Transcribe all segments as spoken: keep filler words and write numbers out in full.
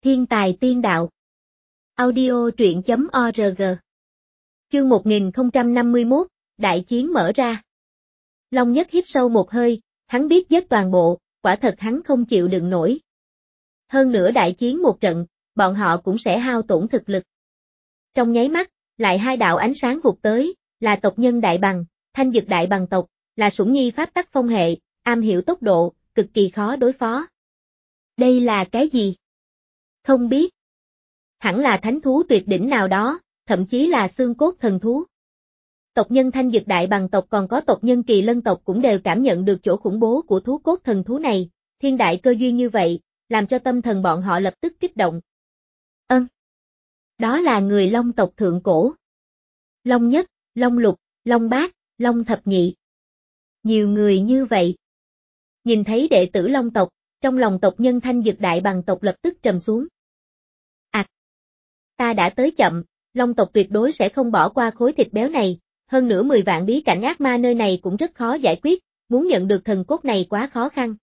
Thiên tài tiên đạo. Audio truyện chấm org. Chương một nghìn không trăm năm mươi mốt, đại chiến mở ra. Long Nhất hít sâu một hơi, hắn biết giết toàn bộ, quả thật hắn không chịu đựng nổi. Hơn nữa đại chiến một trận, bọn họ cũng sẽ hao tổn thực lực. Trong nháy mắt, lại hai đạo ánh sáng vụt tới, là tộc nhân Đại Bằng, Thanh Dực Đại Bằng tộc, là sủng nhi pháp tắc phong hệ, am hiểu tốc độ, cực kỳ khó đối phó. Đây là cái gì? Không biết. Hẳn là thánh thú tuyệt đỉnh nào đó, thậm chí là xương cốt thần thú. Tộc nhân Thanh Dực Đại Bằng tộc còn có tộc nhân Kỳ Lân tộc cũng đều cảm nhận được chỗ khủng bố của thú cốt thần thú này, thiên đại cơ duyên như vậy, làm cho tâm thần bọn họ lập tức kích động. Ân. Đó là người Long tộc thượng cổ. Long Nhất, Long Lục, Long Bát, Long Thập Nhị. Nhiều người như vậy. Nhìn thấy đệ tử Long tộc, trong lòng tộc nhân Thanh Dực Đại Bằng tộc lập tức trầm xuống. À, ta đã tới chậm, Long tộc tuyệt đối sẽ không bỏ qua khối thịt béo này, hơn nữa mười vạn bí cảnh ác ma nơi này cũng rất khó giải quyết, muốn nhận được thần cốt này quá khó khăn.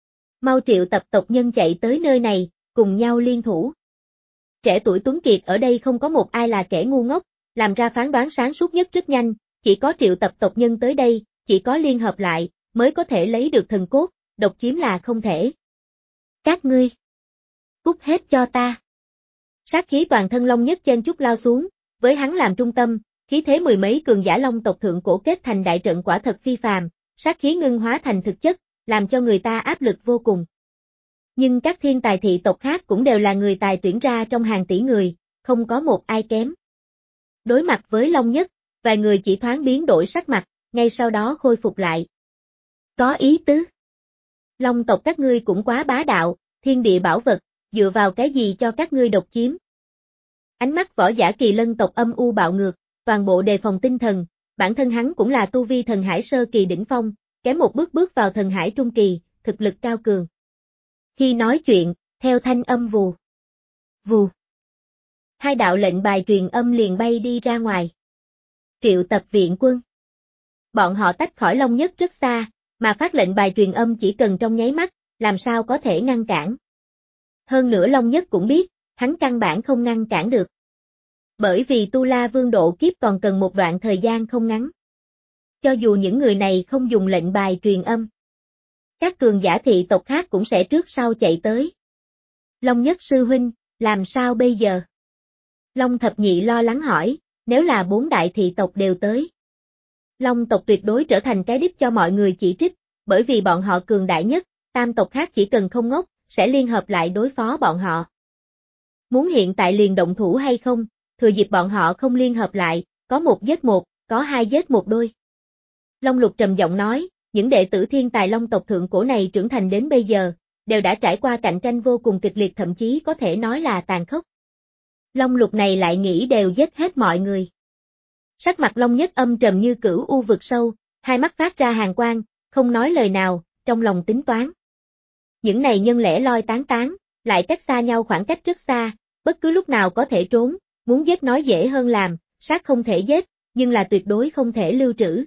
Mau triệu tập tộc nhân chạy tới nơi này, cùng nhau liên thủ. Trẻ tuổi tuấn kiệt ở đây không có một ai là kẻ ngu ngốc, làm ra phán đoán sáng suốt nhất rất nhanh, chỉ có triệu tập tộc nhân tới đây, chỉ có liên hợp lại, mới có thể lấy được thần cốt, độc chiếm là không thể. Các ngươi, cút hết cho ta. Sát khí toàn thân Long Nhất chen chúc lao xuống, với hắn làm trung tâm, khí thế mười mấy cường giả Long tộc thượng cổ kết thành đại trận quả thật phi phàm, sát khí ngưng hóa thành thực chất, làm cho người ta áp lực vô cùng. Nhưng các thiên tài thị tộc khác cũng đều là người tài tuyển ra trong hàng tỷ người, không có một ai kém. Đối mặt với Long Nhất, vài người chỉ thoáng biến đổi sắc mặt, ngay sau đó khôi phục lại. Có ý tứ. Long tộc các ngươi cũng quá bá đạo, thiên địa bảo vật, dựa vào cái gì cho các ngươi độc chiếm. Ánh mắt võ giả Kỳ Lân tộc âm u bạo ngược, toàn bộ đề phòng tinh thần, bản thân hắn cũng là tu vi thần hải sơ kỳ đỉnh phong, kém một bước bước vào thần hải trung kỳ, thực lực cao cường. Khi nói chuyện, theo thanh âm vù. Vù. Hai đạo lệnh bài truyền âm liền bay đi ra ngoài. Triệu tập viện quân. Bọn họ tách khỏi Long Nhất rất xa, mà phát lệnh bài truyền âm chỉ cần trong nháy mắt, làm sao có thể ngăn cản. Hơn nữa Long Nhất cũng biết, hắn căn bản không ngăn cản được. Bởi vì Tu La Vương độ kiếp còn cần một đoạn thời gian không ngắn. Cho dù những người này không dùng lệnh bài truyền âm, các cường giả thị tộc khác cũng sẽ trước sau chạy tới. Long Nhất sư huynh, làm sao bây giờ? Long Thập Nhị lo lắng hỏi, nếu là bốn đại thị tộc đều tới. Long tộc tuyệt đối trở thành cái đích cho mọi người chỉ trích, bởi vì bọn họ cường đại nhất, tam tộc khác chỉ cần không ngốc, sẽ liên hợp lại đối phó bọn họ. Muốn hiện tại liền động thủ hay không, thừa dịp bọn họ không liên hợp lại, có một giết một, có hai giết một đôi. Long Lục trầm giọng nói, những đệ tử thiên tài Long tộc thượng cổ này trưởng thành đến bây giờ, đều đã trải qua cạnh tranh vô cùng kịch liệt thậm chí có thể nói là tàn khốc. Long Lục này lại nghĩ đều giết hết mọi người. Sắc mặt Long Nhất âm trầm như cửu u vực sâu, hai mắt phát ra hàn quang, không nói lời nào, trong lòng tính toán. Những này nhân lẻ loi tán tán, lại cách xa nhau khoảng cách rất xa, bất cứ lúc nào có thể trốn, muốn giết nói dễ hơn làm, sát không thể giết, nhưng là tuyệt đối không thể lưu trữ.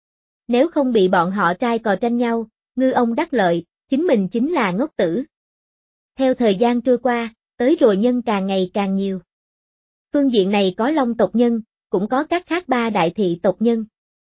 Nếu không bị bọn họ trai cò tranh nhau, ngư ông đắc lợi, chính mình chính là ngốc tử. Theo thời gian trôi qua, tới rồi nhân càng ngày càng nhiều. Phương diện này có Long tộc nhân, cũng có các khác ba đại thị tộc nhân.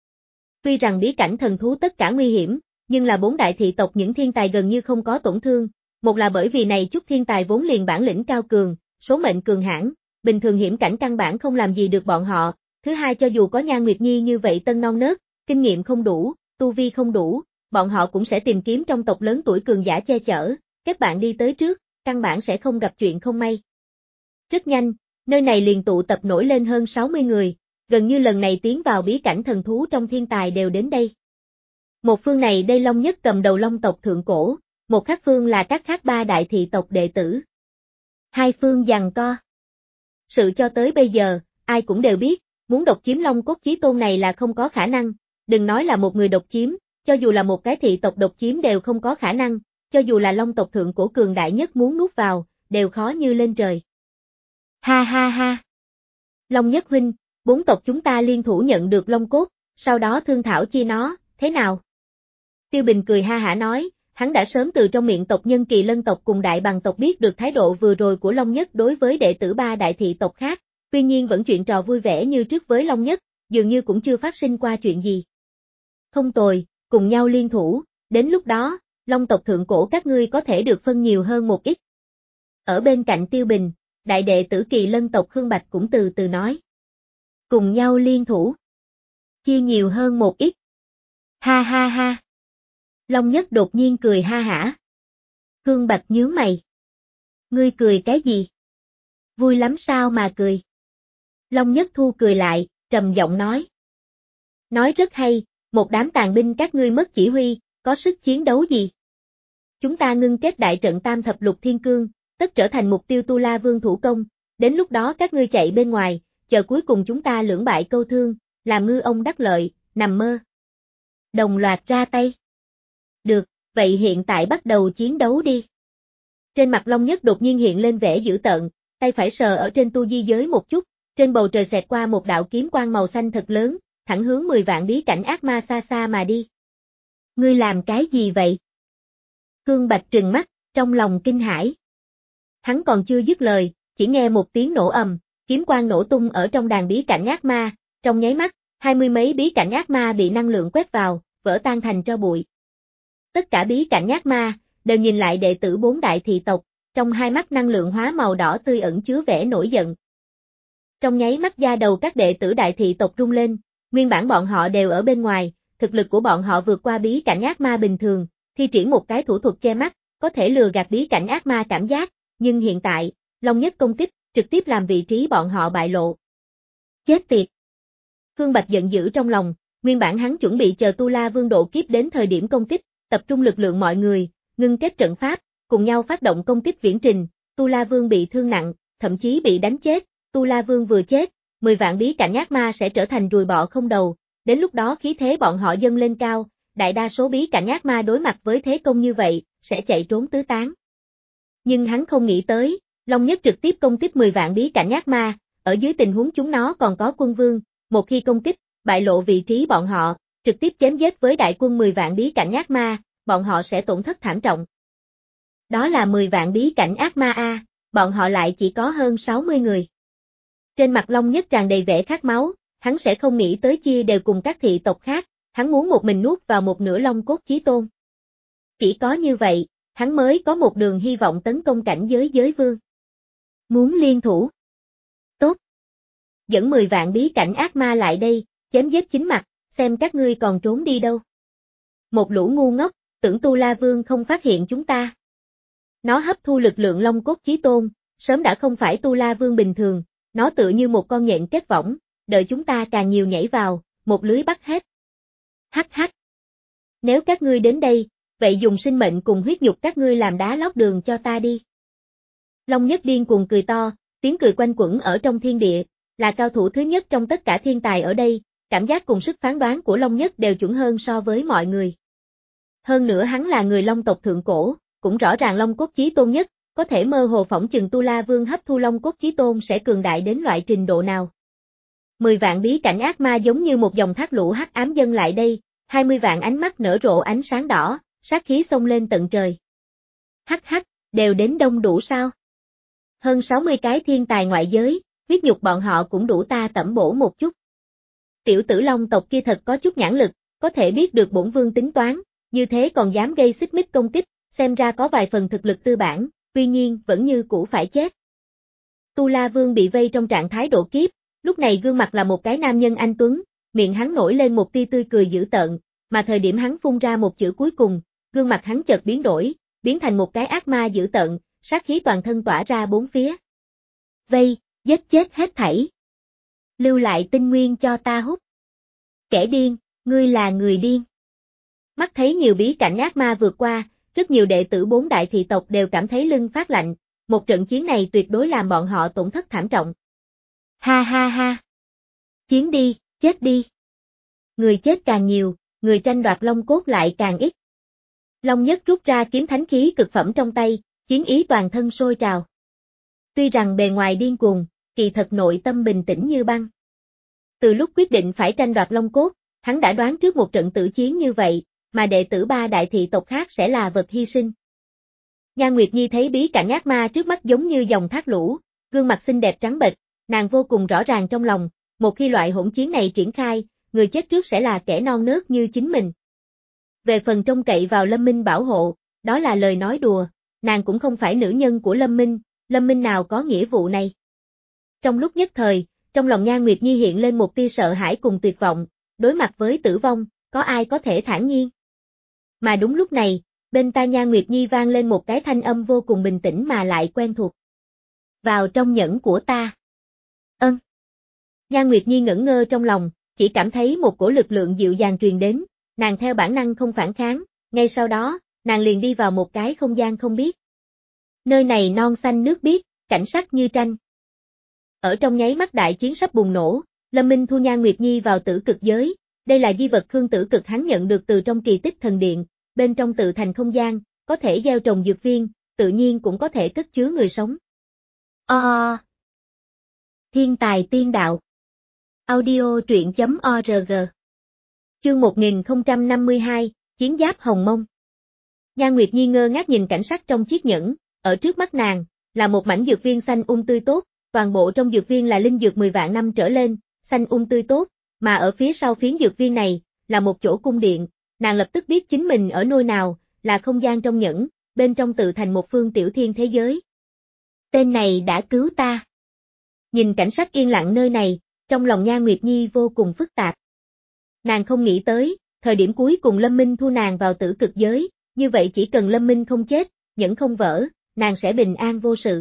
Tuy rằng bí cảnh thần thú tất cả nguy hiểm, nhưng là bốn đại thị tộc những thiên tài gần như không có tổn thương, một là bởi vì này chút thiên tài vốn liền bản lĩnh cao cường, số mệnh cường hãn, bình thường hiểm cảnh căn bản không làm gì được bọn họ, thứ hai cho dù có Nhan Nguyệt Nhi như vậy tân non nớt, kinh nghiệm không đủ, tu vi không đủ, bọn họ cũng sẽ tìm kiếm trong tộc lớn tuổi cường giả che chở, các bạn đi tới trước, căn bản sẽ không gặp chuyện không may. Rất nhanh, nơi này liền tụ tập nổi lên hơn sáu mươi người, gần như lần này tiến vào bí cảnh thần thú trong thiên tài đều đến đây. Một phương này đây Long Nhất cầm đầu Long tộc thượng cổ, một khác phương là các khác ba đại thị tộc đệ tử. Hai phương giằng co. Sự cho tới bây giờ, ai cũng đều biết, muốn độc chiếm Long cốt chí tôn này là không có khả năng, đừng nói là một người độc chiếm, cho dù là một cái thị tộc độc chiếm đều không có khả năng, cho dù là Long tộc thượng cổ cường đại nhất muốn nuốt vào, đều khó như lên trời. Ha ha ha. Long Nhất huynh, bốn tộc chúng ta liên thủ nhận được Long cốt, sau đó thương thảo chia nó, thế nào? Tiêu Bình cười ha hả nói, hắn đã sớm từ trong miệng tộc nhân Kỳ Lân tộc cùng Đại Bằng tộc biết được thái độ vừa rồi của Long Nhất đối với đệ tử ba đại thị tộc khác, tuy nhiên vẫn chuyện trò vui vẻ như trước với Long Nhất, dường như cũng chưa phát sinh qua chuyện gì. Không tồi, cùng nhau liên thủ, đến lúc đó, Long tộc thượng cổ các ngươi có thể được phân nhiều hơn một ít. Ở bên cạnh Tiêu Bình, đại đệ tử Kỳ Lân tộc Khương Bạch cũng từ từ nói. Cùng nhau liên thủ. Chia nhiều hơn một ít. Ha ha ha. Long Nhất đột nhiên cười ha hả. Khương Bạch nhướng mày. Ngươi cười cái gì? Vui lắm sao mà cười? Long Nhất thu cười lại, trầm giọng nói. Nói rất hay, một đám tàn binh các ngươi mất chỉ huy, có sức chiến đấu gì? Chúng ta ngưng kết đại trận tam thập lục thiên cương, tất trở thành mục tiêu Tu La Vương thủ công, đến lúc đó các ngươi chạy bên ngoài, chờ cuối cùng chúng ta lưỡng bại câu thương, làm ngư ông đắc lợi, nằm mơ. Đồng loạt ra tay. Được, vậy hiện tại bắt đầu chiến đấu đi. Trên mặt Long Nhất đột nhiên hiện lên vẻ dữ tợn, tay phải sờ ở trên tu di giới một chút, trên bầu trời xẹt qua một đạo kiếm quang màu xanh thật lớn, thẳng hướng mười vạn bí cảnh ác ma xa xa mà đi. Ngươi làm cái gì vậy? Khương Bạch trừng mắt, trong lòng kinh hãi. Hắn còn chưa dứt lời, chỉ nghe một tiếng nổ ầm, kiếm quang nổ tung ở trong đàn bí cảnh ác ma, trong nháy mắt, hai mươi mấy bí cảnh ác ma bị năng lượng quét vào, vỡ tan thành tro bụi. Tất cả bí cảnh ác ma đều nhìn lại đệ tử bốn đại thị tộc, trong hai mắt năng lượng hóa màu đỏ tươi ẩn chứa vẻ nổi giận. Trong nháy mắt da đầu các đệ tử đại thị tộc rung lên, nguyên bản bọn họ đều ở bên ngoài, thực lực của bọn họ vượt qua bí cảnh ác ma bình thường, thi triển một cái thủ thuật che mắt, có thể lừa gạt bí cảnh ác ma cảm giác, nhưng hiện tại, Long Nhất công kích, trực tiếp làm vị trí bọn họ bại lộ. Chết tiệt! Khương Bạch giận dữ trong lòng, nguyên bản hắn chuẩn bị chờ Tu La Vương độ kiếp đến thời điểm công kích, tập trung lực lượng mọi người, ngưng kết trận pháp, cùng nhau phát động công kích viễn trình, Tu La Vương bị thương nặng, thậm chí bị đánh chết, Tu La Vương vừa chết, mười vạn bí cảnh ác ma sẽ trở thành ruồi bọ không đầu, đến lúc đó khí thế bọn họ dâng lên cao, đại đa số bí cảnh ác ma đối mặt với thế công như vậy, sẽ chạy trốn tứ tán. Nhưng hắn không nghĩ tới, Long Nhất trực tiếp công kích mười vạn bí cảnh ác ma, ở dưới tình huống chúng nó còn có quân vương, một khi công kích, bại lộ vị trí bọn họ, trực tiếp chém giết với đại quân mười vạn bí cảnh ác ma, bọn họ sẽ tổn thất thảm trọng. Đó là mười vạn bí cảnh ác ma a, bọn họ lại chỉ có hơn sáu mươi người. Trên mặt Long Nhất tràn đầy vẻ khát máu, hắn sẽ không nghĩ tới chia đều cùng các thị tộc khác, hắn muốn một mình nuốt vào một nửa Long Cốt Chí Tôn. Chỉ có như vậy, hắn mới có một đường hy vọng tấn công cảnh giới giới vương. Muốn liên thủ? Tốt. Dẫn mười vạn bí cảnh ác ma lại đây, chém giết chính mặt, xem các ngươi còn trốn đi đâu. Một lũ ngu ngốc, tưởng Tu La Vương không phát hiện chúng ta. Nó hấp thu lực lượng Long Cốt Chí Tôn, sớm đã không phải Tu La Vương bình thường, nó tựa như một con nhện kết võng, đợi chúng ta càng nhiều nhảy vào, một lưới bắt hết. Hắc hắc. Nếu các ngươi đến đây, vậy dùng sinh mệnh cùng huyết nhục các ngươi làm đá lót đường cho ta đi. Long Nhất điên cuồng cười to, tiếng cười quanh quẩn ở trong thiên địa, là cao thủ thứ nhất trong tất cả thiên tài ở đây, cảm giác cùng sức phán đoán của Long Nhất đều chuẩn hơn so với mọi người. Hơn nữa hắn là người Long tộc thượng cổ, cũng rõ ràng Long Cốt Chí Tôn nhất, có thể mơ hồ phỏng chừng Tu La Vương hấp thu Long Cốt Chí Tôn sẽ cường đại đến loại trình độ nào. Mười vạn bí cảnh ác ma giống như một dòng thác lũ hắc ám dâng lại đây, hai mươi vạn ánh mắt nở rộ ánh sáng đỏ, sát khí xông lên tận trời. Hắc hắc, đều đến đông đủ sao? Hơn sáu mươi cái thiên tài ngoại giới, huyết nhục bọn họ cũng đủ ta tẩm bổ một chút. Tiểu tử Long tộc kia thật có chút nhãn lực, có thể biết được bổn vương tính toán, như thế còn dám gây xích mích công kích, xem ra có vài phần thực lực tư bản, tuy nhiên vẫn như cũ phải chết. Tu La Vương bị vây trong trạng thái độ kiếp, lúc này gương mặt là một cái nam nhân anh tuấn, miệng hắn nổi lên một tia tươi cười dữ tợn, mà thời điểm hắn phun ra một chữ cuối cùng, gương mặt hắn chợt biến đổi, biến thành một cái ác ma dữ tợn, sát khí toàn thân tỏa ra bốn phía. Vây, giết chết hết thảy. Lưu lại tinh nguyên cho ta hút. Kẻ điên, ngươi là người điên. Mắt thấy nhiều bí cảnh ác ma vượt qua, rất nhiều đệ tử bốn đại thị tộc đều cảm thấy lưng phát lạnh, một trận chiến này tuyệt đối làm bọn họ tổn thất thảm trọng. Ha ha ha. Chiến đi, chết đi. Người chết càng nhiều, người tranh đoạt long cốt lại càng ít. Long Nhất rút ra kiếm thánh khí cực phẩm trong tay, chiến ý toàn thân sôi trào. Tuy rằng bề ngoài điên cuồng, kỳ thật nội tâm bình tĩnh như băng. Từ lúc quyết định phải tranh đoạt long cốt, hắn đã đoán trước một trận tử chiến như vậy, mà đệ tử ba đại thị tộc khác sẽ là vật hy sinh. Nhan Nguyệt Nhi thấy bí cảnh ác ma trước mắt giống như dòng thác lũ, gương mặt xinh đẹp trắng bệch, nàng vô cùng rõ ràng trong lòng, một khi loại hỗn chiến này triển khai, người chết trước sẽ là kẻ non nớt như chính mình. Về phần trông cậy vào Lâm Minh bảo hộ, đó là lời nói đùa, nàng cũng không phải nữ nhân của Lâm Minh, Lâm Minh nào có nghĩa vụ này. Trong lúc nhất thời, trong lòng Nhan Nguyệt Nhi hiện lên một tia sợ hãi cùng tuyệt vọng, đối mặt với tử vong, có ai có thể thản nhiên. Mà đúng lúc này, bên tai Nhan Nguyệt Nhi vang lên một cái thanh âm vô cùng bình tĩnh mà lại quen thuộc. Vào trong nhẫn của ta. Ân. Nhan Nguyệt Nhi ngẩn ngơ trong lòng, chỉ cảm thấy một cổ lực lượng dịu dàng truyền đến, nàng theo bản năng không phản kháng, ngay sau đó, nàng liền đi vào một cái không gian không biết. Nơi này non xanh nước biếc, cảnh sắc như tranh. Ở trong nháy mắt đại chiến sắp bùng nổ, Lâm Minh thu Nhan Nguyệt Nhi vào tử cực giới, đây là di vật Khương Tử Cực hắn nhận được từ trong kỳ tích thần điện, bên trong tự thành không gian, có thể gieo trồng dược viên, tự nhiên cũng có thể cất chứa người sống. O. Thiên tài tiên đạo. Audio truyện chấm org. Chương một nghìn không trăm năm mươi hai, Chiến giáp Hồng Mông. Nhan Nguyệt Nhi ngơ ngác nhìn cảnh sắc trong chiếc nhẫn, ở trước mắt nàng, là một mảnh dược viên xanh um tươi tốt, toàn bộ trong dược viên là linh dược mười vạn năm trở lên, xanh um tươi tốt, mà ở phía sau phiến dược viên này, là một chỗ cung điện, nàng lập tức biết chính mình ở nơi nào, là không gian trong nhẫn, bên trong tự thành một phương tiểu thiên thế giới. Tên này đã cứu ta. Nhìn cảnh sắc yên lặng nơi này, trong lòng Nhan Nguyệt Nhi vô cùng phức tạp. Nàng không nghĩ tới, thời điểm cuối cùng Lâm Minh thu nàng vào tử cực giới, như vậy chỉ cần Lâm Minh không chết, nhẫn không vỡ, nàng sẽ bình an vô sự.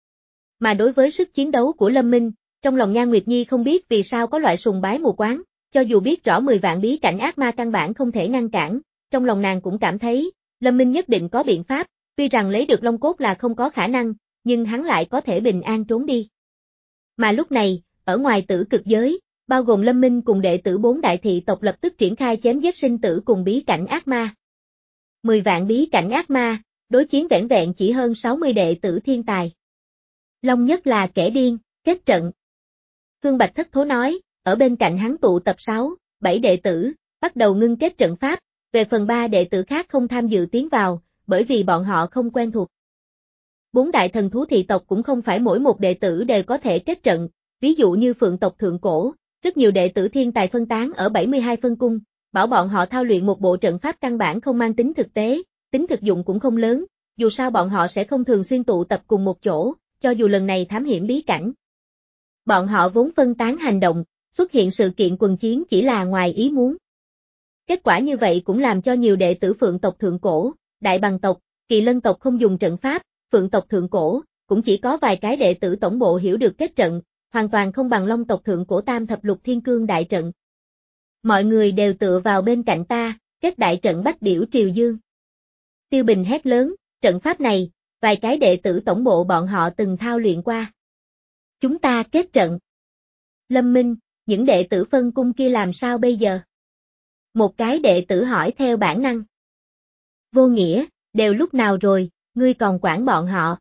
Mà đối với sức chiến đấu của Lâm Minh, trong lòng Nhan Nguyệt Nhi không biết vì sao có loại sùng bái mù quáng, cho dù biết rõ mười vạn bí cảnh ác ma căn bản không thể ngăn cản, trong lòng nàng cũng cảm thấy, Lâm Minh nhất định có biện pháp, tuy rằng lấy được Long Cốt là không có khả năng, nhưng hắn lại có thể bình an trốn đi. Mà lúc này, ở ngoài tử cực giới, bao gồm Lâm Minh cùng đệ tử bốn đại thị tộc lập tức triển khai chém giết sinh tử cùng bí cảnh ác ma. Mười vạn bí cảnh ác ma, đối chiến vẻn vẹn chỉ hơn sáu mươi đệ tử thiên tài. Long Nhất là kẻ điên, kết trận. Khương Bạch thất thố nói, ở bên cạnh hắn tụ tập sáu, bảy đệ tử, bắt đầu ngưng kết trận pháp, về phần ba đệ tử khác không tham dự tiến vào, bởi vì bọn họ không quen thuộc. Bốn đại thần thú thị tộc cũng không phải mỗi một đệ tử đều có thể kết trận, ví dụ như Phượng tộc Thượng Cổ, rất nhiều đệ tử thiên tài phân tán ở bảy mươi hai phân cung, bảo bọn họ thao luyện một bộ trận pháp căn bản không mang tính thực tế, tính thực dụng cũng không lớn, dù sao bọn họ sẽ không thường xuyên tụ tập cùng một chỗ, cho dù lần này thám hiểm bí cảnh. Bọn họ vốn phân tán hành động, xuất hiện sự kiện quần chiến chỉ là ngoài ý muốn. Kết quả như vậy cũng làm cho nhiều đệ tử Phượng tộc Thượng Cổ, Đại Bằng tộc, Kỳ Lân tộc không dùng trận pháp, Phượng tộc Thượng Cổ, cũng chỉ có vài cái đệ tử tổng bộ hiểu được kết trận, hoàn toàn không bằng Long tộc Thượng Cổ Tam Thập Lục Thiên Cương đại trận. Mọi người đều tựa vào bên cạnh ta, kết đại trận Bách Điểu Triều Dương. Tiêu Bình hét lớn, trận pháp này, vài cái đệ tử tổng bộ bọn họ từng thao luyện qua. Chúng ta kết trận. Lâm Minh, những đệ tử phân cung kia làm sao bây giờ? Một cái đệ tử hỏi theo bản năng. Vô nghĩa, đều lúc nào rồi, ngươi còn quản bọn họ.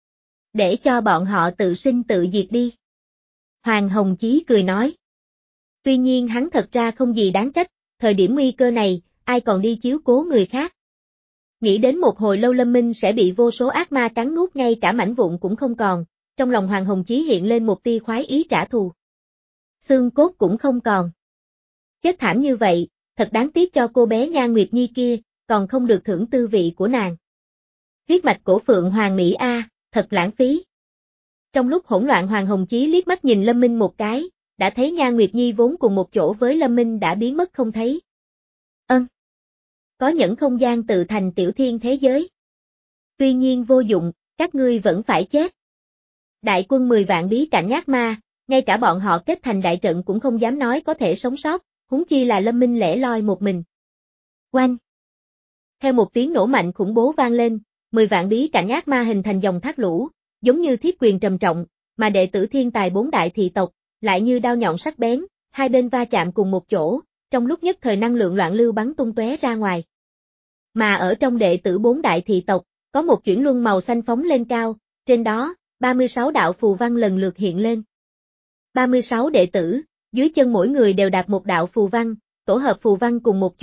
Để cho bọn họ tự sinh tự diệt đi. Hoàng Hồng Chí cười nói. Tuy nhiên hắn thật ra không gì đáng trách, thời điểm nguy cơ này, ai còn đi chiếu cố người khác. Nghĩ đến một hồi lâu Lâm Minh sẽ bị vô số ác ma cắn nuốt ngay cả mảnh vụn cũng không còn, trong lòng Hoàng Hồng Chí hiện lên một tia khoái ý trả thù. Xương cốt cũng không còn. Chết thảm như vậy, thật đáng tiếc cho cô bé Nhan Nguyệt Nhi kia, còn không được thưởng tư vị của nàng. Huyết mạch cổ Phượng Hoàng Mỹ A, thật lãng phí. Trong lúc hỗn loạn Hoàng Hồng Chí liếc mắt nhìn Lâm Minh một cái, đã thấy Nhan Nguyệt Nhi vốn cùng một chỗ với Lâm Minh đã biến mất không thấy. Ân. Có những không gian tự thành tiểu thiên thế giới. Tuy nhiên vô dụng, các ngươi vẫn phải chết. Đại quân mười vạn bí cảnh ác ma, ngay cả bọn họ kết thành đại trận cũng không dám nói có thể sống sót, huống chi là Lâm Minh lẻ loi một mình. Oanh! Theo một tiếng nổ mạnh khủng bố vang lên, mười vạn bí cảnh ác ma hình thành dòng thác lũ, giống như thiết quyền trầm trọng, mà đệ tử thiên tài bốn đại thị tộc, lại như đao nhọn sắc bén, hai bên va chạm cùng một chỗ, trong lúc nhất thời năng lượng loạn lưu bắn tung tóe ra ngoài. Mà ở trong đệ tử bốn đại thị tộc, có một chuyển luân màu xanh phóng lên cao, trên đó, ba mươi sáu đạo phù văn lần lượt hiện lên. ba mươi sáu đệ tử, dưới chân mỗi người đều đạp một đạo phù văn, tổ hợp phù văn cùng một chỗ,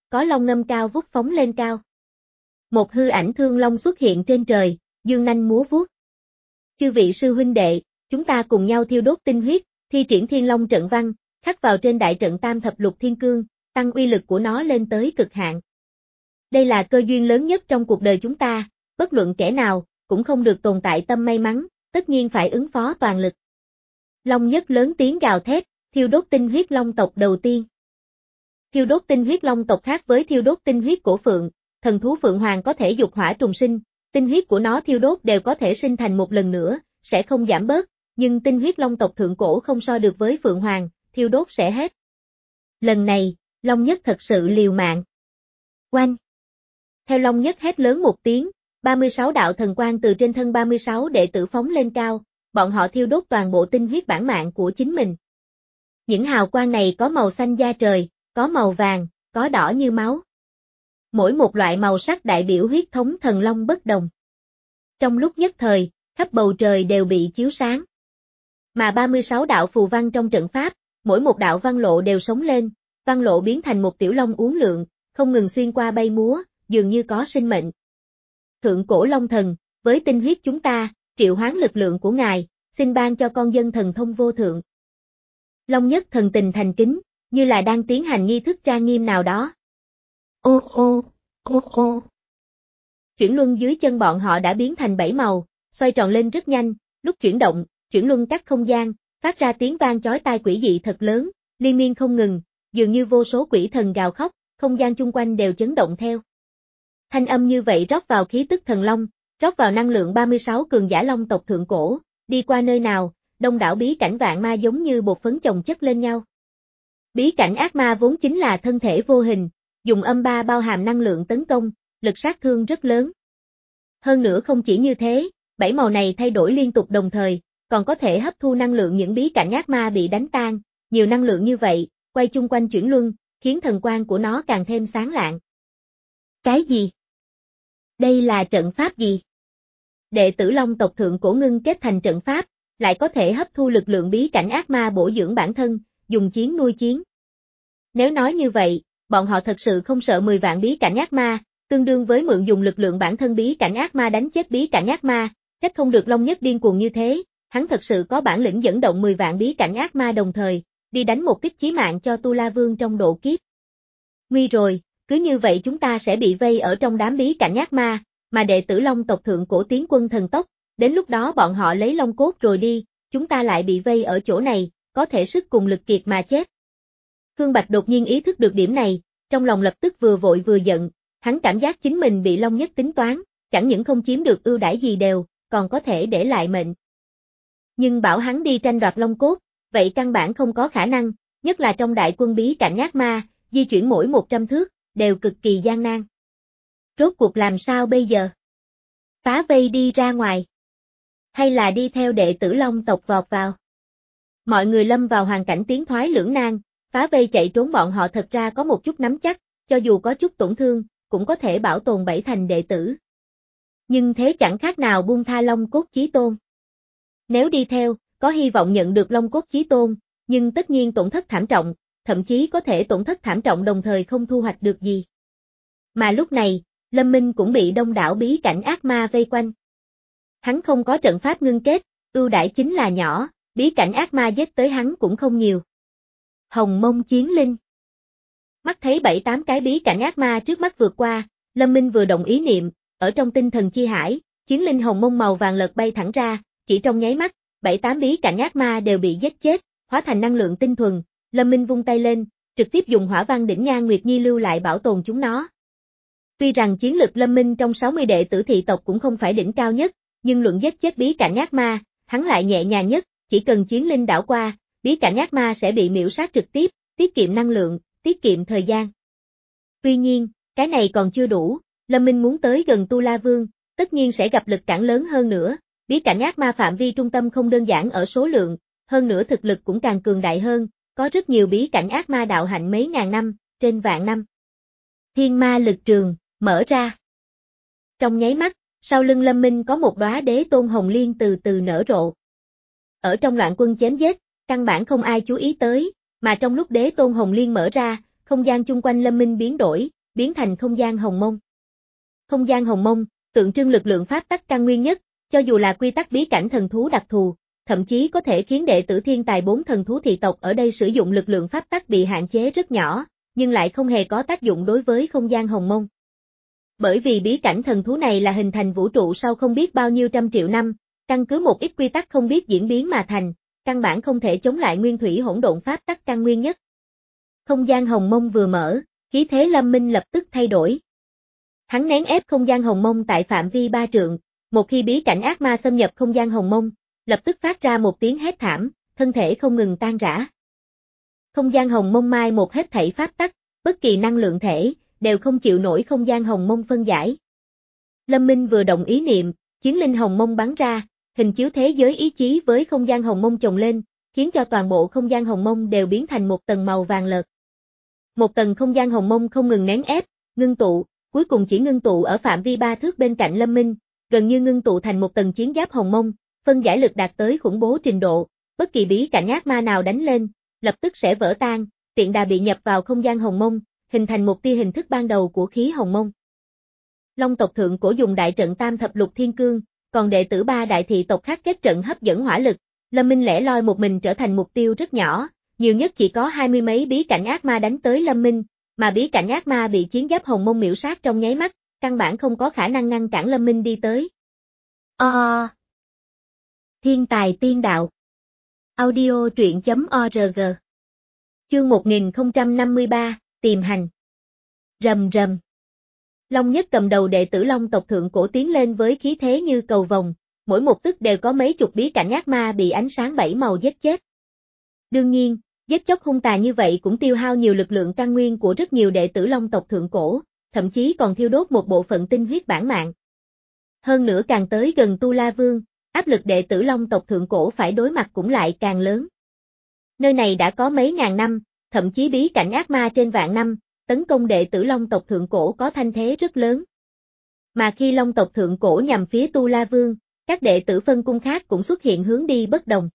có long ngâm cao vút phóng lên cao. Một hư ảnh thương long xuất hiện trên trời, dương nanh múa vuốt. Chư vị sư huynh đệ, chúng ta cùng nhau thiêu đốt tinh huyết, thi triển thiên long trận văn, khắc vào trên đại trận tam thập lục thiên cương, tăng uy lực của nó lên tới cực hạn. Đây là cơ duyên lớn nhất trong cuộc đời chúng ta, bất luận kẻ nào, cũng không được tồn tại tâm may mắn, tất nhiên phải ứng phó toàn lực. Long Nhất lớn tiếng gào thét, thiêu đốt tinh huyết long tộc đầu tiên. Thiêu đốt tinh huyết long tộc khác với thiêu đốt tinh huyết của phượng, thần thú phượng hoàng có thể dục hỏa trùng sinh, tinh huyết của nó thiêu đốt đều có thể sinh thành một lần nữa, sẽ không giảm bớt, nhưng tinh huyết long tộc thượng cổ không so được với phượng hoàng, thiêu đốt sẽ hết. Lần này, Long Nhất thật sự liều mạng. Oanh! Theo Long Nhất hét lớn một tiếng, ba mươi sáu đạo thần quang từ trên thân ba mươi sáu đệ tử phóng lên cao, bọn họ thiêu đốt toàn bộ tinh huyết bản mạng của chính mình. Những hào quang này có màu xanh da trời, có màu vàng, có đỏ như máu. Mỗi một loại màu sắc đại biểu huyết thống thần long bất đồng. Trong lúc nhất thời, khắp bầu trời đều bị chiếu sáng. Mà ba mươi sáu đạo phù văn trong trận pháp, mỗi một đạo văn lộ đều sống lên, văn lộ biến thành một tiểu long uốn lượn, không ngừng xuyên qua bay múa, dường như có sinh mệnh. Thượng cổ long thần, với tinh huyết chúng ta, triệu hoán lực lượng của ngài, xin ban cho con dân thần thông vô thượng. Long Nhất thần tình thành kính, như là đang tiến hành nghi thức trang nghiêm nào đó. Ô ô, ô ô. Chuyển luân dưới chân bọn họ đã biến thành bảy màu, xoay tròn lên rất nhanh, lúc chuyển động, chuyển luân cắt không gian, phát ra tiếng vang chói tai quỷ dị thật lớn, liên miên không ngừng, dường như vô số quỷ thần gào khóc, không gian chung quanh đều chấn động theo. Thanh âm như vậy rót vào khí tức thần long, rót vào năng lượng ba mươi sáu cường giả long tộc thượng cổ, đi qua nơi nào, đông đảo bí cảnh vạn ma giống như bột phấn chồng chất lên nhau. Bí cảnh ác ma vốn chính là thân thể vô hình, dùng âm ba bao hàm năng lượng tấn công, lực sát thương rất lớn. Hơn nữa không chỉ như thế, bảy màu này thay đổi liên tục đồng thời, còn có thể hấp thu năng lượng những bí cảnh ác ma bị đánh tan, nhiều năng lượng như vậy, quay chung quanh chuyển luân, khiến thần quang của nó càng thêm sáng lạng. Cái gì? Đây là trận pháp gì? Đệ tử long tộc thượng cổ ngưng kết thành trận pháp, lại có thể hấp thu lực lượng bí cảnh ác ma bổ dưỡng bản thân, dùng chiến nuôi chiến. Nếu nói như vậy, bọn họ thật sự không sợ mười vạn bí cảnh ác ma, tương đương với mượn dùng lực lượng bản thân bí cảnh ác ma đánh chết bí cảnh ác ma, trách không được Long Nhất điên cuồng như thế, hắn thật sự có bản lĩnh dẫn động mười vạn bí cảnh ác ma đồng thời, đi đánh một kích chí mạng cho Tu La Vương trong độ kiếp. Nguy rồi, cứ như vậy chúng ta sẽ bị vây ở trong đám bí cảnh ác ma, mà đệ tử Long tộc thượng cổ tiến quân thần tốc, đến lúc đó bọn họ lấy Long cốt rồi đi, chúng ta lại bị vây ở chỗ này, có thể sức cùng lực kiệt mà chết. Khương Bạch đột nhiên ý thức được điểm này, trong lòng lập tức vừa vội vừa giận, hắn cảm giác chính mình bị Long Nhất tính toán, chẳng những không chiếm được ưu đãi gì đều, còn có thể để lại mệnh. Nhưng bảo hắn đi tranh đoạt Long cốt, vậy căn bản không có khả năng, nhất là trong đại quân bí cảnh ác ma, di chuyển mỗi một trăm thước, đều cực kỳ gian nan. Rốt cuộc làm sao bây giờ? Phá vây đi ra ngoài? Hay là đi theo đệ tử Long tộc vọt vào? Mọi người lâm vào hoàn cảnh tiến thoái lưỡng nan, phá vây chạy trốn bọn họ thật ra có một chút nắm chắc, cho dù có chút tổn thương, cũng có thể bảo tồn bảy thành đệ tử. Nhưng thế chẳng khác nào buông tha Long cốt chí tôn. Nếu đi theo, có hy vọng nhận được Long cốt chí tôn, nhưng tất nhiên tổn thất thảm trọng, thậm chí có thể tổn thất thảm trọng đồng thời không thu hoạch được gì. Mà lúc này, Lâm Minh cũng bị đông đảo bí cảnh ác ma vây quanh. Hắn không có trận pháp ngưng kết, ưu đãi chính là nhỏ, bí cảnh ác ma giết tới hắn cũng không nhiều. Hồng Mông Chiến Linh. Mắt thấy bảy tám cái bí cảnh ác ma trước mắt vượt qua, Lâm Minh vừa động ý niệm, ở trong tinh thần chi hải, chiến linh hồng mông màu vàng lật bay thẳng ra, chỉ trong nháy mắt, bảy tám bí cảnh ác ma đều bị giết chết, hóa thành năng lượng tinh thuần, Lâm Minh vung tay lên, trực tiếp dùng hỏa văn đỉnh Nhan Nguyệt Nhi lưu lại bảo tồn chúng nó. Tuy rằng chiến lực Lâm Minh trong sáu mươi đệ tử thị tộc cũng không phải đỉnh cao nhất, nhưng luận giết chết bí cảnh ác ma, hắn lại nhẹ nhàng nhất, chỉ cần chiến linh đảo qua, bí cảnh ác ma sẽ bị miểu sát trực tiếp, tiết kiệm năng lượng, tiết kiệm thời gian. Tuy nhiên, cái này còn chưa đủ, Lâm Minh muốn tới gần Tu La Vương, tất nhiên sẽ gặp lực cản lớn hơn nữa, bí cảnh ác ma phạm vi trung tâm không đơn giản ở số lượng, hơn nữa thực lực cũng càng cường đại hơn, có rất nhiều bí cảnh ác ma đạo hạnh mấy ngàn năm, trên vạn năm. Thiên ma lực trường, mở ra. Trong nháy mắt, sau lưng Lâm Minh có một đóa đế tôn hồng liên từ từ nở rộ. Ở trong loạn quân chém giết, căn bản không ai chú ý tới, mà trong lúc đế tôn hồng liên mở ra, không gian chung quanh Lâm Minh biến đổi, biến thành không gian hồng mông. Không gian hồng mông, tượng trưng lực lượng pháp tắc căn nguyên nhất, cho dù là quy tắc bí cảnh thần thú đặc thù, thậm chí có thể khiến đệ tử thiên tài bốn thần thú thị tộc ở đây sử dụng lực lượng pháp tắc bị hạn chế rất nhỏ, nhưng lại không hề có tác dụng đối với không gian hồng mông. Bởi vì bí cảnh thần thú này là hình thành vũ trụ sau không biết bao nhiêu trăm triệu năm, căn cứ một ít quy tắc không biết diễn biến mà thành, căn bản không thể chống lại nguyên thủy hỗn độn pháp tắc căn nguyên nhất. Không gian hồng mông vừa mở, khí thế Lâm Minh lập tức thay đổi. Hắn nén ép không gian hồng mông tại phạm vi ba trượng, một khi bí cảnh ác ma xâm nhập không gian hồng mông, lập tức phát ra một tiếng hét thảm, thân thể không ngừng tan rã. Không gian hồng mông mai một hết thảy pháp tắc, bất kỳ năng lượng thể, đều không chịu nổi không gian hồng mông phân giải. Lâm Minh vừa động ý niệm, chiến linh hồng mông bắn ra, hình chiếu thế giới ý chí với không gian hồng mông chồng lên, khiến cho toàn bộ không gian hồng mông đều biến thành một tầng màu vàng lợt. Một tầng không gian hồng mông không ngừng nén ép, ngưng tụ, cuối cùng chỉ ngưng tụ ở phạm vi ba thước bên cạnh Lâm Minh, gần như ngưng tụ thành một tầng chiến giáp hồng mông, phân giải lực đạt tới khủng bố trình độ, bất kỳ bí cảnh ác ma nào đánh lên, lập tức sẽ vỡ tan, tiện đà bị nhập vào không gian hồng mông, hình thành một tia hình thức ban đầu của khí hồng mông. Long tộc thượng cổ dùng đại trận tam thập lục thiên cương, còn đệ tử ba đại thị tộc khác kết trận hấp dẫn hỏa lực, Lâm Minh lẻ loi một mình trở thành mục tiêu rất nhỏ, nhiều nhất chỉ có hai mươi mấy bí cảnh ác ma đánh tới Lâm Minh, mà bí cảnh ác ma bị chiến giáp hồng mông miểu sát trong nháy mắt, căn bản không có khả năng ngăn cản Lâm Minh đi tới. O. Thiên tài tiên đạo. Audio truyện chấm org. Chương một nghìn không trăm năm mươi ba, tìm hành. Rầm rầm. Long Nhất cầm đầu đệ tử Long tộc thượng cổ tiến lên với khí thế như cầu vồng, mỗi một tức đều có mấy chục bí cảnh ác ma bị ánh sáng bảy màu giết chết. Đương nhiên, giết chóc hung tàn như vậy cũng tiêu hao nhiều lực lượng căn nguyên của rất nhiều đệ tử Long tộc thượng cổ, thậm chí còn thiêu đốt một bộ phận tinh huyết bản mạng. Hơn nữa càng tới gần Tu La Vương, áp lực đệ tử Long tộc thượng cổ phải đối mặt cũng lại càng lớn. Nơi này đã có mấy ngàn năm, thậm chí bí cảnh ác ma trên vạn năm, tấn công đệ tử Long tộc thượng cổ có thanh thế rất lớn. Mà khi Long tộc thượng cổ nhằm phía Tu La Vương, các đệ tử phân cung khác cũng xuất hiện hướng đi bất đồng.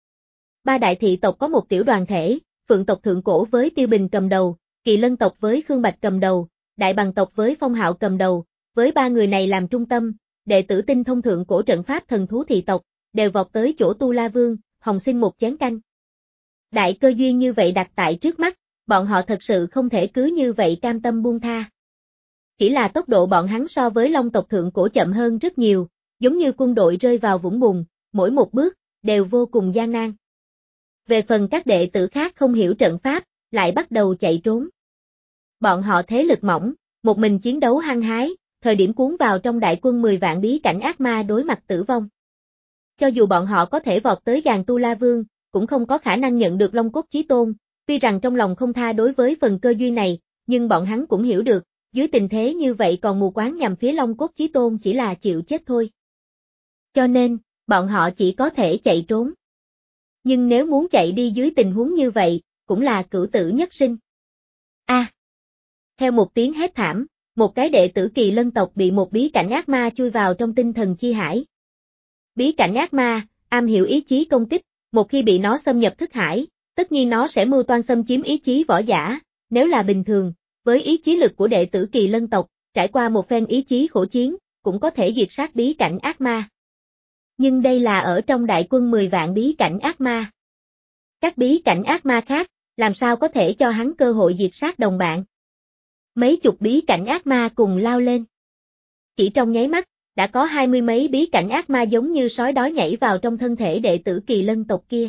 Ba đại thị tộc có một tiểu đoàn thể, Phượng tộc thượng cổ với Tiêu Bình cầm đầu, Kỳ Lân tộc với Khương Bạch cầm đầu, Đại Bằng tộc với Phong Hạo cầm đầu, với ba người này làm trung tâm, đệ tử tinh thông thượng cổ trận pháp thần thú thị tộc, đều vọt tới chỗ Tu La Vương, hòng xin một chén canh. Đại cơ duyên như vậy đặt tại trước mắt, bọn họ thật sự không thể cứ như vậy cam tâm buông tha. Chỉ là tốc độ bọn hắn so với Long tộc thượng cổ chậm hơn rất nhiều, giống như quân đội rơi vào vũng bùn, mỗi một bước, đều vô cùng gian nan. Về phần các đệ tử khác không hiểu trận pháp, lại bắt đầu chạy trốn. Bọn họ thế lực mỏng, một mình chiến đấu hăng hái, thời điểm cuốn vào trong đại quân mười vạn bí cảnh ác ma đối mặt tử vong. Cho dù bọn họ có thể vọt tới gàn Tu La Vương, cũng không có khả năng nhận được Long cốt chí tôn, tuy rằng trong lòng không tha đối với phần cơ duyên này, nhưng bọn hắn cũng hiểu được, dưới tình thế như vậy còn mù quáng nhằm phía Long cốt chí tôn chỉ là chịu chết thôi. Cho nên, bọn họ chỉ có thể chạy trốn. Nhưng nếu muốn chạy đi dưới tình huống như vậy, cũng là cửu tử nhất sinh. A. À, theo một tiếng hét thảm, một cái đệ tử Kỳ Lân tộc bị một bí cảnh ác ma chui vào trong tinh thần chi hải. Bí cảnh ác ma, am hiểu ý chí công kích, một khi bị nó xâm nhập thức hải, tất nhiên nó sẽ mưu toan xâm chiếm ý chí võ giả, nếu là bình thường, với ý chí lực của đệ tử Kỳ Lân tộc, trải qua một phen ý chí khổ chiến, cũng có thể diệt sát bí cảnh ác ma. Nhưng đây là ở trong đại quân mười vạn bí cảnh ác ma. Các bí cảnh ác ma khác, làm sao có thể cho hắn cơ hội diệt sát đồng bạn. Mấy chục bí cảnh ác ma cùng lao lên. Chỉ trong nháy mắt, đã có hai mươi mấy bí cảnh ác ma giống như sói đói nhảy vào trong thân thể đệ tử Kỳ Lân tộc kia.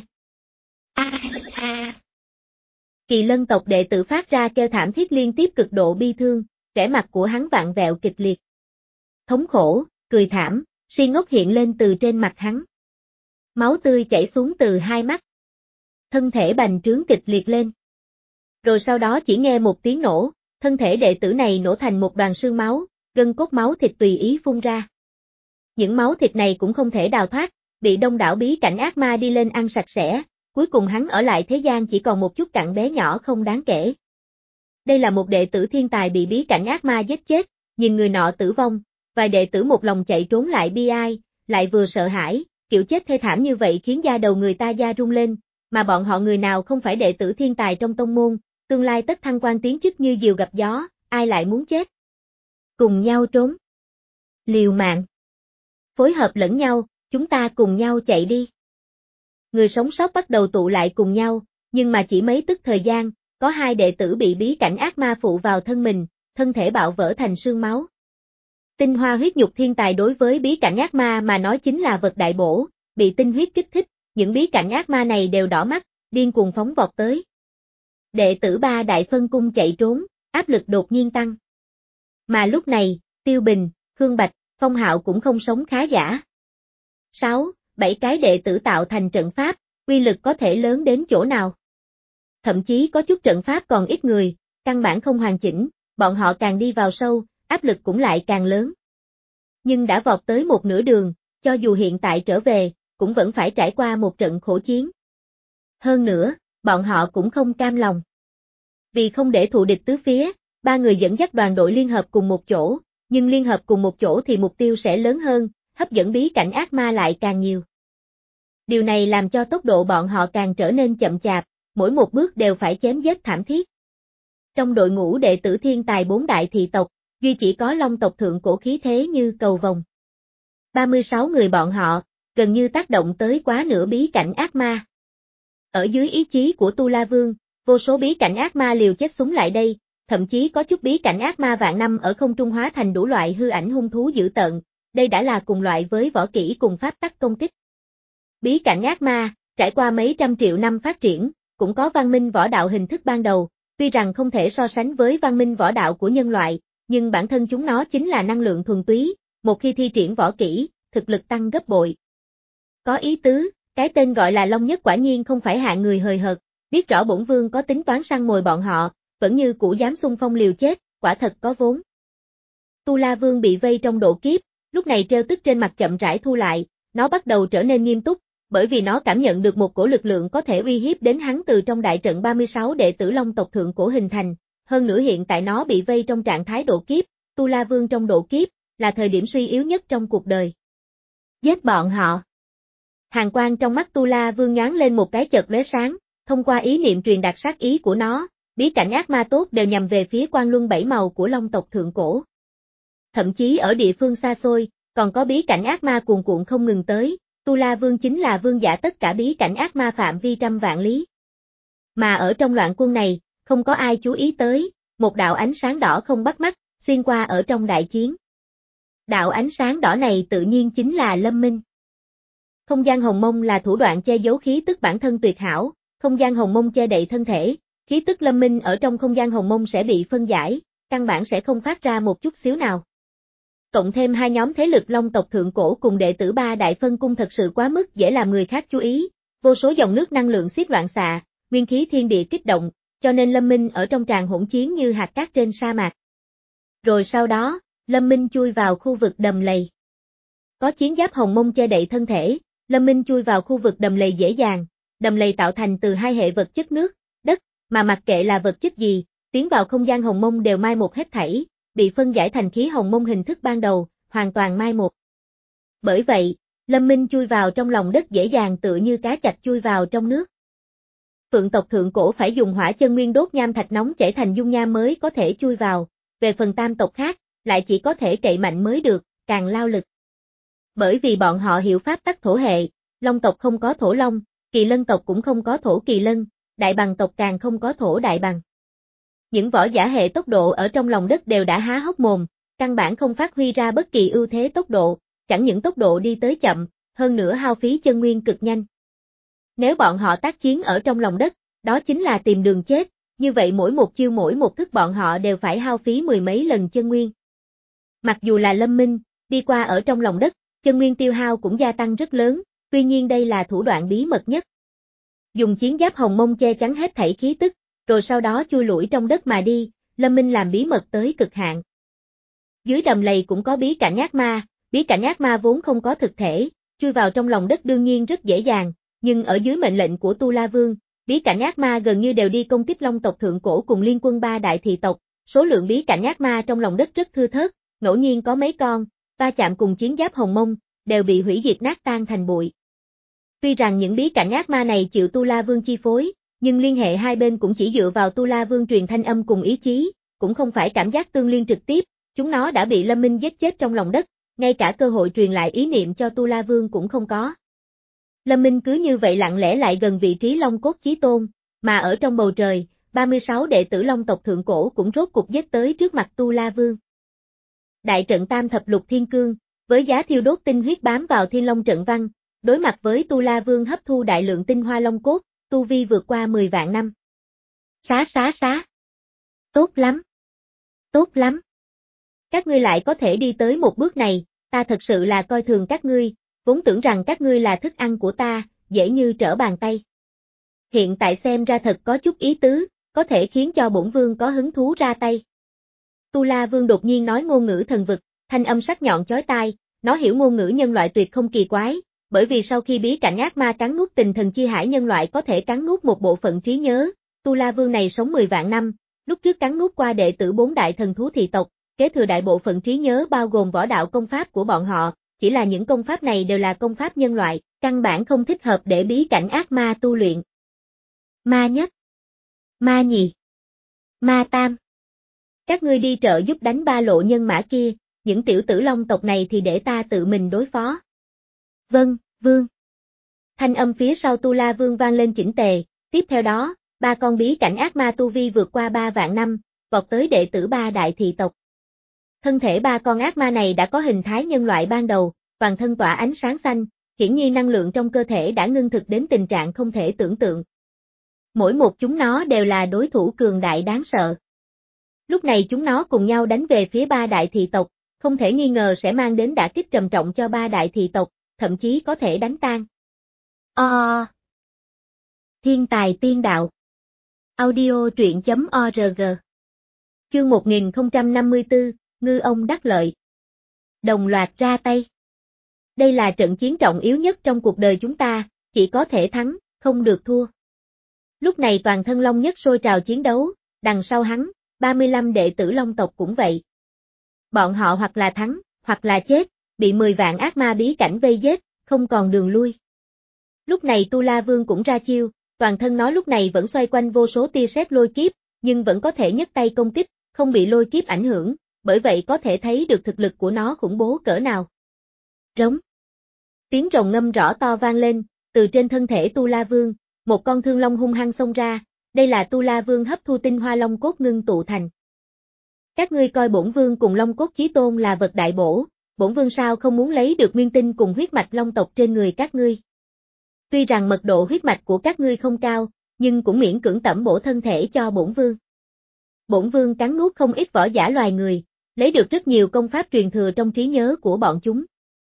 A a. Kỳ Lân tộc đệ tử phát ra kêu thảm thiết liên tiếp cực độ bi thương, vẻ mặt của hắn vặn vẹo kịch liệt. Thống khổ, cười thảm, si ngốc hiện lên từ trên mặt hắn. Máu tươi chảy xuống từ hai mắt. Thân thể bành trướng kịch liệt lên. Rồi sau đó chỉ nghe một tiếng nổ, thân thể đệ tử này nổ thành một đoàn xương máu, gân cốt máu thịt tùy ý phun ra. Những máu thịt này cũng không thể đào thoát, bị đông đảo bí cảnh ác ma đi lên ăn sạch sẽ, cuối cùng hắn ở lại thế gian chỉ còn một chút cặn bé nhỏ không đáng kể. Đây là một đệ tử thiên tài bị bí cảnh ác ma giết chết, nhìn người nọ tử vong, vài đệ tử một lòng chạy trốn lại bi ai, lại vừa sợ hãi, kiểu chết thê thảm như vậy khiến da đầu người ta da rung lên, mà bọn họ người nào không phải đệ tử thiên tài trong tông môn, tương lai tất thăng quan tiến chức như diều gặp gió, ai lại muốn chết. Cùng nhau trốn. Liều mạng. Phối hợp lẫn nhau, chúng ta cùng nhau chạy đi. Người sống sót bắt đầu tụ lại cùng nhau, nhưng mà chỉ mấy tức thời gian, có hai đệ tử bị bí cảnh ác ma phụ vào thân mình, thân thể bạo vỡ thành sương máu. Tinh hoa huyết nhục thiên tài đối với bí cảnh ác ma mà nói chính là vật đại bổ, bị tinh huyết kích thích, những bí cảnh ác ma này đều đỏ mắt, điên cuồng phóng vọt tới. Đệ tử ba đại phân cung chạy trốn, áp lực đột nhiên tăng. Mà lúc này, Tiêu Bình, Khương Bạch, Phong Hạo cũng không sống khá giả. Sáu, bảy cái đệ tử tạo thành trận pháp, uy lực có thể lớn đến chỗ nào. Thậm chí có chút trận pháp còn ít người, căn bản không hoàn chỉnh, bọn họ càng đi vào sâu, áp lực cũng lại càng lớn. Nhưng đã vọt tới một nửa đường, cho dù hiện tại trở về, cũng vẫn phải trải qua một trận khổ chiến. Hơn nữa, bọn họ cũng không cam lòng. Vì không để thù địch tứ phía, ba người dẫn dắt đoàn đội liên hợp cùng một chỗ, nhưng liên hợp cùng một chỗ thì mục tiêu sẽ lớn hơn, hấp dẫn bí cảnh ác ma lại càng nhiều. Điều này làm cho tốc độ bọn họ càng trở nên chậm chạp, mỗi một bước đều phải chém giết thảm thiết. Trong đội ngũ đệ tử thiên tài bốn đại thị tộc, duy chỉ có Long tộc thượng cổ khí thế như cầu vồng. ba mươi sáu người bọn họ, gần như tác động tới quá nửa bí cảnh ác ma. Ở dưới ý chí của Tu La Vương, vô số bí cảnh ác ma liều chết súng lại đây, thậm chí có chút bí cảnh ác ma vạn năm ở không trung hóa thành đủ loại hư ảnh hung thú dữ tợn, đây đã là cùng loại với võ kỹ cùng pháp tắc công kích. Bí cảnh ác ma, trải qua mấy trăm triệu năm phát triển, cũng có văn minh võ đạo hình thức ban đầu, tuy rằng không thể so sánh với văn minh võ đạo của nhân loại, nhưng bản thân chúng nó chính là năng lượng thuần túy, một khi thi triển võ kỹ, thực lực tăng gấp bội. Có ý tứ, cái tên gọi là Long Nhất quả nhiên không phải hạng người hời hợt, biết rõ bổn vương có tính toán săn mồi bọn họ, vẫn như cũ dám xung phong liều chết, quả thật có vốn. Tu La Vương bị vây trong độ kiếp, lúc này trêu tức trên mặt chậm rãi thu lại, nó bắt đầu trở nên nghiêm túc, bởi vì nó cảm nhận được một cổ lực lượng có thể uy hiếp đến hắn từ trong đại trận ba mươi sáu đệ tử Long tộc thượng cổ hình thành, hơn nữa hiện tại nó bị vây trong trạng thái độ kiếp, Tu La Vương trong độ kiếp, là thời điểm suy yếu nhất trong cuộc đời. Giết bọn họ. Hàn quang trong mắt Tu La Vương nhoáng lên một cái chợt lóe sáng, thông qua ý niệm truyền đạt sát ý của nó, bí cảnh ác ma tốt đều nhằm về phía quang luân bảy màu của Long tộc thượng cổ. Thậm chí ở địa phương xa xôi, còn có bí cảnh ác ma cuồn cuộn không ngừng tới, Tu La Vương chính là vương giả tất cả bí cảnh ác ma phạm vi trăm vạn lý. Mà ở trong loạn quân này, không có ai chú ý tới, một đạo ánh sáng đỏ không bắt mắt, xuyên qua ở trong đại chiến. Đạo ánh sáng đỏ này tự nhiên chính là Lâm Minh. Không gian hồng mông là thủ đoạn che giấu khí tức bản thân tuyệt hảo, không gian hồng mông che đậy thân thể, khí tức Lâm Minh ở trong không gian hồng mông sẽ bị phân giải, căn bản sẽ không phát ra một chút xíu nào. Cộng thêm hai nhóm thế lực Long tộc thượng cổ cùng đệ tử ba đại phân cung thật sự quá mức dễ làm người khác chú ý, vô số dòng nước năng lượng xiết loạn xạ, nguyên khí thiên địa kích động, cho nên Lâm Minh ở trong tràng hỗn chiến như hạt cát trên sa mạc. Rồi sau đó, Lâm Minh chui vào khu vực đầm lầy. Có chiến giáp hồng mông che đậy thân thể, Lâm Minh chui vào khu vực đầm lầy dễ dàng, đầm lầy tạo thành từ hai hệ vật chất nước, đất, mà mặc kệ là vật chất gì, tiến vào không gian hồng mông đều mai một hết thảy, bị phân giải thành khí hồng mông hình thức ban đầu, hoàn toàn mai một. Bởi vậy, Lâm Minh chui vào trong lòng đất dễ dàng tựa như cá chạch chui vào trong nước. Phượng tộc thượng cổ phải dùng hỏa chân nguyên đốt nham thạch nóng chảy thành dung nham mới có thể chui vào, về phần tam tộc khác, lại chỉ có thể cậy mạnh mới được, càng lao lực. Bởi vì bọn họ hiểu pháp tắc thổ hệ, Long tộc không có thổ long, Kỳ Lân tộc cũng không có thổ Kỳ Lân, Đại Bằng tộc càng không có thổ Đại Bằng. Những võ giả hệ tốc độ ở trong lòng đất đều đã há hốc mồm, căn bản không phát huy ra bất kỳ ưu thế tốc độ, chẳng những tốc độ đi tới chậm, hơn nữa hao phí chân nguyên cực nhanh. Nếu bọn họ tác chiến ở trong lòng đất, đó chính là tìm đường chết, như vậy mỗi một chiêu mỗi một thức bọn họ đều phải hao phí mười mấy lần chân nguyên. Mặc dù là Lâm Minh, đi qua ở trong lòng đất, chân nguyên tiêu hao cũng gia tăng rất lớn, tuy nhiên đây là thủ đoạn bí mật nhất. Dùng chiến giáp hồng mông che chắn hết thảy khí tức, rồi sau đó chui lủi trong đất mà đi, Lâm Minh làm bí mật tới cực hạn. Dưới đầm lầy cũng có bí cảnh ác ma, bí cảnh ác ma vốn không có thực thể, chui vào trong lòng đất đương nhiên rất dễ dàng, nhưng ở dưới mệnh lệnh của Tu La Vương, bí cảnh ác ma gần như đều đi công kích Long tộc thượng cổ cùng liên quân ba đại thị tộc, số lượng bí cảnh ác ma trong lòng đất rất thưa thớt, ngẫu nhiên có mấy con, va chạm cùng chiến giáp hồng mông, đều bị hủy diệt nát tan thành bụi. Tuy rằng những bí cảnh ác ma này chịu Tu La Vương chi phối, nhưng liên hệ hai bên cũng chỉ dựa vào Tu La Vương truyền thanh âm cùng ý chí, cũng không phải cảm giác tương liên trực tiếp, chúng nó đã bị Lâm Minh giết chết trong lòng đất, ngay cả cơ hội truyền lại ý niệm cho Tu La Vương cũng không có. Lâm Minh cứ như vậy lặng lẽ lại gần vị trí Long Cốt Chí Tôn, mà ở trong bầu trời, ba mươi sáu đệ tử Long tộc thượng cổ cũng rốt cục giết tới trước mặt Tu La Vương. Đại trận Tam Thập Lục Thiên Cương, với giá thiêu đốt tinh huyết bám vào Thiên Long trận văn, đối mặt với Tu La Vương hấp thu đại lượng tinh hoa long cốt, tu vi vượt qua mười vạn năm. Xá xá xá. Tốt lắm. Tốt lắm. Các ngươi lại có thể đi tới một bước này, ta thật sự là coi thường các ngươi, vốn tưởng rằng các ngươi là thức ăn của ta, dễ như trở bàn tay. Hiện tại xem ra thật có chút ý tứ, có thể khiến cho bổn vương có hứng thú ra tay. Tu La Vương đột nhiên nói ngôn ngữ thần vực, thanh âm sắc nhọn chói tai, nó hiểu ngôn ngữ nhân loại tuyệt không kỳ quái, bởi vì sau khi bí cảnh ác ma cắn nuốt tình thần chi hải nhân loại có thể cắn nuốt một bộ phận trí nhớ, Tu La Vương này sống mười vạn năm, lúc trước cắn nuốt qua đệ tử bốn đại thần thú thị tộc, kế thừa đại bộ phận trí nhớ bao gồm võ đạo công pháp của bọn họ, chỉ là những công pháp này đều là công pháp nhân loại, căn bản không thích hợp để bí cảnh ác ma tu luyện. Ma nhất, ma nhì, ma tam. Các ngươi đi trợ giúp đánh ba lộ nhân mã kia, những tiểu tử long tộc này thì để ta tự mình đối phó. Vâng, vương. Thanh âm phía sau Tu La Vương vang lên chỉnh tề, tiếp theo đó, ba con bí cảnh ác ma tu vi vượt qua ba vạn năm, vọt tới đệ tử ba đại thị tộc. Thân thể ba con ác ma này đã có hình thái nhân loại ban đầu, toàn thân tỏa ánh sáng xanh, hiển nhiên năng lượng trong cơ thể đã ngưng thực đến tình trạng không thể tưởng tượng. Mỗi một chúng nó đều là đối thủ cường đại đáng sợ. Lúc này chúng nó cùng nhau đánh về phía ba đại thị tộc, không thể nghi ngờ sẽ mang đến đả kích trầm trọng cho ba đại thị tộc, thậm chí có thể đánh tan. O. Thiên tài tiên đạo. Audio truyện chấm org. Chương một nghìn không trăm năm mươi tư, ngư ông đắc lợi. Đồng loạt ra tay. Đây là trận chiến trọng yếu nhất trong cuộc đời chúng ta, chỉ có thể thắng, không được thua. Lúc này toàn thân Long Nhất sôi trào chiến đấu, đằng sau hắn, ba mươi lăm đệ tử Long tộc cũng vậy. Bọn họ hoặc là thắng, hoặc là chết, bị mười vạn ác ma bí cảnh vây giết, không còn đường lui. Lúc này Tu La Vương cũng ra chiêu, toàn thân nó lúc này vẫn xoay quanh vô số tia sét lôi kiếp, nhưng vẫn có thể nhấc tay công kích, không bị lôi kiếp ảnh hưởng, bởi vậy có thể thấy được thực lực của nó khủng bố cỡ nào. Rống. Tiếng rồng ngâm rõ to vang lên, từ trên thân thể Tu La Vương, một con thương long hung hăng xông ra, đây là Tu La Vương hấp thu tinh hoa long cốt ngưng tụ thành. Các ngươi coi bổn vương cùng Long Cốt Chí Tôn là vật đại bổ, bổn vương sao không muốn lấy được nguyên tinh cùng huyết mạch long tộc trên người các ngươi. Tuy rằng mật độ huyết mạch của các ngươi không cao, nhưng cũng miễn cưỡng tẩm bổ thân thể cho bổn vương. Bổn vương cắn nuốt không ít võ giả loài người, lấy được rất nhiều công pháp truyền thừa trong trí nhớ của bọn chúng.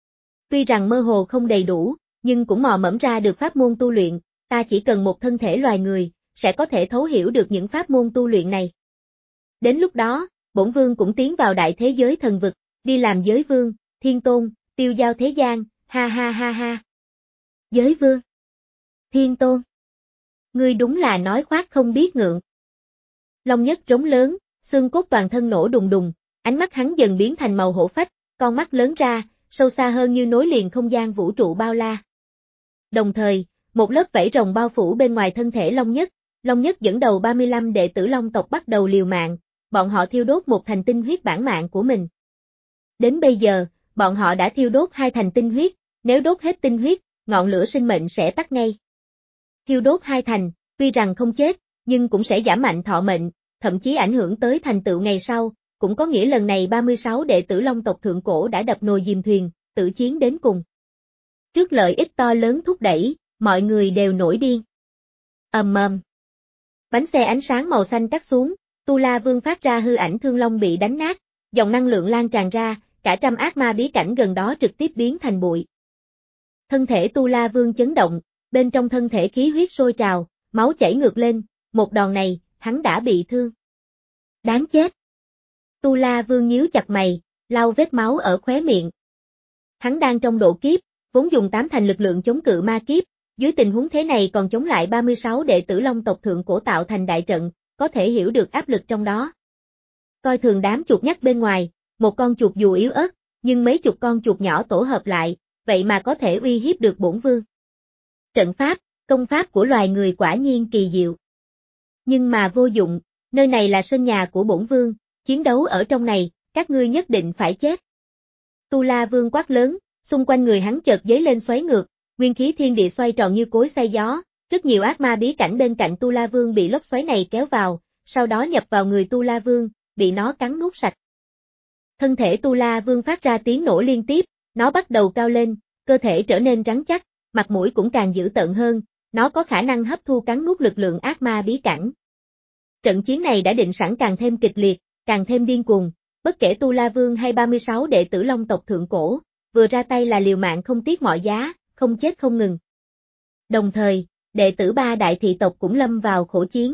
Tuy rằng mơ hồ không đầy đủ, nhưng cũng mò mẫm ra được pháp môn tu luyện, ta chỉ cần một thân thể loài người, sẽ có thể thấu hiểu được những pháp môn tu luyện này. Đến lúc đó, bổn vương cũng tiến vào đại thế giới thần vực, đi làm giới vương, thiên tôn, tiêu giao thế gian, ha ha ha ha. Giới vương, thiên tôn. Ngươi đúng là nói khoác không biết ngượng. Long Nhất rống lớn, xương cốt toàn thân nổ đùng đùng, ánh mắt hắn dần biến thành màu hổ phách, con mắt lớn ra, sâu xa hơn như nối liền không gian vũ trụ bao la. Đồng thời, một lớp vảy rồng bao phủ bên ngoài thân thể Long Nhất, Long Nhất dẫn đầu ba mươi lăm đệ tử Long tộc bắt đầu liều mạng, bọn họ thiêu đốt một thành tinh huyết bản mạng của mình. Đến bây giờ, bọn họ đã thiêu đốt hai thành tinh huyết, nếu đốt hết tinh huyết, ngọn lửa sinh mệnh sẽ tắt ngay. Thiêu đốt hai thành, tuy rằng không chết, nhưng cũng sẽ giảm mạnh thọ mệnh, thậm chí ảnh hưởng tới thành tựu ngày sau, cũng có nghĩa lần này ba mươi sáu đệ tử Long tộc thượng cổ đã đập nồi dìm thuyền, tự chiến đến cùng. Trước lợi ích to lớn thúc đẩy, mọi người đều nổi điên. Ầm ầm. Bánh xe ánh sáng màu xanh cắt xuống, Tu La Vương phát ra hư ảnh thương long bị đánh nát, dòng năng lượng lan tràn ra, cả trăm ác ma bí cảnh gần đó trực tiếp biến thành bụi. Thân thể Tu La Vương chấn động, bên trong thân thể khí huyết sôi trào, máu chảy ngược lên, một đòn này, hắn đã bị thương. Đáng chết. Tu La Vương nhíu chặt mày, lau vết máu ở khóe miệng. Hắn đang trong độ kiếp, vốn dùng tám thành lực lượng chống cự ma kiếp, dưới tình huống thế này còn chống lại ba mươi sáu đệ tử Long tộc thượng cổ tạo thành đại trận, có thể hiểu được áp lực trong đó. Coi thường đám chuột nhắt bên ngoài, một con chuột dù yếu ớt, nhưng mấy chục con chuột nhỏ tổ hợp lại, vậy mà có thể uy hiếp được bổn vương. Trận pháp, công pháp của loài người quả nhiên kỳ diệu. Nhưng mà vô dụng, nơi này là sân nhà của bổn vương, chiến đấu ở trong này, các ngươi nhất định phải chết. Tu La Vương quát lớn, xung quanh người hắn chợt dấy lên xoáy ngược, nguyên khí thiên địa xoay tròn như cối xay gió, rất nhiều ác ma bí cảnh bên cạnh Tu La Vương bị lốc xoáy này kéo vào, sau đó nhập vào người Tu La Vương, bị nó cắn nuốt sạch. Thân thể Tu La Vương phát ra tiếng nổ liên tiếp, nó bắt đầu cao lên, cơ thể trở nên rắn chắc, mặt mũi cũng càng dữ tợn hơn, nó có khả năng hấp thu cắn nuốt lực lượng ác ma bí cảnh. Trận chiến này đã định sẵn càng thêm kịch liệt, càng thêm điên cuồng, bất kể Tu La Vương hay ba mươi sáu đệ tử Long tộc thượng cổ, vừa ra tay là liều mạng không tiếc mọi giá, không chết không ngừng. Đồng thời, đệ tử ba đại thị tộc cũng lâm vào khổ chiến.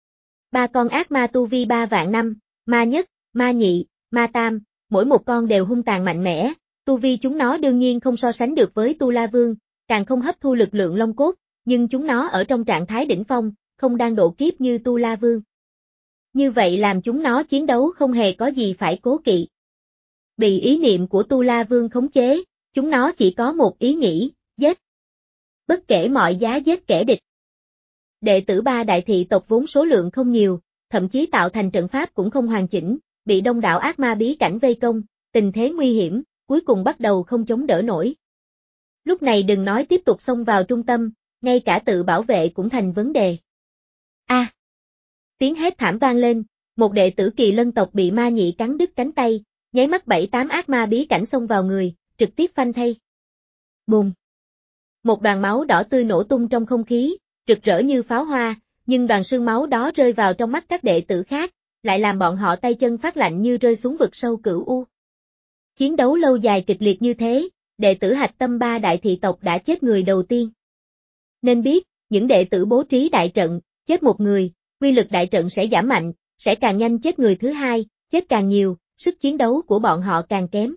Ba con ác ma tu vi ba vạn năm, ma nhất, ma nhị, ma tam, mỗi một con đều hung tàn mạnh mẽ, tu vi chúng nó đương nhiên không so sánh được với Tu La Vương, càng không hấp thu lực lượng long cốt, nhưng chúng nó ở trong trạng thái đỉnh phong, không đang độ kiếp như Tu La Vương. Như vậy làm chúng nó chiến đấu không hề có gì phải cố kỵ. Bị ý niệm của Tu La Vương khống chế, chúng nó chỉ có một ý nghĩ, giết. Bất kể mọi giá giết kẻ địch. Đệ tử ba đại thị tộc vốn số lượng không nhiều, thậm chí tạo thành trận pháp cũng không hoàn chỉnh, bị đông đảo ác ma bí cảnh vây công, tình thế nguy hiểm, cuối cùng bắt đầu không chống đỡ nổi. Lúc này đừng nói tiếp tục xông vào trung tâm, ngay cả tự bảo vệ cũng thành vấn đề. A! À, tiếng hét thảm vang lên, một đệ tử Kỳ Lân tộc bị ma nhị cắn đứt cánh tay, nháy mắt bảy tám ác ma bí cảnh xông vào người, trực tiếp phanh thây. Bùm! Một đoàn máu đỏ tươi nổ tung trong không khí, rực rỡ như pháo hoa, nhưng đoàn sương máu đó rơi vào trong mắt các đệ tử khác, lại làm bọn họ tay chân phát lạnh như rơi xuống vực sâu cửu u. Chiến đấu lâu dài kịch liệt như thế, đệ tử hạch tâm ba đại thị tộc đã chết người đầu tiên. Nên biết, những đệ tử bố trí đại trận, chết một người, quy lực đại trận sẽ giảm mạnh, sẽ càng nhanh chết người thứ hai, chết càng nhiều, sức chiến đấu của bọn họ càng kém.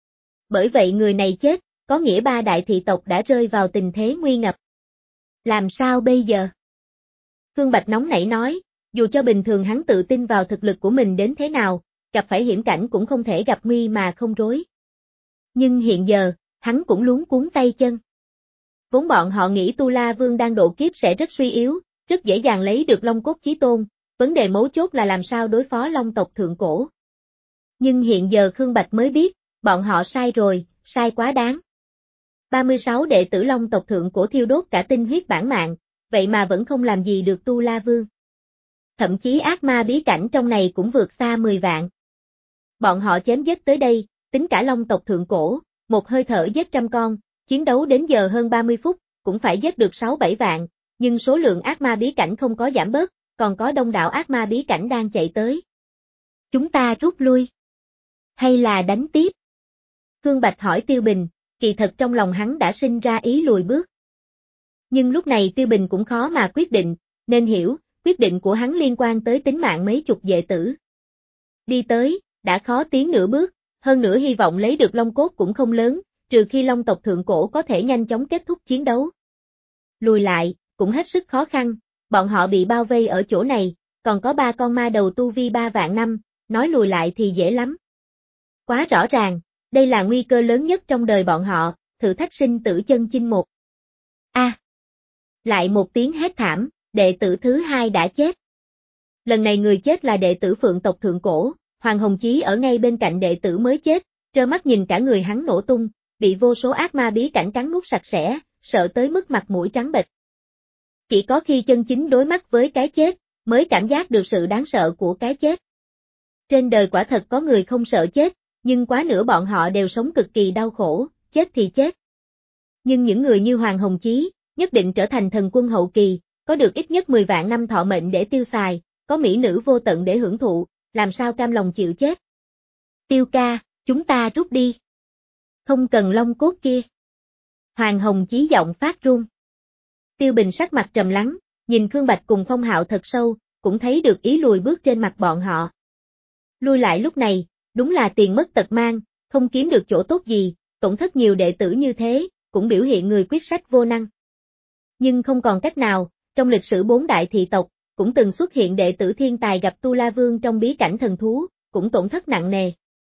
Bởi vậy người này chết, có nghĩa ba đại thị tộc đã rơi vào tình thế nguy ngập. Làm sao bây giờ? Khương Bạch nóng nảy nói, dù cho bình thường hắn tự tin vào thực lực của mình đến thế nào, gặp phải hiểm cảnh cũng không thể gặp nguy mà không rối. Nhưng hiện giờ, hắn cũng luống cuống tay chân. Vốn bọn họ nghĩ Tu La Vương đang độ kiếp sẽ rất suy yếu, rất dễ dàng lấy được Long cốt chí tôn, vấn đề mấu chốt là làm sao đối phó Long tộc thượng cổ. Nhưng hiện giờ Khương Bạch mới biết, bọn họ sai rồi, sai quá đáng. ba mươi sáu đệ tử Long tộc thượng cổ thiêu đốt cả tinh huyết bản mạng, vậy mà vẫn không làm gì được Tu La Vương. Thậm chí ác ma bí cảnh trong này cũng vượt xa mười vạn. Bọn họ chém giết tới đây, tính cả Long tộc thượng cổ, một hơi thở giết trăm con, chiến đấu đến giờ hơn ba mươi phút, cũng phải giết được sáu bảy vạn, nhưng số lượng ác ma bí cảnh không có giảm bớt, còn có đông đảo ác ma bí cảnh đang chạy tới. Chúng ta rút lui. Hay là đánh tiếp? Khương Bạch hỏi Tiêu Bình, kỳ thật trong lòng hắn đã sinh ra ý lùi bước. Nhưng lúc này Tiêu Bình cũng khó mà quyết định, nên hiểu, quyết định của hắn liên quan tới tính mạng mấy chục đệ tử. Đi tới, đã khó tiến nửa bước, hơn nữa hy vọng lấy được Long cốt cũng không lớn, trừ khi Long tộc thượng cổ có thể nhanh chóng kết thúc chiến đấu. Lùi lại, cũng hết sức khó khăn, bọn họ bị bao vây ở chỗ này, còn có ba con ma đầu tu vi ba vạn năm, nói lùi lại thì dễ lắm. Quá rõ ràng, đây là nguy cơ lớn nhất trong đời bọn họ, thử thách sinh tử chân chinh một. A! À, lại một tiếng hét thảm, đệ tử thứ hai đã chết. Lần này người chết là đệ tử Phượng tộc thượng cổ, Hoàng Hồng Chí ở ngay bên cạnh đệ tử mới chết, trơ mắt nhìn cả người hắn nổ tung, bị vô số ác ma bí cảnh cắn nuốt sạch sẽ, sợ tới mức mặt mũi trắng bệch. Chỉ có khi chân chính đối mặt với cái chết, mới cảm giác được sự đáng sợ của cái chết. Trên đời quả thật có người không sợ chết, nhưng quá nửa bọn họ đều sống cực kỳ đau khổ, chết thì chết. Nhưng những người như Hoàng Hồng Chí, nhất định trở thành thần quân hậu kỳ, có được ít nhất mười vạn năm thọ mệnh để tiêu xài, có mỹ nữ vô tận để hưởng thụ, làm sao cam lòng chịu chết. Tiêu ca, chúng ta rút đi. Không cần Long cốt kia. Hoàng Hồng Chí giọng phát run. Tiêu Bình sắc mặt trầm lắng, nhìn Khương Bạch cùng Phong Hạo thật sâu, cũng thấy được ý lùi bước trên mặt bọn họ. Lui lại lúc này, đúng là tiền mất tật mang, không kiếm được chỗ tốt gì, tổn thất nhiều đệ tử như thế, cũng biểu hiện người quyết sách vô năng. Nhưng không còn cách nào, trong lịch sử bốn đại thị tộc, cũng từng xuất hiện đệ tử thiên tài gặp Tu La Vương trong bí cảnh thần thú, cũng tổn thất nặng nề.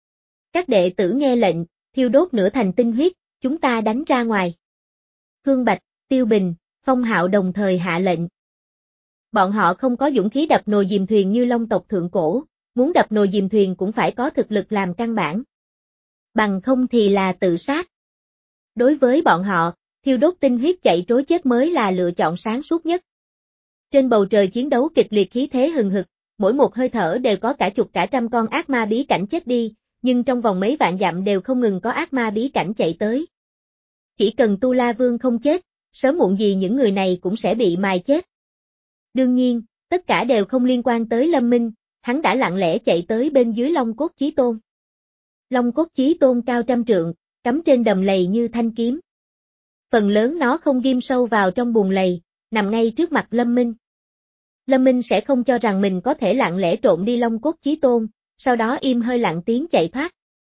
Các đệ tử nghe lệnh, thiêu đốt nửa thành tinh huyết, chúng ta đánh ra ngoài. Khương Bạch, Tiêu Bình, Phong Hạo đồng thời hạ lệnh. Bọn họ không có dũng khí đập nồi dìm thuyền như Long tộc thượng cổ, muốn đập nồi dìm thuyền cũng phải có thực lực làm căn bản. Bằng không thì là tự sát. Đối với bọn họ, thiêu đốt tinh huyết chạy trối chết mới là lựa chọn sáng suốt nhất. Trên bầu trời chiến đấu kịch liệt khí thế hừng hực, mỗi một hơi thở đều có cả chục cả trăm con ác ma bí cảnh chết đi, nhưng trong vòng mấy vạn dặm đều không ngừng có ác ma bí cảnh chạy tới. Chỉ cần Tu La Vương không chết, sớm muộn gì những người này cũng sẽ bị mài chết. Đương nhiên, tất cả đều không liên quan tới Lâm Minh, hắn đã lặng lẽ chạy tới bên dưới Long Cốt Chí Tôn. Long Cốt Chí Tôn cao trăm trượng, cắm trên đầm lầy như thanh kiếm. Phần lớn nó không ghim sâu vào trong bùn lầy, nằm ngay trước mặt Lâm Minh. Lâm Minh sẽ không cho rằng mình có thể lặng lẽ trộn đi Long Cốt Chí Tôn, sau đó im hơi lặng tiếng chạy thoát.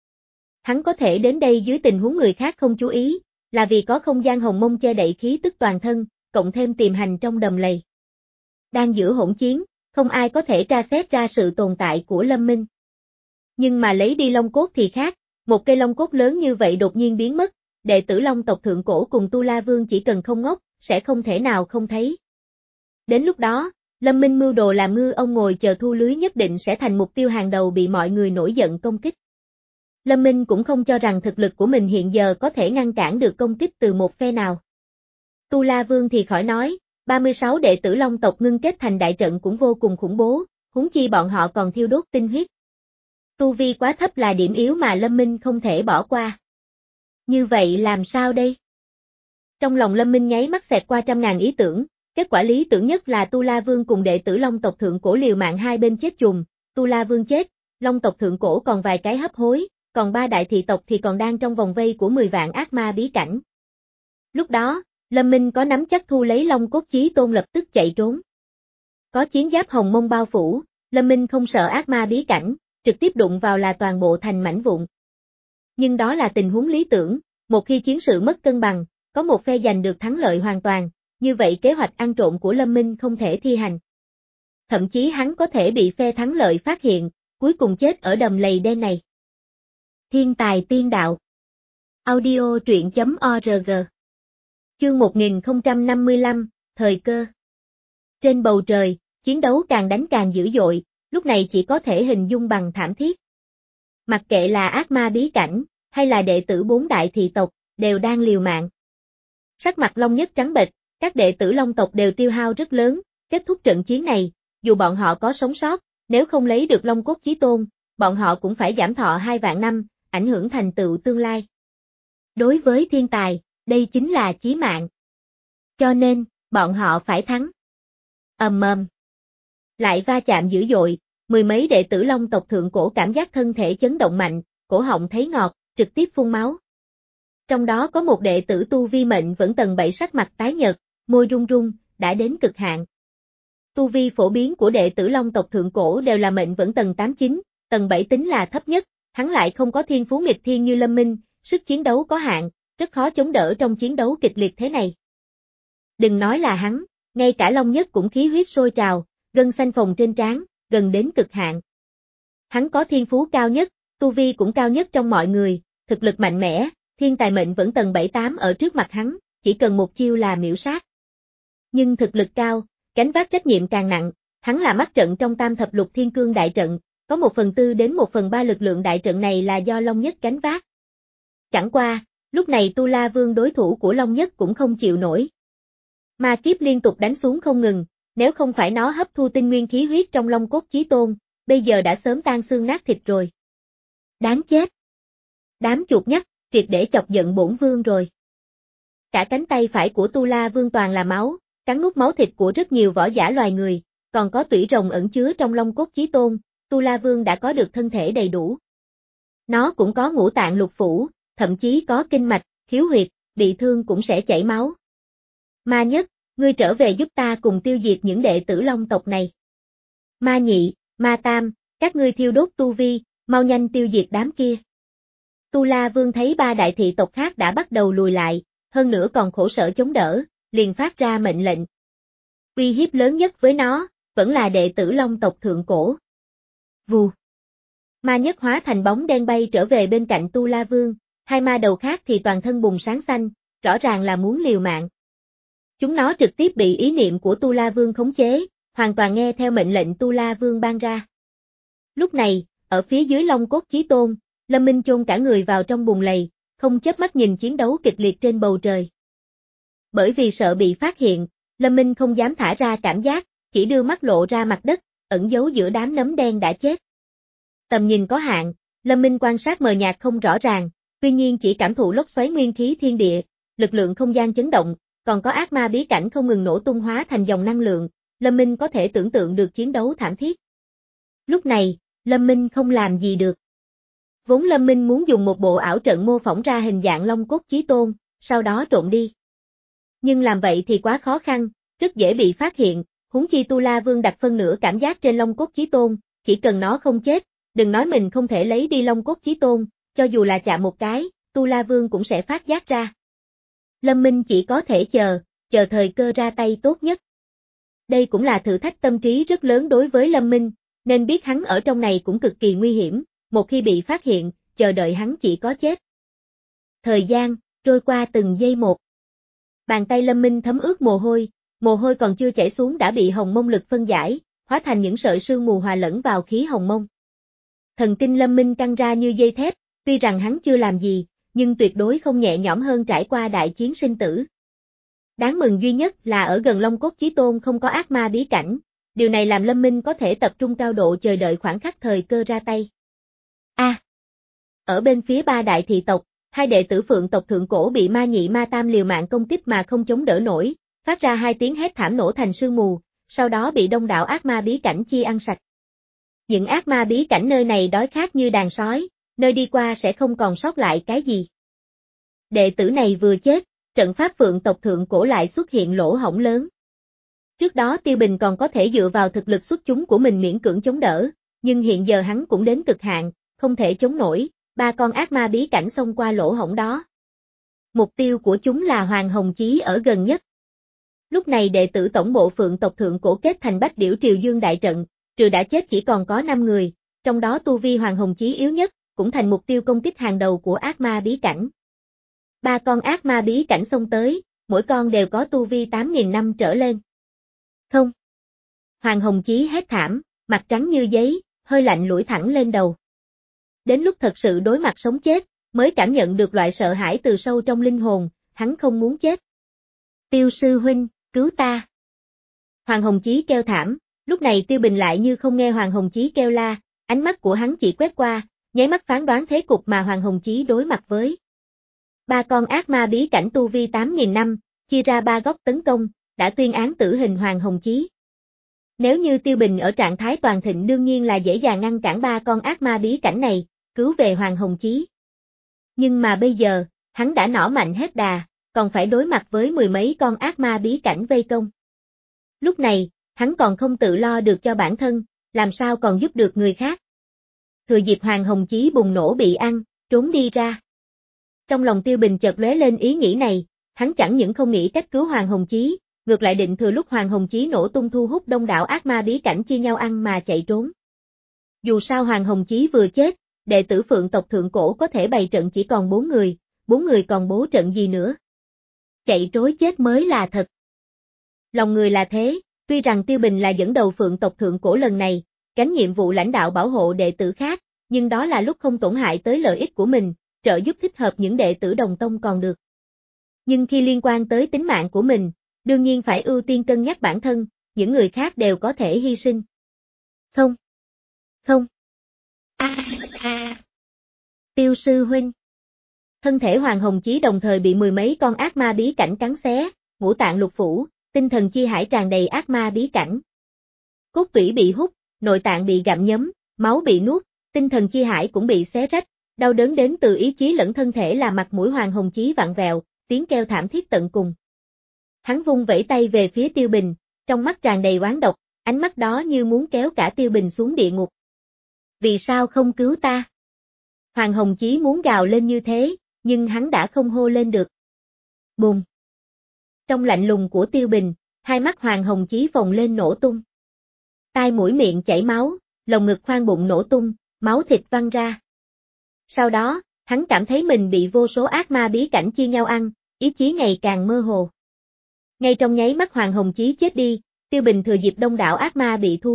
Hắn có thể đến đây dưới tình huống người khác không chú ý, là vì có không gian hồng mông che đậy khí tức toàn thân, cộng thêm tiềm hành trong đầm lầy. Đang giữa hỗn chiến, không ai có thể tra xét ra sự tồn tại của Lâm Minh. Nhưng mà lấy đi Long Cốt thì khác, một cây Long Cốt lớn như vậy đột nhiên biến mất, đệ tử Long tộc thượng cổ cùng Tu La Vương chỉ cần không ngốc, sẽ không thể nào không thấy. Đến lúc đó, Lâm Minh mưu đồ làm ngư ông ngồi chờ thu lưới nhất định sẽ thành mục tiêu hàng đầu bị mọi người nổi giận công kích. Lâm Minh cũng không cho rằng thực lực của mình hiện giờ có thể ngăn cản được công kích từ một phe nào. Tu La Vương thì khỏi nói, ba mươi sáu đệ tử Long tộc ngưng kết thành đại trận cũng vô cùng khủng bố, huống chi bọn họ còn thiêu đốt tinh huyết. Tu vi quá thấp là điểm yếu mà Lâm Minh không thể bỏ qua. Như vậy làm sao đây? Trong lòng Lâm Minh nháy mắt xẹt qua trăm ngàn ý tưởng, kết quả lý tưởng nhất là Tu La Vương cùng đệ tử Long tộc thượng cổ liều mạng hai bên chết chùm, Tu La Vương chết, Long tộc thượng cổ còn vài cái hấp hối, còn ba đại thị tộc thì còn đang trong vòng vây của mười vạn ác ma bí cảnh. Lúc đó, Lâm Minh có nắm chắc thu lấy Long Cốt Chí Tôn lập tức chạy trốn. Có chiến giáp hồng mông bao phủ, Lâm Minh không sợ ác ma bí cảnh, trực tiếp đụng vào là toàn bộ thành mảnh vụn. Nhưng đó là tình huống lý tưởng, một khi chiến sự mất cân bằng, có một phe giành được thắng lợi hoàn toàn, như vậy kế hoạch ăn trộm của Lâm Minh không thể thi hành. Thậm chí hắn có thể bị phe thắng lợi phát hiện, cuối cùng chết ở đầm lầy đen này. Thiên tài tiên đạo. Audio truyện chấm org. Chương một nghìn không trăm năm mươi lăm, thời cơ. Trên bầu trời, chiến đấu càng đánh càng dữ dội, lúc này chỉ có thể hình dung bằng thảm thiết. Mặc kệ là ác ma bí cảnh, hay là đệ tử bốn đại thị tộc, đều đang liều mạng. Sắc mặt Long Nhất trắng bệch, các đệ tử Long tộc đều tiêu hao rất lớn, kết thúc trận chiến này, dù bọn họ có sống sót, nếu không lấy được Long Cốt Chí Tôn, bọn họ cũng phải giảm thọ hai vạn năm, ảnh hưởng thành tựu tương lai. Đối với thiên tài, đây chính là chí mạng. Cho nên, bọn họ phải thắng. Ầm ầm. Lại va chạm dữ dội, mười mấy đệ tử Long tộc thượng cổ cảm giác thân thể chấn động mạnh, cổ họng thấy ngọt, trực tiếp phun máu. Trong đó có một đệ tử tu vi mệnh vẫn tầng bảy sắc mặt tái nhợt, môi run run, đã đến cực hạn. Tu vi phổ biến của đệ tử Long tộc thượng cổ đều là mệnh vẫn tầng tám chín, tầng bảy tính là thấp nhất, hắn lại không có thiên phú nghịch thiên như Lâm Minh, sức chiến đấu có hạn, rất khó chống đỡ trong chiến đấu kịch liệt thế này. Đừng nói là hắn, ngay cả Long Nhất cũng khí huyết sôi trào, gân xanh phồng trên trán, gần đến cực hạn. Hắn có thiên phú cao nhất, tu vi cũng cao nhất trong mọi người, thực lực mạnh mẽ, thiên tài mệnh vẫn tầng bảy tám ở trước mặt hắn, chỉ cần một chiêu là miểu sát. Nhưng thực lực cao, gánh vác trách nhiệm càng nặng, hắn là mắt trận trong tam thập lục thiên cương đại trận, có một phần tư đến một phần ba lực lượng đại trận này là do Long Nhất gánh vác. Chẳng qua, lúc này Tu La Vương đối thủ của Long Nhất cũng không chịu nổi. Ma kiếp liên tục đánh xuống không ngừng, nếu không phải nó hấp thu tinh nguyên khí huyết trong Long Cốt Chí Tôn, bây giờ đã sớm tan xương nát thịt rồi. Đáng chết! Đám chuột nhắt, triệt để chọc giận bổn vương rồi. Cả cánh tay phải của Tu La Vương toàn là máu, cắn nuốt máu thịt của rất nhiều võ giả loài người, còn có tủy rồng ẩn chứa trong Long Cốt Chí Tôn, Tu La Vương đã có được thân thể đầy đủ. Nó cũng có ngũ tạng lục phủ, thậm chí có kinh mạch, khiếu huyệt, bị thương cũng sẽ chảy máu. Ma Nhất, ngươi trở về giúp ta cùng tiêu diệt những đệ tử Long tộc này. Ma Nhị, Ma Tam, các ngươi thiêu đốt tu vi, mau nhanh tiêu diệt đám kia. Tu La Vương thấy ba đại thị tộc khác đã bắt đầu lùi lại, hơn nữa còn khổ sở chống đỡ, liền phát ra mệnh lệnh. Uy hiếp lớn nhất với nó, vẫn là đệ tử Long tộc thượng cổ. Vù. Ma Nhất hóa thành bóng đen bay trở về bên cạnh Tu La Vương, hai ma đầu khác thì toàn thân bùng sáng xanh, rõ ràng là muốn liều mạng. Chúng nó trực tiếp bị ý niệm của Tu La Vương khống chế, hoàn toàn nghe theo mệnh lệnh Tu La Vương ban ra. Lúc này, ở phía dưới Long Cốt Chí Tôn, Lâm Minh chôn cả người vào trong bùn lầy, không chớp mắt nhìn chiến đấu kịch liệt trên bầu trời. Bởi vì sợ bị phát hiện, Lâm Minh không dám thả ra cảm giác, chỉ đưa mắt lộ ra mặt đất, ẩn giấu giữa đám nấm đen đã chết. Tầm nhìn có hạn, Lâm Minh quan sát mờ nhạt không rõ ràng, tuy nhiên chỉ cảm thụ lốc xoáy nguyên khí thiên địa, lực lượng không gian chấn động, còn có ác ma bí cảnh không ngừng nổ tung hóa thành dòng năng lượng, Lâm Minh có thể tưởng tượng được chiến đấu thảm thiết. Lúc này, Lâm Minh không làm gì được. Vốn Lâm Minh muốn dùng một bộ ảo trận mô phỏng ra hình dạng Long Cốt Chí Tôn, sau đó trộn đi. Nhưng làm vậy thì quá khó khăn, rất dễ bị phát hiện, huống chi Tu La Vương đặt phân nửa cảm giác trên Long Cốt Chí Tôn, chỉ cần nó không chết, đừng nói mình không thể lấy đi Long Cốt Chí Tôn, cho dù là chạm một cái, Tu La Vương cũng sẽ phát giác ra. Lâm Minh chỉ có thể chờ, chờ thời cơ ra tay tốt nhất. Đây cũng là thử thách tâm trí rất lớn đối với Lâm Minh, nên biết hắn ở trong này cũng cực kỳ nguy hiểm, một khi bị phát hiện, chờ đợi hắn chỉ có chết. Thời gian, trôi qua từng giây một. Bàn tay Lâm Minh thấm ướt mồ hôi, mồ hôi còn chưa chảy xuống đã bị hồng mông lực phân giải, hóa thành những sợi sương mù hòa lẫn vào khí hồng mông. Thần kinh Lâm Minh căng ra như dây thép, tuy rằng hắn chưa làm gì, nhưng tuyệt đối không nhẹ nhõm hơn trải qua đại chiến sinh tử. Đáng mừng duy nhất là ở gần Long Cốt Chí Tôn không có ác ma bí cảnh, điều này làm Lâm Minh có thể tập trung cao độ chờ đợi khoảng khắc thời cơ ra tay. A. À, ở bên phía ba đại thị tộc, hai đệ tử Phượng tộc thượng cổ bị ma nhị ma tam liều mạng công kích mà không chống đỡ nổi, phát ra hai tiếng hét thảm nổ thành sương mù, sau đó bị đông đảo ác ma bí cảnh chia ăn sạch. Những ác ma bí cảnh nơi này đói khát như đàn sói, nơi đi qua sẽ không còn sót lại cái gì. Đệ tử này vừa chết, trận pháp Phượng tộc thượng cổ lại xuất hiện lỗ hổng lớn. Trước đó Tiêu Bình còn có thể dựa vào thực lực xuất chúng của mình miễn cưỡng chống đỡ, nhưng hiện giờ hắn cũng đến cực hạn, không thể chống nổi, ba con ác ma bí cảnh xông qua lỗ hổng đó. Mục tiêu của chúng là Hoàng Hồng Chí ở gần nhất. Lúc này đệ tử tổng bộ Phượng tộc thượng cổ kết thành Bách Điểu Triều Dương đại trận, trừ đã chết chỉ còn có năm người, trong đó tu vi Hoàng Hồng Chí yếu nhất, cũng thành mục tiêu công kích hàng đầu của ác ma bí cảnh. Ba con ác ma bí cảnh xông tới, mỗi con đều có tu vi tám nghìn năm trở lên. Không. Hoàng Hồng Chí hét thảm, mặt trắng như giấy, hơi lạnh lủi thẳng lên đầu. Đến lúc thật sự đối mặt sống chết, mới cảm nhận được loại sợ hãi từ sâu trong linh hồn, hắn không muốn chết. Tiêu sư huynh, cứu ta. Hoàng Hồng Chí kêu thảm, lúc này Tiêu Bình lại như không nghe Hoàng Hồng Chí kêu la, ánh mắt của hắn chỉ quét qua, nháy mắt phán đoán thế cục mà Hoàng Hồng Chí đối mặt với. Ba con ác ma bí cảnh tu vi tám nghìn năm, chia ra ba góc tấn công, đã tuyên án tử hình Hoàng Hồng Chí. Nếu như Tiêu Bình ở trạng thái toàn thịnh đương nhiên là dễ dàng ngăn cản ba con ác ma bí cảnh này, cứu về Hoàng Hồng Chí. Nhưng mà bây giờ, hắn đã nỏ mạnh hết đà, còn phải đối mặt với mười mấy con ác ma bí cảnh vây công. Lúc này, hắn còn không tự lo được cho bản thân, làm sao còn giúp được người khác. Thừa dịp Hoàng Hồng Chí bùng nổ bị ăn, trốn đi ra. Trong lòng Tiêu Bình chợt lóe lên ý nghĩ này, hắn chẳng những không nghĩ cách cứu Hoàng Hồng Chí, ngược lại định thừa lúc Hoàng Hồng Chí nổ tung thu hút đông đảo ác ma bí cảnh chia nhau ăn mà chạy trốn. Dù sao Hoàng Hồng Chí vừa chết, đệ tử Phượng tộc thượng cổ có thể bày trận chỉ còn bốn người, bốn người còn bố trận gì nữa. Chạy trối chết mới là thật. Lòng người là thế, tuy rằng Tiêu Bình là dẫn đầu Phượng tộc thượng cổ lần này, gánh nhiệm vụ lãnh đạo bảo hộ đệ tử khác, nhưng đó là lúc không tổn hại tới lợi ích của mình, trợ giúp thích hợp những đệ tử đồng tông còn được. Nhưng khi liên quan tới tính mạng của mình, đương nhiên phải ưu tiên cân nhắc bản thân, những người khác đều có thể hy sinh. Không. Không. A a. Tiêu sư huynh. Thân thể Hoàng Hồng Chí đồng thời bị mười mấy con ác ma bí cảnh cắn xé, ngũ tạng lục phủ, tinh thần chi hải tràn đầy ác ma bí cảnh. Cốt tủy bị hút, nội tạng bị gặm nhấm, máu bị nuốt, tinh thần chi hải cũng bị xé rách, đau đớn đến từ ý chí lẫn thân thể là mặt mũi Hoàng Hồng Chí vặn vẹo, tiếng kêu thảm thiết tận cùng. Hắn vung vẫy tay về phía Tiêu Bình, trong mắt tràn đầy oán độc, ánh mắt đó như muốn kéo cả Tiêu Bình xuống địa ngục. Vì sao không cứu ta? Hoàng Hồng Chí muốn gào lên như thế, nhưng hắn đã không hô lên được. Bùm! Trong lạnh lùng của Tiêu Bình, hai mắt Hoàng Hồng Chí phồng lên nổ tung. Tai mũi miệng chảy máu, lồng ngực khoang bụng nổ tung, máu thịt văng ra. Sau đó, hắn cảm thấy mình bị vô số ác ma bí cảnh chia nhau ăn, ý chí ngày càng mơ hồ. Ngay trong nháy mắt Hoàng Hồng Chí chết đi, Tiêu Bình thừa dịp đông đảo ác ma bị thu hút,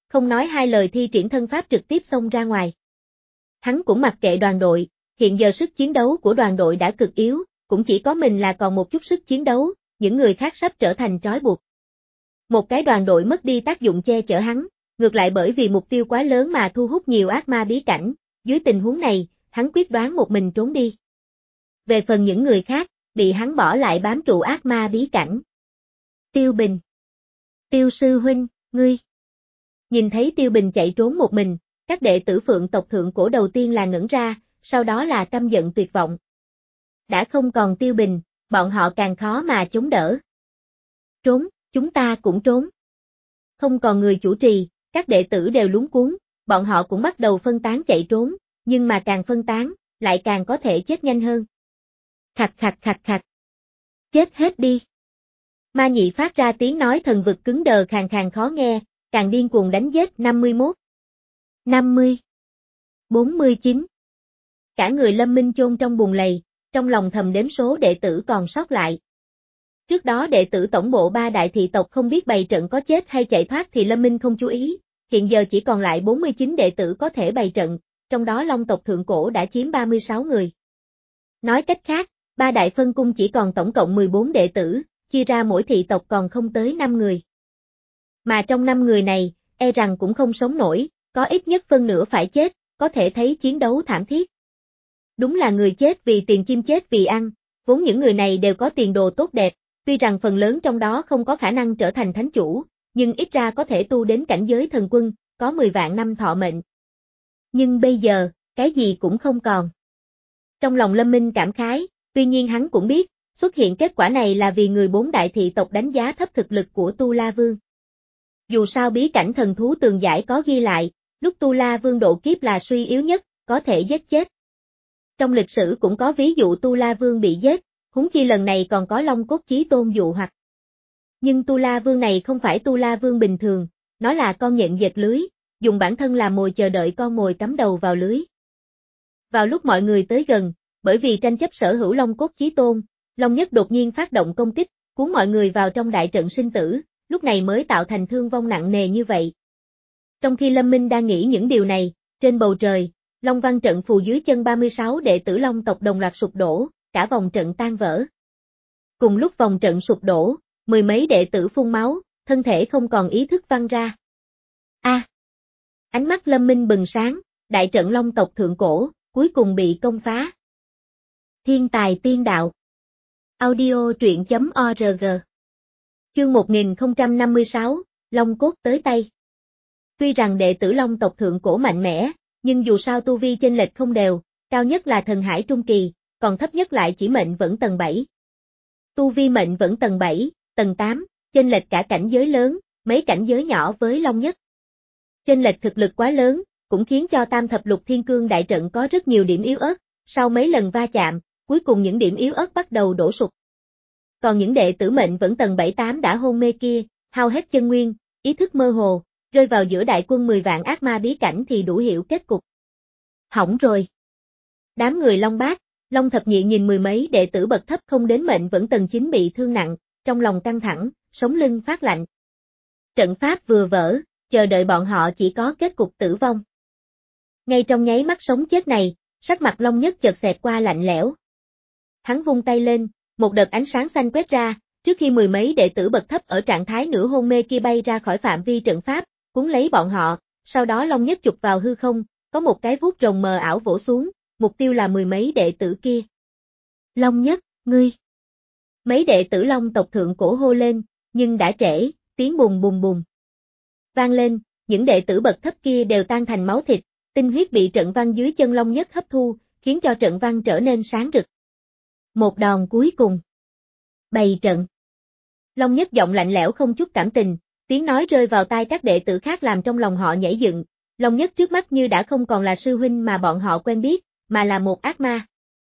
không nói hai lời thi triển thân pháp trực tiếp xông ra ngoài. Hắn cũng mặc kệ đoàn đội, hiện giờ sức chiến đấu của đoàn đội đã cực yếu, cũng chỉ có mình là còn một chút sức chiến đấu, những người khác sắp trở thành trói buộc. Một cái đoàn đội mất đi tác dụng che chở hắn, ngược lại bởi vì mục tiêu quá lớn mà thu hút nhiều ác ma bí cảnh, dưới tình huống này, hắn quyết đoán một mình trốn đi. Về phần những người khác, bị hắn bỏ lại bám trụ ác ma bí cảnh. Tiêu Bình. Tiêu sư huynh, ngươi. Nhìn thấy Tiêu Bình chạy trốn một mình, các đệ tử Phượng tộc thượng cổ đầu tiên là ngẩn ra, sau đó là căm giận tuyệt vọng. Đã không còn Tiêu Bình, bọn họ càng khó mà chống đỡ. Trốn, chúng ta cũng trốn. Không còn người chủ trì, các đệ tử đều luống cuống, bọn họ cũng bắt đầu phân tán chạy trốn, nhưng mà càng phân tán, lại càng có thể chết nhanh hơn. Khạch khạch khạch khạch. Chết hết đi. Ma Nhị phát ra tiếng nói thần vực cứng đờ khàn khàn khó nghe, càng điên cuồng đánh giết năm mươi mốt. năm mươi. bốn mươi chín. Cả người Lâm Minh chôn trong bùn lầy, trong lòng thầm đếm số đệ tử còn sót lại. Trước đó đệ tử tổng bộ ba đại thị tộc không biết bày trận có chết hay chạy thoát thì Lâm Minh không chú ý, hiện giờ chỉ còn lại bốn mươi chín đệ tử có thể bày trận, trong đó Long tộc thượng cổ đã chiếm ba mươi sáu người. Nói cách khác, ba đại phân cung chỉ còn tổng cộng mười bốn đệ tử, chia ra mỗi thị tộc còn không tới năm người. Mà trong năm người này, e rằng cũng không sống nổi, có ít nhất phân nửa phải chết, có thể thấy chiến đấu thảm thiết. Đúng là người chết vì tiền chim chết vì ăn, vốn những người này đều có tiền đồ tốt đẹp, tuy rằng phần lớn trong đó không có khả năng trở thành thánh chủ, nhưng ít ra có thể tu đến cảnh giới thần quân, có mười vạn năm thọ mệnh. Nhưng bây giờ, cái gì cũng không còn. Trong lòng Lâm Minh cảm khái, tuy nhiên hắn cũng biết, xuất hiện kết quả này là vì người bốn đại thị tộc đánh giá thấp thực lực của Tu La Vương. Dù sao bí cảnh thần thú tường giải có ghi lại, lúc Tu La Vương độ kiếp là suy yếu nhất, có thể giết chết. Trong lịch sử cũng có ví dụ Tu La Vương bị giết, huống chi lần này còn có Long Cốt Chí Tôn dụ hoặc. Nhưng Tu La Vương này không phải Tu La Vương bình thường, nó là con nhện dệt lưới, dùng bản thân làm mồi chờ đợi con mồi cắm đầu vào lưới. Vào lúc mọi người tới gần, bởi vì tranh chấp sở hữu Long Cốt Chí Tôn, Long Nhất đột nhiên phát động công kích, cuốn mọi người vào trong đại trận sinh tử, lúc này mới tạo thành thương vong nặng nề như vậy. Trong khi Lâm Minh đang nghĩ những điều này, trên bầu trời, Long Văn trận phù dưới chân ba mươi sáu đệ tử Long tộc đồng loạt sụp đổ, cả vòng trận tan vỡ. Cùng lúc vòng trận sụp đổ, mười mấy đệ tử phun máu, thân thể không còn ý thức văng ra. A! À, ánh mắt Lâm Minh bừng sáng, đại trận Long tộc thượng cổ, cuối cùng bị công phá. Thiên tài tiên đạo. Audio truyện chấm org. Chương một nghìn không trăm năm mươi sáu, Long cốt tới tay. Tuy rằng đệ tử Long tộc thượng cổ mạnh mẽ, nhưng dù sao tu vi chênh lệch không đều, cao nhất là thần hải trung kỳ, còn thấp nhất lại chỉ mệnh vẫn tầng bảy. Tu vi mệnh vẫn tầng bảy, tầng tám, chênh lệch cả cảnh giới lớn, mấy cảnh giới nhỏ với Long Nhất. Chênh lệch thực lực quá lớn, cũng khiến cho Tam Thập Lục Thiên Cương đại trận có rất nhiều điểm yếu ớt, sau mấy lần va chạm, cuối cùng những điểm yếu ớt bắt đầu đổ sụp. Còn những đệ tử mệnh vẫn tầng bảy tám đã hôn mê kia, hao hết chân nguyên, ý thức mơ hồ, rơi vào giữa đại quân mười vạn ác ma bí cảnh thì đủ hiểu kết cục. Hỏng rồi. Đám người Long Bát, Long Thập Nhị nhìn mười mấy đệ tử bậc thấp không đến mệnh vẫn tầng chín bị thương nặng, trong lòng căng thẳng, sống lưng phát lạnh. Trận pháp vừa vỡ, chờ đợi bọn họ chỉ có kết cục tử vong. Ngay trong nháy mắt sống chết này, sắc mặt Long Nhất chợt xẹt qua lạnh lẽo. Hắn vung tay lên, một đợt ánh sáng xanh quét ra, trước khi mười mấy đệ tử bậc thấp ở trạng thái nửa hôn mê kia bay ra khỏi phạm vi trận pháp, cuốn lấy bọn họ, sau đó Long Nhất chụp vào hư không, có một cái vuốt rồng mờ ảo vỗ xuống, mục tiêu là mười mấy đệ tử kia. Long Nhất, ngươi! Mấy đệ tử Long tộc thượng cổ hô lên, nhưng đã trễ, tiếng bùng bùng bùng. Vang lên, những đệ tử bậc thấp kia đều tan thành máu thịt, tinh huyết bị trận văn dưới chân Long Nhất hấp thu, khiến cho trận văn trở nên sáng rực. Một đòn cuối cùng. Bày trận. Long Nhất giọng lạnh lẽo không chút cảm tình, tiếng nói rơi vào tai các đệ tử khác làm trong lòng họ nhảy dựng. Long Nhất trước mắt như đã không còn là sư huynh mà bọn họ quen biết, mà là một ác ma.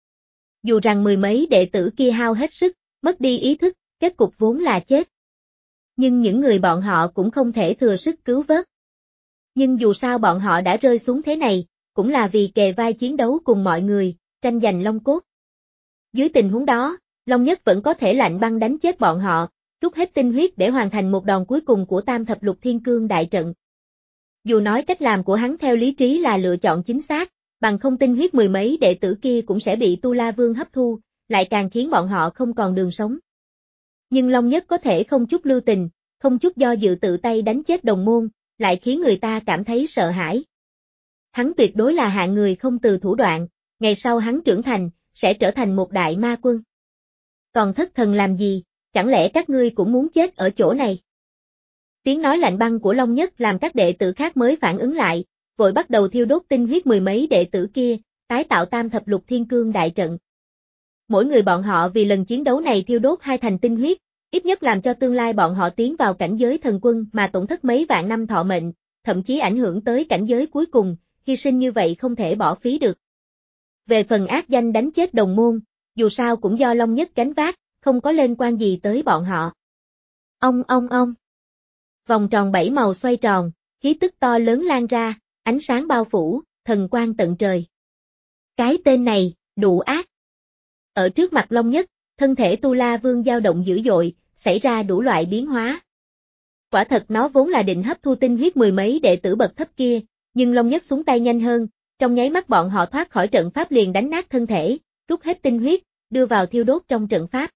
Dù rằng mười mấy đệ tử kia hao hết sức, mất đi ý thức, kết cục vốn là chết. Nhưng những người bọn họ cũng không thể thừa sức cứu vớt. Nhưng dù sao bọn họ đã rơi xuống thế này, cũng là vì kề vai chiến đấu cùng mọi người, tranh giành Long cốt. Dưới tình huống đó, Long Nhất vẫn có thể lạnh băng đánh chết bọn họ, rút hết tinh huyết để hoàn thành một đòn cuối cùng của Tam Thập Lục Thiên Cương đại trận. Dù nói cách làm của hắn theo lý trí là lựa chọn chính xác, bằng không tinh huyết mười mấy đệ tử kia cũng sẽ bị Tu La Vương hấp thu, lại càng khiến bọn họ không còn đường sống. Nhưng Long Nhất có thể không chút lưu tình, không chút do dự tự tay đánh chết đồng môn, lại khiến người ta cảm thấy sợ hãi. Hắn tuyệt đối là hạng người không từ thủ đoạn, ngày sau hắn trưởng thành, sẽ trở thành một đại ma quân. Còn thất thần làm gì, chẳng lẽ các ngươi cũng muốn chết ở chỗ này? Tiếng nói lạnh băng của Long Nhất làm các đệ tử khác mới phản ứng lại, vội bắt đầu thiêu đốt tinh huyết mười mấy đệ tử kia, tái tạo tam thập lục thiên cương đại trận. Mỗi người bọn họ vì lần chiến đấu này thiêu đốt hai thành tinh huyết, ít nhất làm cho tương lai bọn họ tiến vào cảnh giới thần quân mà tổn thất mấy vạn năm thọ mệnh, thậm chí ảnh hưởng tới cảnh giới cuối cùng, hy sinh như vậy không thể bỏ phí được. Về phần ác danh đánh chết đồng môn, dù sao cũng do Long Nhất gánh vác, không có liên quan gì tới bọn họ. Ông ông ông. Vòng tròn bảy màu xoay tròn, khí tức to lớn lan ra, ánh sáng bao phủ, thần quang tận trời. Cái tên này, đủ ác. Ở trước mặt Long Nhất, thân thể Tu La Vương dao động dữ dội, xảy ra đủ loại biến hóa. Quả thật nó vốn là định hấp thu tinh huyết mười mấy đệ tử bậc thấp kia, nhưng Long Nhất xuống tay nhanh hơn, trong nháy mắt bọn họ thoát khỏi trận pháp liền đánh nát thân thể, rút hết tinh huyết, đưa vào thiêu đốt trong trận pháp.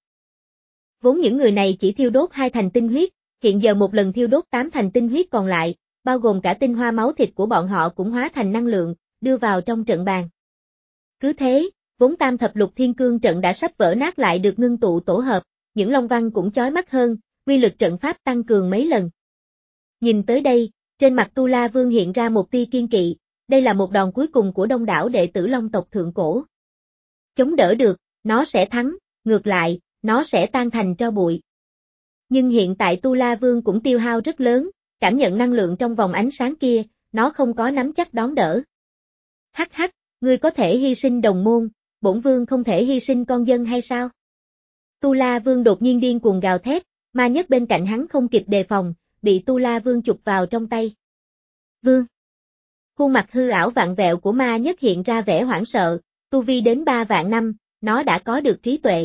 Vốn những người này chỉ thiêu đốt hai thành tinh huyết, hiện giờ một lần thiêu đốt tám thành tinh huyết còn lại, bao gồm cả tinh hoa máu thịt của bọn họ cũng hóa thành năng lượng, đưa vào trong trận bàn. Cứ thế, vốn tam thập lục thiên cương trận đã sắp vỡ nát lại được ngưng tụ tổ hợp, những long văn cũng chói mắt hơn, uy lực trận pháp tăng cường mấy lần. Nhìn tới đây, trên mặt Tu La Vương hiện ra một tia kiên kỵ, đây là một đòn cuối cùng của đông đảo đệ tử Long tộc thượng cổ. Chống đỡ được, nó sẽ thắng, ngược lại, nó sẽ tan thành tro bụi. Nhưng hiện tại Tu La Vương cũng tiêu hao rất lớn, cảm nhận năng lượng trong vòng ánh sáng kia, nó không có nắm chắc đón đỡ. Hắc hắc, ngươi có thể hy sinh đồng môn, bổn vương không thể hy sinh con dân hay sao? Tu La Vương đột nhiên điên cuồng gào thét, ma nhất bên cạnh hắn không kịp đề phòng, bị Tu La Vương chụp vào trong tay. Vương. Khuôn mặt hư ảo vặn vẹo của ma nhất hiện ra vẻ hoảng sợ, tu vi đến ba vạn năm, nó đã có được trí tuệ.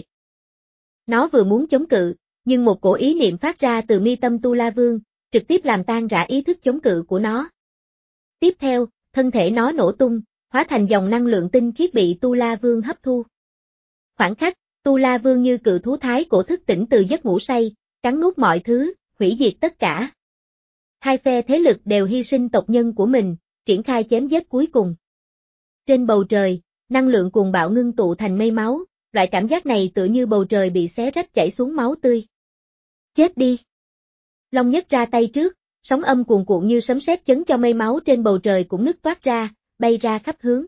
Nó vừa muốn chống cự, nhưng một cổ ý niệm phát ra từ mi tâm Tu La Vương, trực tiếp làm tan rã ý thức chống cự của nó. Tiếp theo, thân thể nó nổ tung, hóa thành dòng năng lượng tinh khiết bị Tu La Vương hấp thu. Khoảnh khắc, Tu La Vương như cự thú thái cổ thức tỉnh từ giấc ngủ say, cắn nuốt mọi thứ, hủy diệt tất cả. Hai phe thế lực đều hy sinh tộc nhân của mình, triển khai chém giết cuối cùng. Trên bầu trời, năng lượng cuồng bạo ngưng tụ thành mây máu, loại cảm giác này tựa như bầu trời bị xé rách chảy xuống máu tươi. Chết đi! Long Nhất ra tay trước, sóng âm cuồn cuộn như sấm sét chấn cho mây máu trên bầu trời cũng nứt toát ra, bay ra khắp hướng.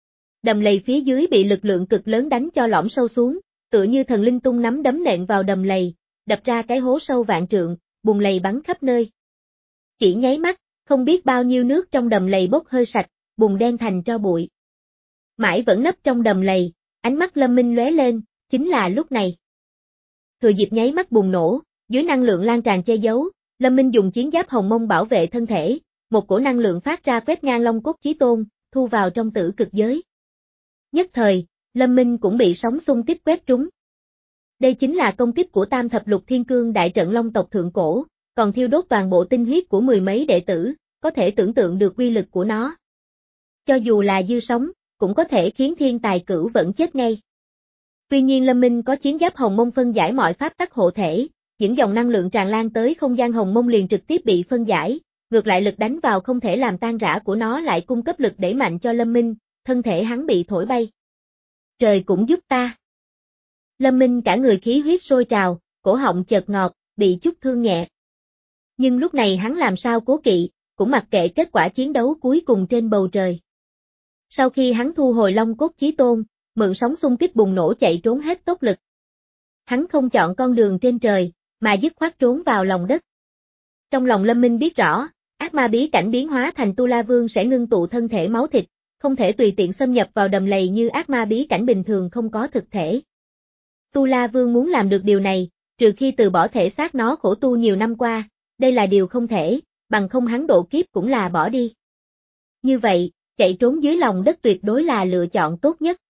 Đầm lầy phía dưới bị lực lượng cực lớn đánh cho lõm sâu xuống, tựa như thần linh tung nắm đấm nện vào đầm lầy, đập ra cái hố sâu vạn trượng, bùn lầy bắn khắp nơi. Chỉ nháy mắt, không biết bao nhiêu nước trong đầm lầy bốc hơi sạch, bùn đen thành tro bụi. Mãi vẫn nấp trong đầm lầy, ánh mắt Lâm Minh lóe lên, chính là lúc này. Thừa dịp nháy mắt bùng nổ, dưới năng lượng lan tràn che giấu, Lâm Minh dùng chiến giáp hồng mông bảo vệ thân thể, một cổ năng lượng phát ra quét ngang Long Cốt Chí Tôn, thu vào trong tử cực giới. Nhất thời, Lâm Minh cũng bị sóng xung kích quét trúng. Đây chính là công kích của tam thập lục thiên cương đại trận Long tộc thượng cổ, còn thiêu đốt toàn bộ tinh huyết của mười mấy đệ tử, có thể tưởng tượng được uy lực của nó. Cho dù là dư sóng, cũng có thể khiến thiên tài cửu vẫn chết ngay. Tuy nhiên Lâm Minh có chiến giáp hồng mông phân giải mọi pháp tắc hộ thể, những dòng năng lượng tràn lan tới không gian hồng mông liền trực tiếp bị phân giải, ngược lại lực đánh vào không thể làm tan rã của nó lại cung cấp lực đẩy mạnh cho Lâm Minh, thân thể hắn bị thổi bay. Trời cũng giúp ta. Lâm Minh cả người khí huyết sôi trào, cổ họng chợt ngọt, bị chút thương nhẹ. Nhưng lúc này hắn làm sao cố kỵ, cũng mặc kệ kết quả chiến đấu cuối cùng trên bầu trời. Sau khi hắn thu hồi Long Cốt Chí Tôn, mượn sóng xung kích bùng nổ chạy trốn hết tốc lực. Hắn không chọn con đường trên trời, mà dứt khoát trốn vào lòng đất. Trong lòng Lâm Minh biết rõ, ác ma bí cảnh biến hóa thành Tu La Vương sẽ ngưng tụ thân thể máu thịt, không thể tùy tiện xâm nhập vào đầm lầy như ác ma bí cảnh bình thường không có thực thể. Tu La Vương muốn làm được điều này, trừ khi từ bỏ thể xác nó khổ tu nhiều năm qua, đây là điều không thể, bằng không hắn độ kiếp cũng là bỏ đi. Như vậy, chạy trốn dưới lòng đất tuyệt đối là lựa chọn tốt nhất.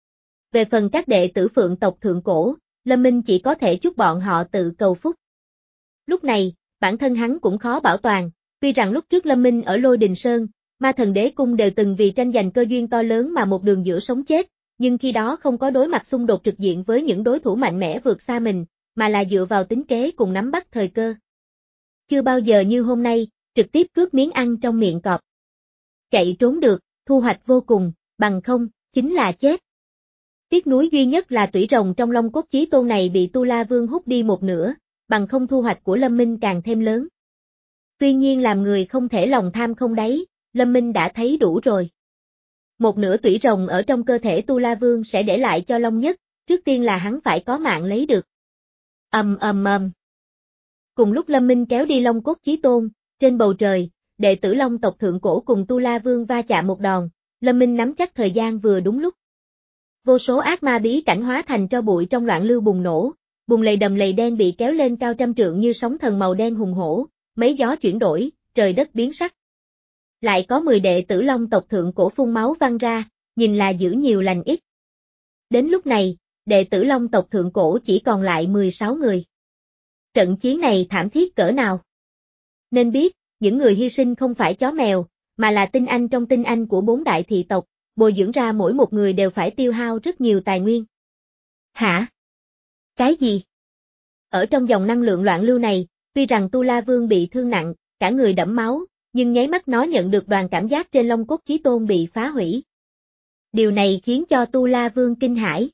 Về phần các đệ tử Phượng tộc thượng cổ, Lâm Minh chỉ có thể chúc bọn họ tự cầu phúc. Lúc này, bản thân hắn cũng khó bảo toàn, Tuy rằng lúc trước Lâm Minh ở Lôi Đình Sơn, Ma Thần Đế Cung đều từng vì tranh giành cơ duyên to lớn mà một đường giữa sống chết, nhưng khi đó không có đối mặt xung đột trực diện với những đối thủ mạnh mẽ vượt xa mình, mà là dựa vào tính kế cùng nắm bắt thời cơ. Chưa bao giờ như hôm nay, trực tiếp cướp miếng ăn trong miệng cọp. Chạy trốn được, thu hoạch vô cùng, bằng không, chính là chết. Tiếc nuối duy nhất là tủy rồng trong Long Cốt Chí Tôn này bị Tu La Vương hút đi một nửa, bằng không thu hoạch của Lâm Minh càng thêm lớn. Tuy nhiên làm người không thể lòng tham không đáy, Lâm Minh đã thấy đủ rồi. Một nửa tủy rồng ở trong cơ thể Tu La Vương sẽ để lại cho Long Nhất, trước tiên là hắn phải có mạng lấy được. Ầm ầm ầm. Cùng lúc Lâm Minh kéo đi Long Cốt Chí Tôn, trên bầu trời, đệ tử Long tộc thượng cổ cùng Tu La Vương va chạm một đòn, Lâm Minh nắm chắc thời gian vừa đúng lúc. Vô số ác ma bí cảnh hóa thành tro bụi trong loạn lưu bùng nổ, bùng lầy đầm lầy đen bị kéo lên cao trăm trượng như sóng thần màu đen hùng hổ, mấy gió chuyển đổi, trời đất biến sắc. Lại có mười đệ tử Long tộc thượng cổ phun máu văng ra, nhìn là giữ nhiều lành ít. Đến lúc này, đệ tử Long tộc thượng cổ chỉ còn lại mười sáu người. Trận chiến này thảm thiết cỡ nào? Nên biết, những người hy sinh không phải chó mèo, mà là tinh anh trong tinh anh của bốn đại thị tộc, bồi dưỡng ra mỗi một người đều phải tiêu hao rất nhiều tài nguyên. Hả? Cái gì? Ở trong dòng năng lượng loạn lưu này, tuy rằng Tu La Vương bị thương nặng, cả người đẫm máu, nhưng nháy mắt nó nhận được đoàn cảm giác trên Long Cốt Chí Tôn bị phá hủy. Điều này khiến cho Tu La Vương kinh hãi.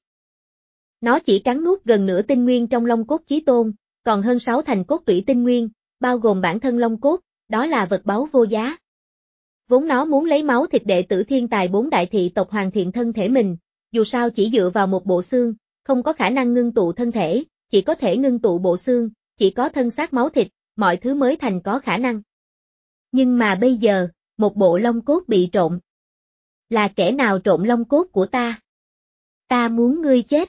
Nó chỉ cắn nuốt gần nửa tinh nguyên trong Long Cốt Chí Tôn, còn hơn sáu thành cốt tủy tinh nguyên, bao gồm bản thân Long Cốt, đó là vật báu vô giá. Vốn nó muốn lấy máu thịt đệ tử thiên tài bốn đại thị tộc hoàn thiện thân thể mình, dù sao chỉ dựa vào một bộ xương, không có khả năng ngưng tụ thân thể, chỉ có thể ngưng tụ bộ xương, chỉ có thân xác máu thịt, mọi thứ mới thành có khả năng. Nhưng mà bây giờ, một bộ long cốt bị trộn. Là kẻ nào trộn long cốt của ta? Ta muốn ngươi chết.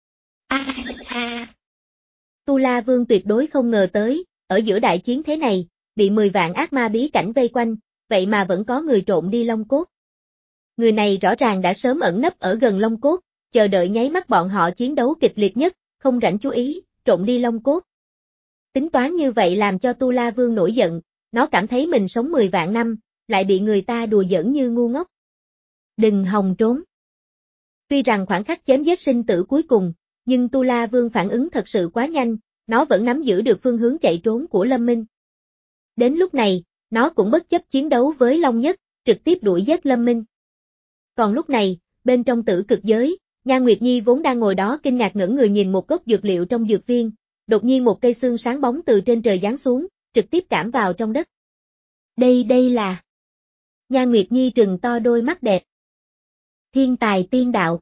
A a. Tu La Vương tuyệt đối không ngờ tới, ở giữa đại chiến thế này, bị mười vạn ác ma bí cảnh vây quanh, vậy mà vẫn có người trộn đi long cốt. Người này rõ ràng đã sớm ẩn nấp ở gần long cốt, chờ đợi nháy mắt bọn họ chiến đấu kịch liệt nhất, không rảnh chú ý, trộn đi long cốt. Tính toán như vậy làm cho Tu La Vương nổi giận, nó cảm thấy mình sống mười vạn năm, lại bị người ta đùa giỡn như ngu ngốc. Đừng hòng trốn. Tuy rằng khoảng khắc chém giết sinh tử cuối cùng, nhưng Tu La Vương phản ứng thật sự quá nhanh, nó vẫn nắm giữ được phương hướng chạy trốn của Lâm Minh. Đến lúc này, nó cũng bất chấp chiến đấu với Long Nhất, trực tiếp đuổi giết Lâm Minh. Còn lúc này, bên trong tử cực giới, Nhan Nguyệt Nhi vốn đang ngồi đó kinh ngạc ngẩn người nhìn một gốc dược liệu trong dược viên, đột nhiên một cây xương sáng bóng từ trên trời giáng xuống, trực tiếp cảm vào trong đất. Đây đây là... Nhan Nguyệt Nhi trừng to đôi mắt đẹp. Thiên tài tiên đạo.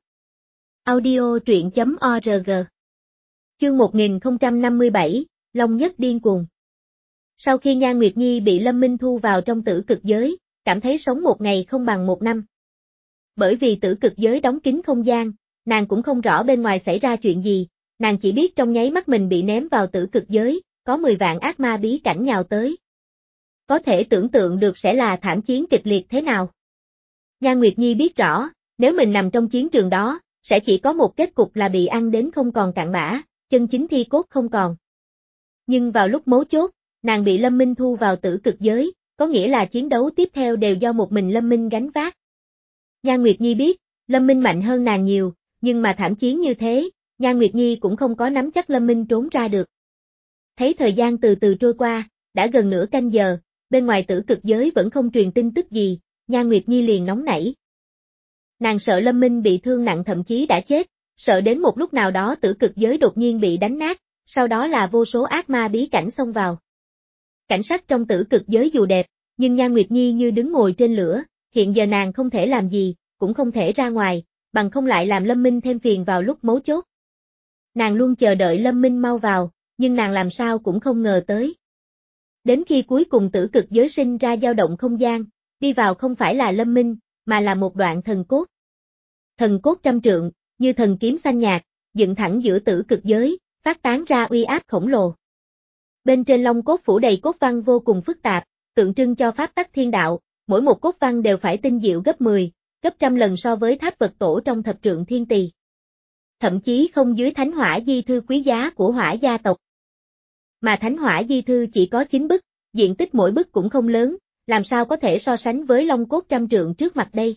Audio truyện chấm org. Chương một nghìn không trăm năm mươi bảy, Long Nhất điên cuồng. Sau khi Nhan Nguyệt Nhi bị Lâm Minh thu vào trong tử cực giới, cảm thấy sống một ngày không bằng một năm. Bởi vì tử cực giới đóng kín không gian, nàng cũng không rõ bên ngoài xảy ra chuyện gì, nàng chỉ biết trong nháy mắt mình bị ném vào tử cực giới, có mười vạn ác ma bí cảnh nhào tới. Có thể tưởng tượng được sẽ là thảm chiến kịch liệt thế nào. Nhan Nguyệt Nhi biết rõ, nếu mình nằm trong chiến trường đó, sẽ chỉ có một kết cục là bị ăn đến không còn cặn bã, chân chính thi cốt không còn. Nhưng vào lúc mấu chốt, nàng bị Lâm Minh thu vào tử cực giới, có nghĩa là chiến đấu tiếp theo đều do một mình Lâm Minh gánh vác. Nhan Nguyệt Nhi biết, Lâm Minh mạnh hơn nàng nhiều, nhưng mà thảm chiến như thế, Nhan Nguyệt Nhi cũng không có nắm chắc Lâm Minh trốn ra được. Thấy thời gian từ từ trôi qua, đã gần nửa canh giờ, bên ngoài tử cực giới vẫn không truyền tin tức gì, Nhan Nguyệt Nhi liền nóng nảy. Nàng sợ Lâm Minh bị thương nặng thậm chí đã chết, sợ đến một lúc nào đó tử cực giới đột nhiên bị đánh nát, sau đó là vô số ác ma bí cảnh xông vào. Cảnh sắc trong tử cực giới dù đẹp, nhưng Nhan Nguyệt Nhi như đứng ngồi trên lửa, hiện giờ nàng không thể làm gì, cũng không thể ra ngoài, bằng không lại làm Lâm Minh thêm phiền vào lúc mấu chốt. Nàng luôn chờ đợi Lâm Minh mau vào, nhưng nàng làm sao cũng không ngờ tới. Đến khi cuối cùng tử cực giới sinh ra dao động không gian, đi vào không phải là Lâm Minh, mà là một đoạn thần cốt. Thần cốt trăm trượng, như thần kiếm xanh nhạt, dựng thẳng giữa tử cực giới, phát tán ra uy áp khổng lồ. Bên trên long cốt phủ đầy cốt văn vô cùng phức tạp, tượng trưng cho pháp tắc thiên đạo, mỗi một cốt văn đều phải tinh diệu gấp mười, gấp trăm lần so với tháp vật tổ trong thập trượng thiên tỳ. Thậm chí không dưới thánh hỏa di thư quý giá của hỏa gia tộc. Mà thánh hỏa di thư chỉ có chín bức, diện tích mỗi bức cũng không lớn, làm sao có thể so sánh với long cốt trăm trượng trước mặt đây.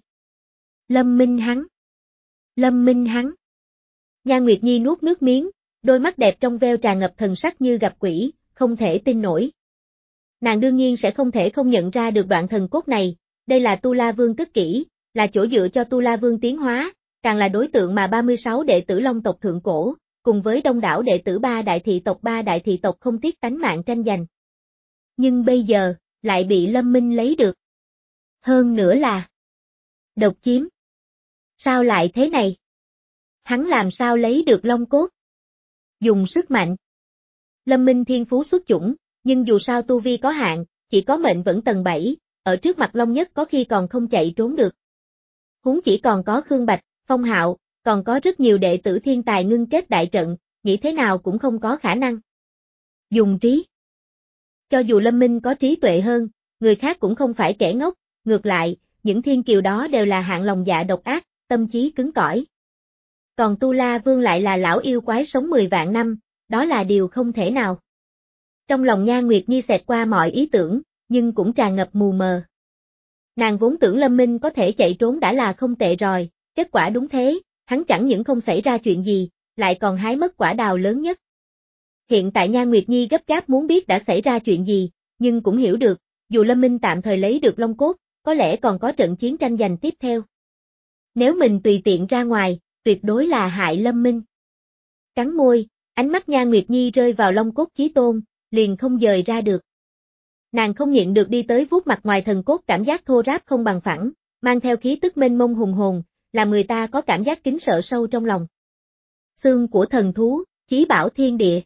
Lâm Minh hắn. Lâm Minh hắn. Nhan Nguyệt Nhi nuốt nước miếng, đôi mắt đẹp trong veo tràn ngập thần sắc như gặp quỷ, không thể tin nổi. Nàng đương nhiên sẽ không thể không nhận ra được đoạn thần cốt này, đây là Tu La Vương cất kỹ, là chỗ dựa cho Tu La Vương tiến hóa, càng là đối tượng mà ba mươi sáu đệ tử Long tộc thượng cổ, cùng với đông đảo đệ tử ba đại thị tộc ba đại thị tộc không tiếc tánh mạng tranh giành. Nhưng bây giờ, lại bị Lâm Minh lấy được. Hơn nữa là độc chiếm. Sao lại thế này? Hắn làm sao lấy được long cốt? Dùng sức mạnh. Lâm Minh thiên phú xuất chủng, nhưng dù sao tu vi có hạn, chỉ có mệnh vẫn tầng bảy, ở trước mặt Long Nhất có khi còn không chạy trốn được. Huống chỉ còn có Khương Bạch, Phong Hạo, còn có rất nhiều đệ tử thiên tài ngưng kết đại trận, nghĩ thế nào cũng không có khả năng. Dùng trí. Cho dù Lâm Minh có trí tuệ hơn, người khác cũng không phải kẻ ngốc, ngược lại, những thiên kiều đó đều là hạng lòng dạ độc ác, tâm trí cứng cỏi. Còn Tu La Vương lại là lão yêu quái sống mười vạn năm, đó là điều không thể nào. Trong lòng Nhan Nguyệt Nhi xẹt qua mọi ý tưởng, nhưng cũng tràn ngập mù mờ. Nàng vốn tưởng Lâm Minh có thể chạy trốn đã là không tệ rồi, kết quả đúng thế, hắn chẳng những không xảy ra chuyện gì, lại còn hái mất quả đào lớn nhất. Hiện tại Nhan Nguyệt Nhi gấp gáp muốn biết đã xảy ra chuyện gì, nhưng cũng hiểu được, dù Lâm Minh tạm thời lấy được Long Cốt, có lẽ còn có trận chiến tranh giành tiếp theo. Nếu mình tùy tiện ra ngoài, tuyệt đối là hại Lâm Minh. Cắn môi, ánh mắt Nhan Nguyệt Nhi rơi vào Long Cốt Chí Tôn, liền không dời ra được. Nàng không nhịn được đi tới vuốt mặt ngoài thần cốt, cảm giác thô ráp không bằng phẳng, mang theo khí tức mênh mông hùng hồn, làm người ta có cảm giác kính sợ sâu trong lòng. Xương của thần thú, chí bảo thiên địa.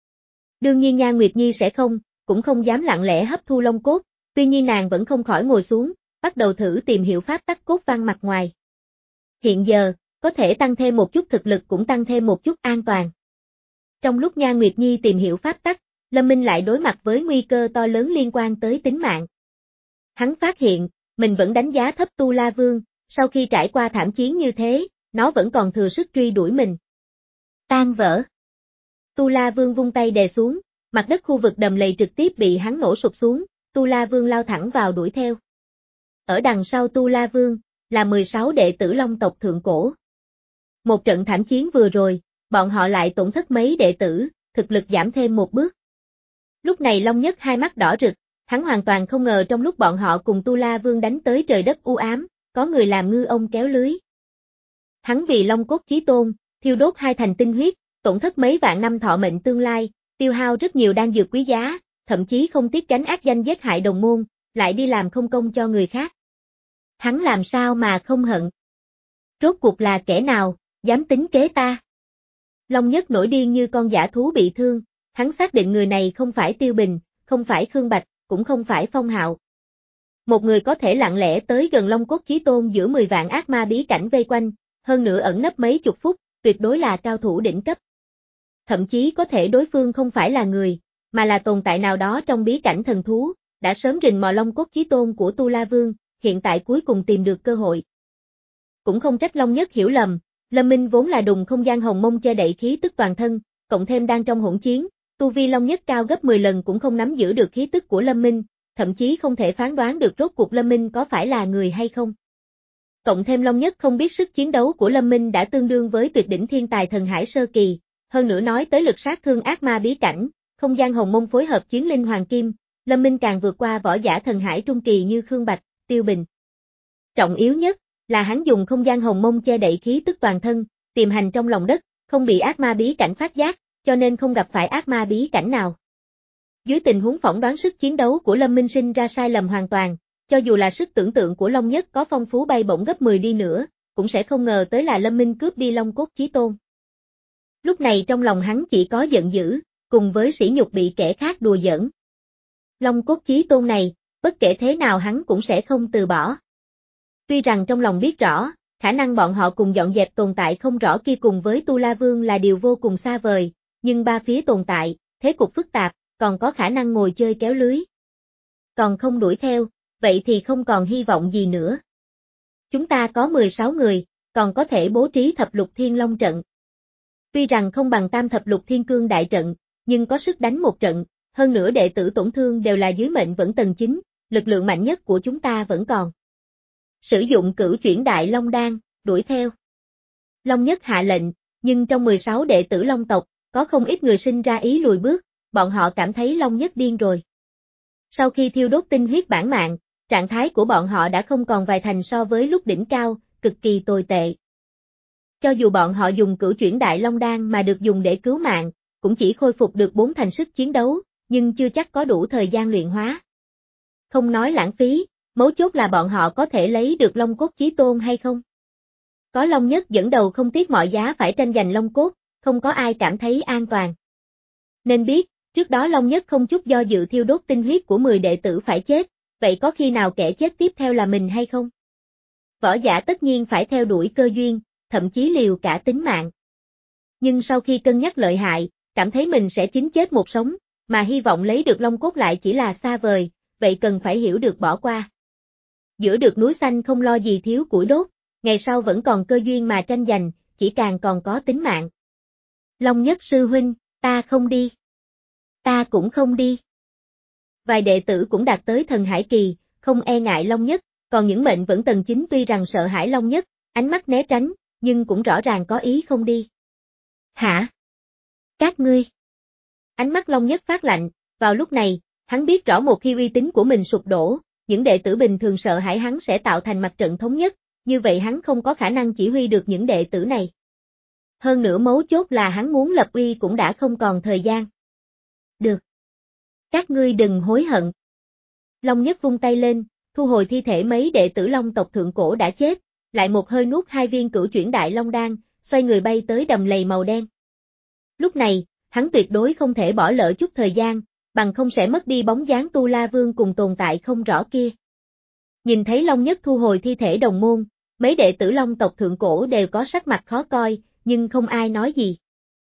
Đương nhiên Nhan Nguyệt Nhi sẽ không, cũng không dám lặng lẽ hấp thu Long Cốt, tuy nhiên nàng vẫn không khỏi ngồi xuống, bắt đầu thử tìm hiểu pháp tắc cốt văn mặt ngoài. Hiện giờ, có thể tăng thêm một chút thực lực cũng tăng thêm một chút an toàn. Trong lúc Nhan Nguyệt Nhi tìm hiểu pháp tắc, Lâm Minh lại đối mặt với nguy cơ to lớn liên quan tới tính mạng. Hắn phát hiện, mình vẫn đánh giá thấp Tu La Vương, sau khi trải qua thảm chiến như thế, nó vẫn còn thừa sức truy đuổi mình. Tan vỡ. Tu La Vương vung tay đè xuống, mặt đất khu vực đầm lầy trực tiếp bị hắn nổ sụp xuống, Tu La Vương lao thẳng vào đuổi theo. Ở đằng sau Tu La Vương, là mười sáu đệ tử Long tộc thượng cổ. Một trận thảm chiến vừa rồi, bọn họ lại tổn thất mấy đệ tử, thực lực giảm thêm một bước. Lúc này Long Nhất hai mắt đỏ rực, hắn hoàn toàn không ngờ trong lúc bọn họ cùng Tu La Vương đánh tới trời đất u ám, có người làm ngư ông kéo lưới. Hắn vì Long Cốt Chí Tôn, thiêu đốt hai thành tinh huyết, tổn thất mấy vạn năm thọ mệnh tương lai, tiêu hao rất nhiều đan dược quý giá, thậm chí không tiếc gánh ác danh giết hại đồng môn, lại đi làm không công cho người khác. Hắn làm sao mà không hận? Rốt cuộc là kẻ nào, dám tính kế ta? Long Nhất nổi điên như con dã thú bị thương, hắn xác định người này không phải Tiêu Bình, không phải Khương Bạch, cũng không phải Phong Hạo. Một người có thể lặng lẽ tới gần Long Cốt Chí Tôn giữa mười vạn ác ma bí cảnh vây quanh, hơn nữa ẩn nấp mấy chục phút, tuyệt đối là cao thủ đỉnh cấp. Thậm chí có thể đối phương không phải là người, mà là tồn tại nào đó trong bí cảnh thần thú, đã sớm rình mò Long Cốt Chí Tôn của Tu La Vương, hiện tại cuối cùng tìm được cơ hội. Cũng không trách Long Nhất hiểu lầm, Lâm Minh vốn là đùng không gian hồng mông che đậy khí tức toàn thân, cộng thêm đang trong hỗn chiến, tu vi Long Nhất cao gấp mười lần cũng không nắm giữ được khí tức của Lâm Minh, thậm chí không thể phán đoán được rốt cuộc Lâm Minh có phải là người hay không. Cộng thêm Long Nhất không biết sức chiến đấu của Lâm Minh đã tương đương với tuyệt đỉnh thiên tài thần hải sơ kỳ, hơn nữa nói tới lực sát thương ác ma bí cảnh, không gian hồng mông phối hợp chiến linh hoàng kim, Lâm Minh càng vượt qua võ giả thần hải trung kỳ như Khương Bạch, Tiêu Bình. Trọng yếu nhất là hắn dùng không gian hồng mông che đậy khí tức toàn thân, tiềm hành trong lòng đất, không bị ác ma bí cảnh phát giác, cho nên không gặp phải ác ma bí cảnh nào. Dưới tình huống phỏng đoán sức chiến đấu của Lâm Minh sinh ra sai lầm hoàn toàn, cho dù là sức tưởng tượng của Long Nhất có phong phú bay bổng gấp mười đi nữa, cũng sẽ không ngờ tới là Lâm Minh cướp đi Long Cốt Chí Tôn. Lúc này trong lòng hắn chỉ có giận dữ, cùng với sỉ nhục bị kẻ khác đùa giỡn. Long Cốt Chí Tôn này, bất kể thế nào hắn cũng sẽ không từ bỏ. Tuy rằng trong lòng biết rõ, khả năng bọn họ cùng dọn dẹp tồn tại không rõ kia cùng với Tu La Vương là điều vô cùng xa vời, nhưng ba phía tồn tại, thế cục phức tạp, còn có khả năng ngồi chơi kéo lưới. Còn không đuổi theo, vậy thì không còn hy vọng gì nữa. Chúng ta có mười sáu người, còn có thể bố trí thập lục thiên long trận. Tuy rằng không bằng tam thập lục thiên cương đại trận, nhưng có sức đánh một trận, hơn nữa đệ tử tổn thương đều là dưới mệnh vẫn tầng chín, lực lượng mạnh nhất của chúng ta vẫn còn. Sử dụng cửu chuyển đại long đan, đuổi theo. Long Nhất hạ lệnh, nhưng trong mười sáu đệ tử Long tộc, có không ít người sinh ra ý lùi bước, bọn họ cảm thấy Long Nhất điên rồi. Sau khi thiêu đốt tinh huyết bản mạng, trạng thái của bọn họ đã không còn vài thành so với lúc đỉnh cao, cực kỳ tồi tệ. Cho dù bọn họ dùng cửu chuyển đại long đan mà được dùng để cứu mạng, cũng chỉ khôi phục được bốn thành sức chiến đấu, nhưng chưa chắc có đủ thời gian luyện hóa. Không nói lãng phí, mấu chốt là bọn họ có thể lấy được Long cốt chí tôn hay không. Có Long Nhất dẫn đầu không tiếc mọi giá phải tranh giành Long cốt, không có ai cảm thấy an toàn. Nên biết, trước đó Long Nhất không chút do dự thiêu đốt tinh huyết của mười đệ tử phải chết, vậy có khi nào kẻ chết tiếp theo là mình hay không? Võ giả tất nhiên phải theo đuổi cơ duyên, thậm chí liều cả tính mạng. Nhưng sau khi cân nhắc lợi hại, cảm thấy mình sẽ chính chết một sống, mà hy vọng lấy được Long cốt lại chỉ là xa vời, vậy cần phải hiểu được bỏ qua. Giữa được núi xanh không lo gì thiếu củi đốt, ngày sau vẫn còn cơ duyên mà tranh giành, chỉ càng còn có tính mạng. Long Nhất sư huynh, ta không đi. Ta cũng không đi. Vài đệ tử cũng đạt tới thần hải kỳ, không e ngại Long Nhất, còn những mệnh vẫn tầng chín tuy rằng sợ hãi Long Nhất, ánh mắt né tránh, nhưng cũng rõ ràng có ý không đi. Hả? Các ngươi? Ánh mắt Long Nhất phát lạnh, vào lúc này, hắn biết rõ một khi uy tín của mình sụp đổ, những đệ tử bình thường sợ hãi hắn sẽ tạo thành mặt trận thống nhất, như vậy hắn không có khả năng chỉ huy được những đệ tử này. Hơn nữa mấu chốt là hắn muốn lập uy cũng đã không còn thời gian. Được. Các ngươi đừng hối hận. Long Nhất vung tay lên, thu hồi thi thể mấy đệ tử Long tộc thượng cổ đã chết, lại một hơi nuốt hai viên cửu chuyển đại long đan, xoay người bay tới đầm lầy màu đen. Lúc này, hắn tuyệt đối không thể bỏ lỡ chút thời gian, bằng không sẽ mất đi bóng dáng Tu La Vương cùng tồn tại không rõ kia. Nhìn thấy Long Nhất thu hồi thi thể đồng môn, mấy đệ tử Long tộc thượng cổ đều có sắc mặt khó coi, nhưng không ai nói gì.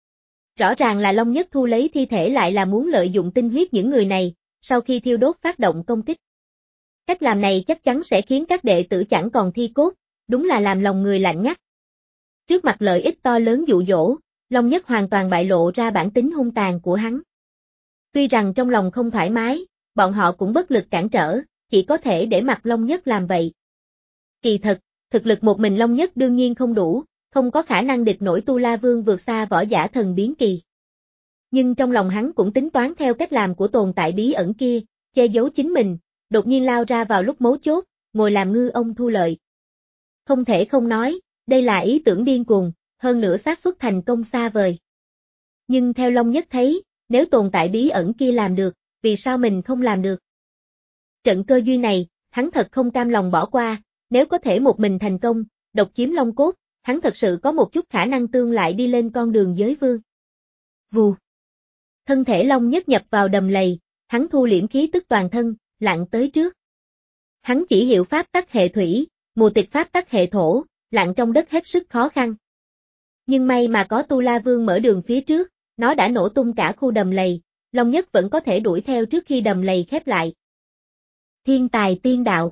Rõ ràng là Long Nhất thu lấy thi thể lại là muốn lợi dụng tinh huyết những người này, sau khi thiêu đốt phát động công kích. Cách làm này chắc chắn sẽ khiến các đệ tử chẳng còn thi cốt, đúng là làm lòng người lạnh ngắt. Trước mặt lợi ích to lớn dụ dỗ, Long Nhất hoàn toàn bại lộ ra bản tính hung tàn của hắn. Tuy rằng trong lòng không thoải mái, bọn họ cũng bất lực cản trở, chỉ có thể để mặc Long Nhất làm vậy. Kỳ thật, thực lực một mình Long Nhất đương nhiên không đủ, không có khả năng địch nổi Tu La Vương vượt xa võ giả thần biến kỳ. Nhưng trong lòng hắn cũng tính toán theo cách làm của tồn tại bí ẩn kia, che giấu chính mình, đột nhiên lao ra vào lúc mấu chốt, ngồi làm ngư ông thu lợi. Không thể không nói, đây là ý tưởng điên cuồng, hơn nữa xác suất thành công xa vời. Nhưng theo Long Nhất thấy, nếu tồn tại bí ẩn kia làm được, vì sao mình không làm được? Trận cơ duyên này, hắn thật không cam lòng bỏ qua, nếu có thể một mình thành công, độc chiếm Long cốt, hắn thật sự có một chút khả năng tương lại đi lên con đường giới vương. Vù. Thân thể Long Nhất nhập vào đầm lầy, hắn thu liễm khí tức toàn thân, lặn tới trước. Hắn chỉ hiệu pháp tắc hệ thủy, mù tịch pháp tắc hệ thổ, lặn trong đất hết sức khó khăn. Nhưng may mà có Tu La Vương mở đường phía trước, nó đã nổ tung cả khu đầm lầy, Long Nhất vẫn có thể đuổi theo trước khi đầm lầy khép lại. Thiên tài tiên đạo.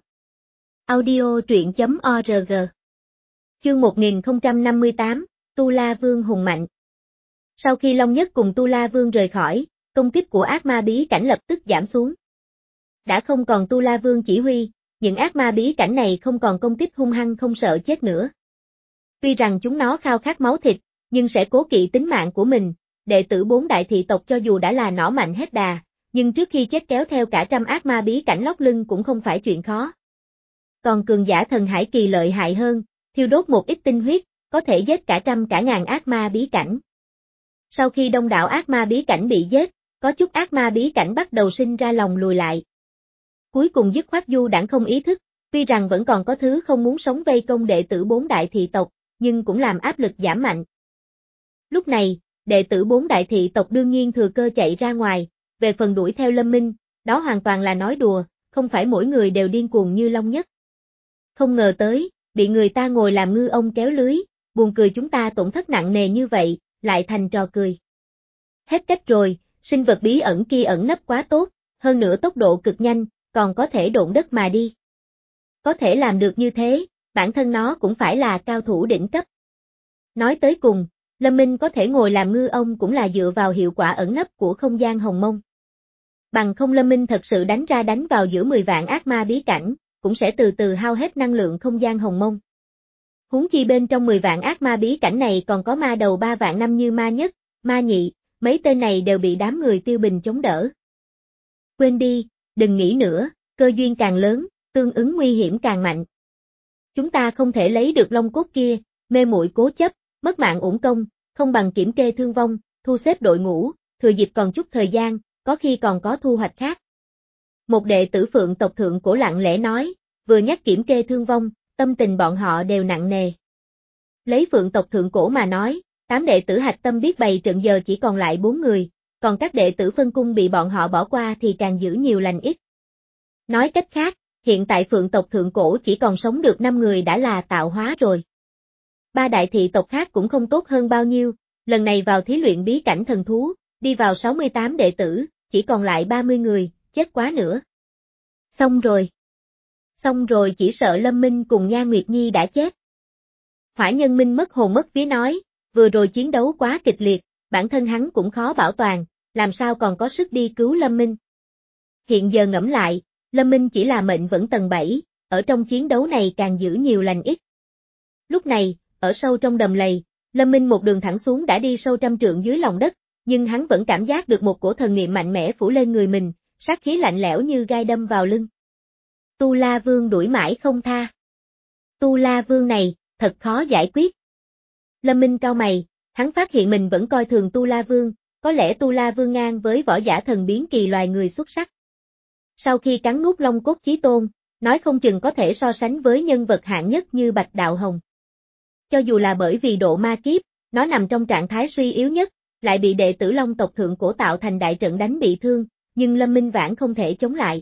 Audio truyện chấm org. Chương một nghìn không trăm năm mươi tám, Tu La Vương hùng mạnh. Sau khi Long Nhất cùng Tu La Vương rời khỏi, công kích của ác ma bí cảnh lập tức giảm xuống. Đã không còn Tu La Vương chỉ huy, những ác ma bí cảnh này không còn công kích hung hăng không sợ chết nữa. Tuy rằng chúng nó khao khát máu thịt, nhưng sẽ cố kỵ tính mạng của mình, đệ tử bốn đại thị tộc cho dù đã là nỏ mạnh hết đà, nhưng trước khi chết kéo theo cả trăm ác ma bí cảnh lót lưng cũng không phải chuyện khó. Còn cường giả thần hải kỳ lợi hại hơn, thiêu đốt một ít tinh huyết, có thể giết cả trăm cả ngàn ác ma bí cảnh. Sau khi đông đảo ác ma bí cảnh bị giết, có chút ác ma bí cảnh bắt đầu sinh ra lòng lùi lại. Cuối cùng dứt khoát du đãng không ý thức, tuy rằng vẫn còn có thứ không muốn sống vây công đệ tử bốn đại thị tộc, nhưng cũng làm áp lực giảm mạnh. Lúc này, đệ tử bốn đại thị tộc đương nhiên thừa cơ chạy ra ngoài, về phần đuổi theo Lâm Minh, đó hoàn toàn là nói đùa, không phải mỗi người đều điên cuồng như Long Nhất. Không ngờ tới, bị người ta ngồi làm ngư ông kéo lưới, buồn cười chúng ta tổn thất nặng nề như vậy, lại thành trò cười. Hết cách rồi, sinh vật bí ẩn kia ẩn nấp quá tốt, hơn nữa tốc độ cực nhanh, còn có thể độn đất mà đi. Có thể làm được như thế, bản thân nó cũng phải là cao thủ đỉnh cấp. Nói tới cùng, Lâm Minh có thể ngồi làm ngư ông cũng là dựa vào hiệu quả ẩn nấp của không gian hồng mông. Bằng không Lâm Minh thật sự đánh ra đánh vào giữa mười vạn ác ma bí cảnh, cũng sẽ từ từ hao hết năng lượng không gian hồng mông. Huống chi bên trong mười vạn ác ma bí cảnh này còn có ma đầu ba vạn năm như ma nhất, ma nhị, mấy tên này đều bị đám người Tiêu Bình chống đỡ. Quên đi, đừng nghĩ nữa, cơ duyên càng lớn, tương ứng nguy hiểm càng mạnh. Chúng ta không thể lấy được long cốt kia, mê muội cố chấp, mất mạng uổng công, không bằng kiểm kê thương vong, thu xếp đội ngũ, thừa dịp còn chút thời gian, có khi còn có thu hoạch khác. Một đệ tử Phượng tộc thượng cổ lặng lẽ nói, vừa nhắc kiểm kê thương vong, tâm tình bọn họ đều nặng nề. Lấy Phượng tộc thượng cổ mà nói, tám đệ tử hạch tâm biết bày trận giờ chỉ còn lại bốn người, còn các đệ tử phân cung bị bọn họ bỏ qua thì càng giữ nhiều lành ít. Nói cách khác, hiện tại Phượng tộc thượng cổ chỉ còn sống được năm người đã là tạo hóa rồi. Ba đại thị tộc khác cũng không tốt hơn bao nhiêu, lần này vào thí luyện bí cảnh thần thú, đi vào sáu mươi tám đệ tử, chỉ còn lại ba mươi người, chết quá nữa. Xong rồi. Xong rồi chỉ sợ Lâm Minh cùng Nha Nguyệt Nhi đã chết. Hỏa Nhân Minh mất hồn mất vía nói, vừa rồi chiến đấu quá kịch liệt, bản thân hắn cũng khó bảo toàn, làm sao còn có sức đi cứu Lâm Minh. Hiện giờ ngẫm lại, Lâm Minh chỉ là mệnh vẫn tầng bảy, ở trong chiến đấu này càng giữ nhiều lành ít. Lúc này, ở sâu trong đầm lầy, Lâm Minh một đường thẳng xuống đã đi sâu trăm trượng dưới lòng đất, nhưng hắn vẫn cảm giác được một cổ thần niệm mạnh mẽ phủ lên người mình, sát khí lạnh lẽo như gai đâm vào lưng. Tu La Vương đuổi mãi không tha. Tu La Vương này, thật khó giải quyết. Lâm Minh cau mày, hắn phát hiện mình vẫn coi thường Tu La Vương, có lẽ Tu La Vương ngang với võ giả thần biến kỳ loài người xuất sắc. Sau khi cắn nuốt Long Cốt Chí Tôn, nói không chừng có thể so sánh với nhân vật hạng nhất như Bạch Đạo Hồng. Cho dù là bởi vì độ ma kiếp, nó nằm trong trạng thái suy yếu nhất, lại bị đệ tử Long tộc thượng cổ tạo thành đại trận đánh bị thương, nhưng Lâm Minh vãn không thể chống lại.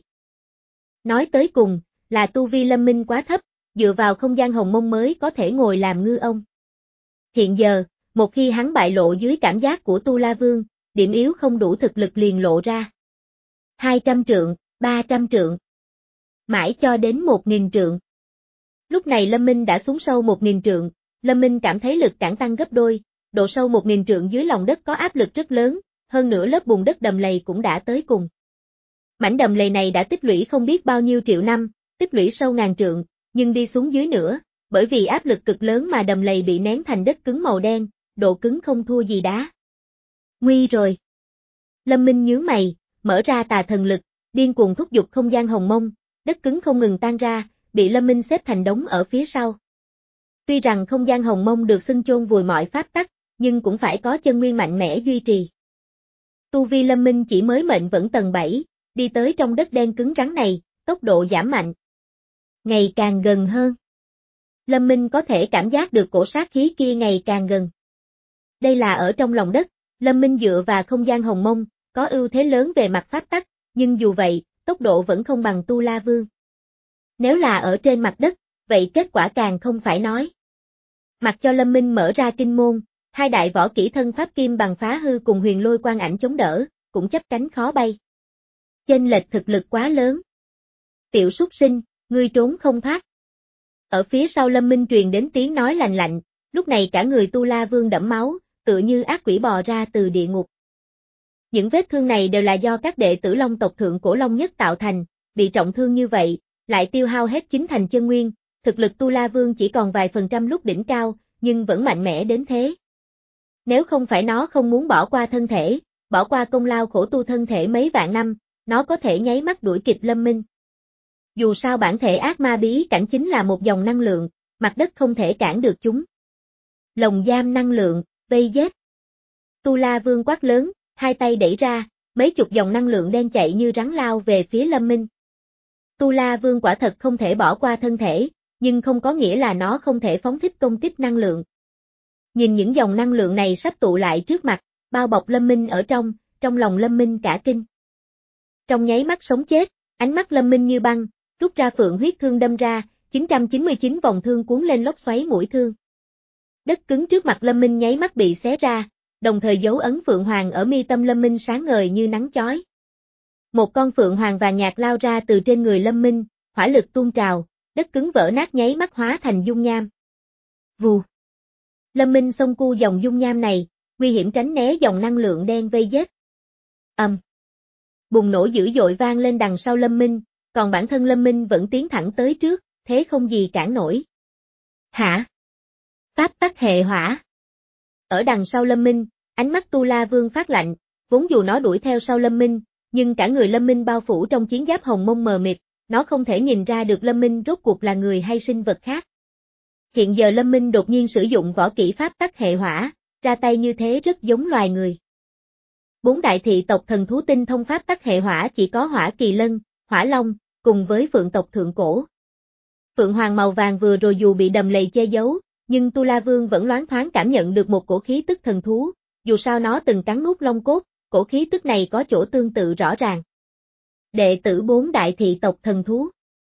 Nói tới cùng, là tu vi Lâm Minh quá thấp, dựa vào không gian hồng mông mới có thể ngồi làm ngư ông. Hiện giờ, một khi hắn bại lộ dưới cảm giác của Tu La Vương, điểm yếu không đủ thực lực liền lộ ra. hai trăm trượng, ba trăm trượng. Mãi cho đến một nghìn trượng. Lúc này Lâm Minh đã xuống sâu một nghìn trượng, Lâm Minh cảm thấy lực cản tăng gấp đôi, độ sâu một nghìn trượng dưới lòng đất có áp lực rất lớn, hơn nữa lớp bùn đất đầm lầy cũng đã tới cùng. Mảnh đầm lầy này đã tích lũy không biết bao nhiêu triệu năm, tích lũy sâu ngàn trượng, nhưng đi xuống dưới nữa, bởi vì áp lực cực lớn mà đầm lầy bị nén thành đất cứng màu đen, độ cứng không thua gì đá. Nguy rồi. Lâm Minh nhướng mày, mở ra tà thần lực, điên cuồng thúc giục không gian hồng mông, đất cứng không ngừng tan ra, bị Lâm Minh xếp thành đống ở phía sau. Tuy rằng không gian hồng mông được xưng chôn vùi mọi pháp tắc, nhưng cũng phải có chân nguyên mạnh mẽ duy trì. Tu vi Lâm Minh chỉ mới mệnh vẫn tầng bảy, đi tới trong đất đen cứng rắn này, tốc độ giảm mạnh. Ngày càng gần hơn. Lâm Minh có thể cảm giác được cổ sát khí kia ngày càng gần. Đây là ở trong lòng đất, Lâm Minh dựa vào không gian hồng mông, có ưu thế lớn về mặt pháp tắc, nhưng dù vậy, tốc độ vẫn không bằng Tu La Vương. Nếu là ở trên mặt đất, vậy kết quả càng không phải nói. Mặc cho Lâm Minh mở ra kinh môn, hai đại võ kỹ thân pháp kim bằng phá hư cùng huyền lôi quang ảnh chống đỡ, cũng chấp cánh khó bay. Chênh lệch thực lực quá lớn. Tiểu súc sinh, ngươi trốn không thoát. Ở phía sau Lâm Minh truyền đến tiếng nói lạnh lạnh, lúc này cả người Tu La Vương đẫm máu, tựa như ác quỷ bò ra từ địa ngục. Những vết thương này đều là do các đệ tử Long tộc thượng cổ Long nhất tạo thành, bị trọng thương như vậy, lại tiêu hao hết chính thành chân nguyên, thực lực Tu La Vương chỉ còn vài phần trăm lúc đỉnh cao, nhưng vẫn mạnh mẽ đến thế. Nếu không phải nó không muốn bỏ qua thân thể, bỏ qua công lao khổ tu thân thể mấy vạn năm, nó có thể nháy mắt đuổi kịp Lâm Minh. Dù sao bản thể ác ma bí cảnh chính là một dòng năng lượng, mặt đất không thể cản được chúng. Lồng giam năng lượng, vây giết. Tu La Vương quát lớn, hai tay đẩy ra, mấy chục dòng năng lượng đen chạy như rắn lao về phía Lâm Minh. Tu La Vương quả thật không thể bỏ qua thân thể, nhưng không có nghĩa là nó không thể phóng thích công kích năng lượng. Nhìn những dòng năng lượng này sắp tụ lại trước mặt, bao bọc Lâm Minh ở trong, trong lòng Lâm Minh cả kinh. Trong nháy mắt sống chết, ánh mắt Lâm Minh như băng, rút ra phượng huyết thương đâm ra, chín trăm chín mươi chín vòng thương cuốn lên lốc xoáy mũi thương. Đất cứng trước mặt Lâm Minh nháy mắt bị xé ra, đồng thời dấu ấn phượng hoàng ở mi tâm Lâm Minh sáng ngời như nắng chói. Một con phượng hoàng vàng nhạt lao ra từ trên người Lâm Minh, hỏa lực tuôn trào, đất cứng vỡ nát nháy mắt hóa thành dung nham. Vù. Lâm Minh xông cu dòng dung nham này, nguy hiểm tránh né dòng năng lượng đen vây giết. Ầm. Um. bùng nổ dữ dội vang lên đằng sau Lâm Minh, còn bản thân Lâm Minh vẫn tiến thẳng tới trước, thế không gì cản nổi. Hả? Pháp tắc hệ hỏa. Ở đằng sau Lâm Minh, ánh mắt Tu La Vương phát lạnh, vốn dù nó đuổi theo sau Lâm Minh, nhưng cả người Lâm Minh bao phủ trong chiến giáp hồng mông mờ mịt, nó không thể nhìn ra được Lâm Minh rốt cuộc là người hay sinh vật khác. Hiện giờ Lâm Minh đột nhiên sử dụng võ kỹ pháp tắc hệ hỏa, ra tay như thế rất giống loài người. Bốn đại thị tộc thần thú tinh thông pháp tắc hệ hỏa chỉ có Hỏa Kỳ Lân, Hỏa Long, cùng với Phượng tộc thượng cổ. Phượng hoàng màu vàng vừa rồi dù bị đầm lầy che giấu, nhưng Tu La Vương vẫn loáng thoáng cảm nhận được một cổ khí tức thần thú, dù sao nó từng cắn nuốt long cốt, cổ khí tức này có chỗ tương tự rõ ràng. Đệ tử bốn đại thị tộc thần thú.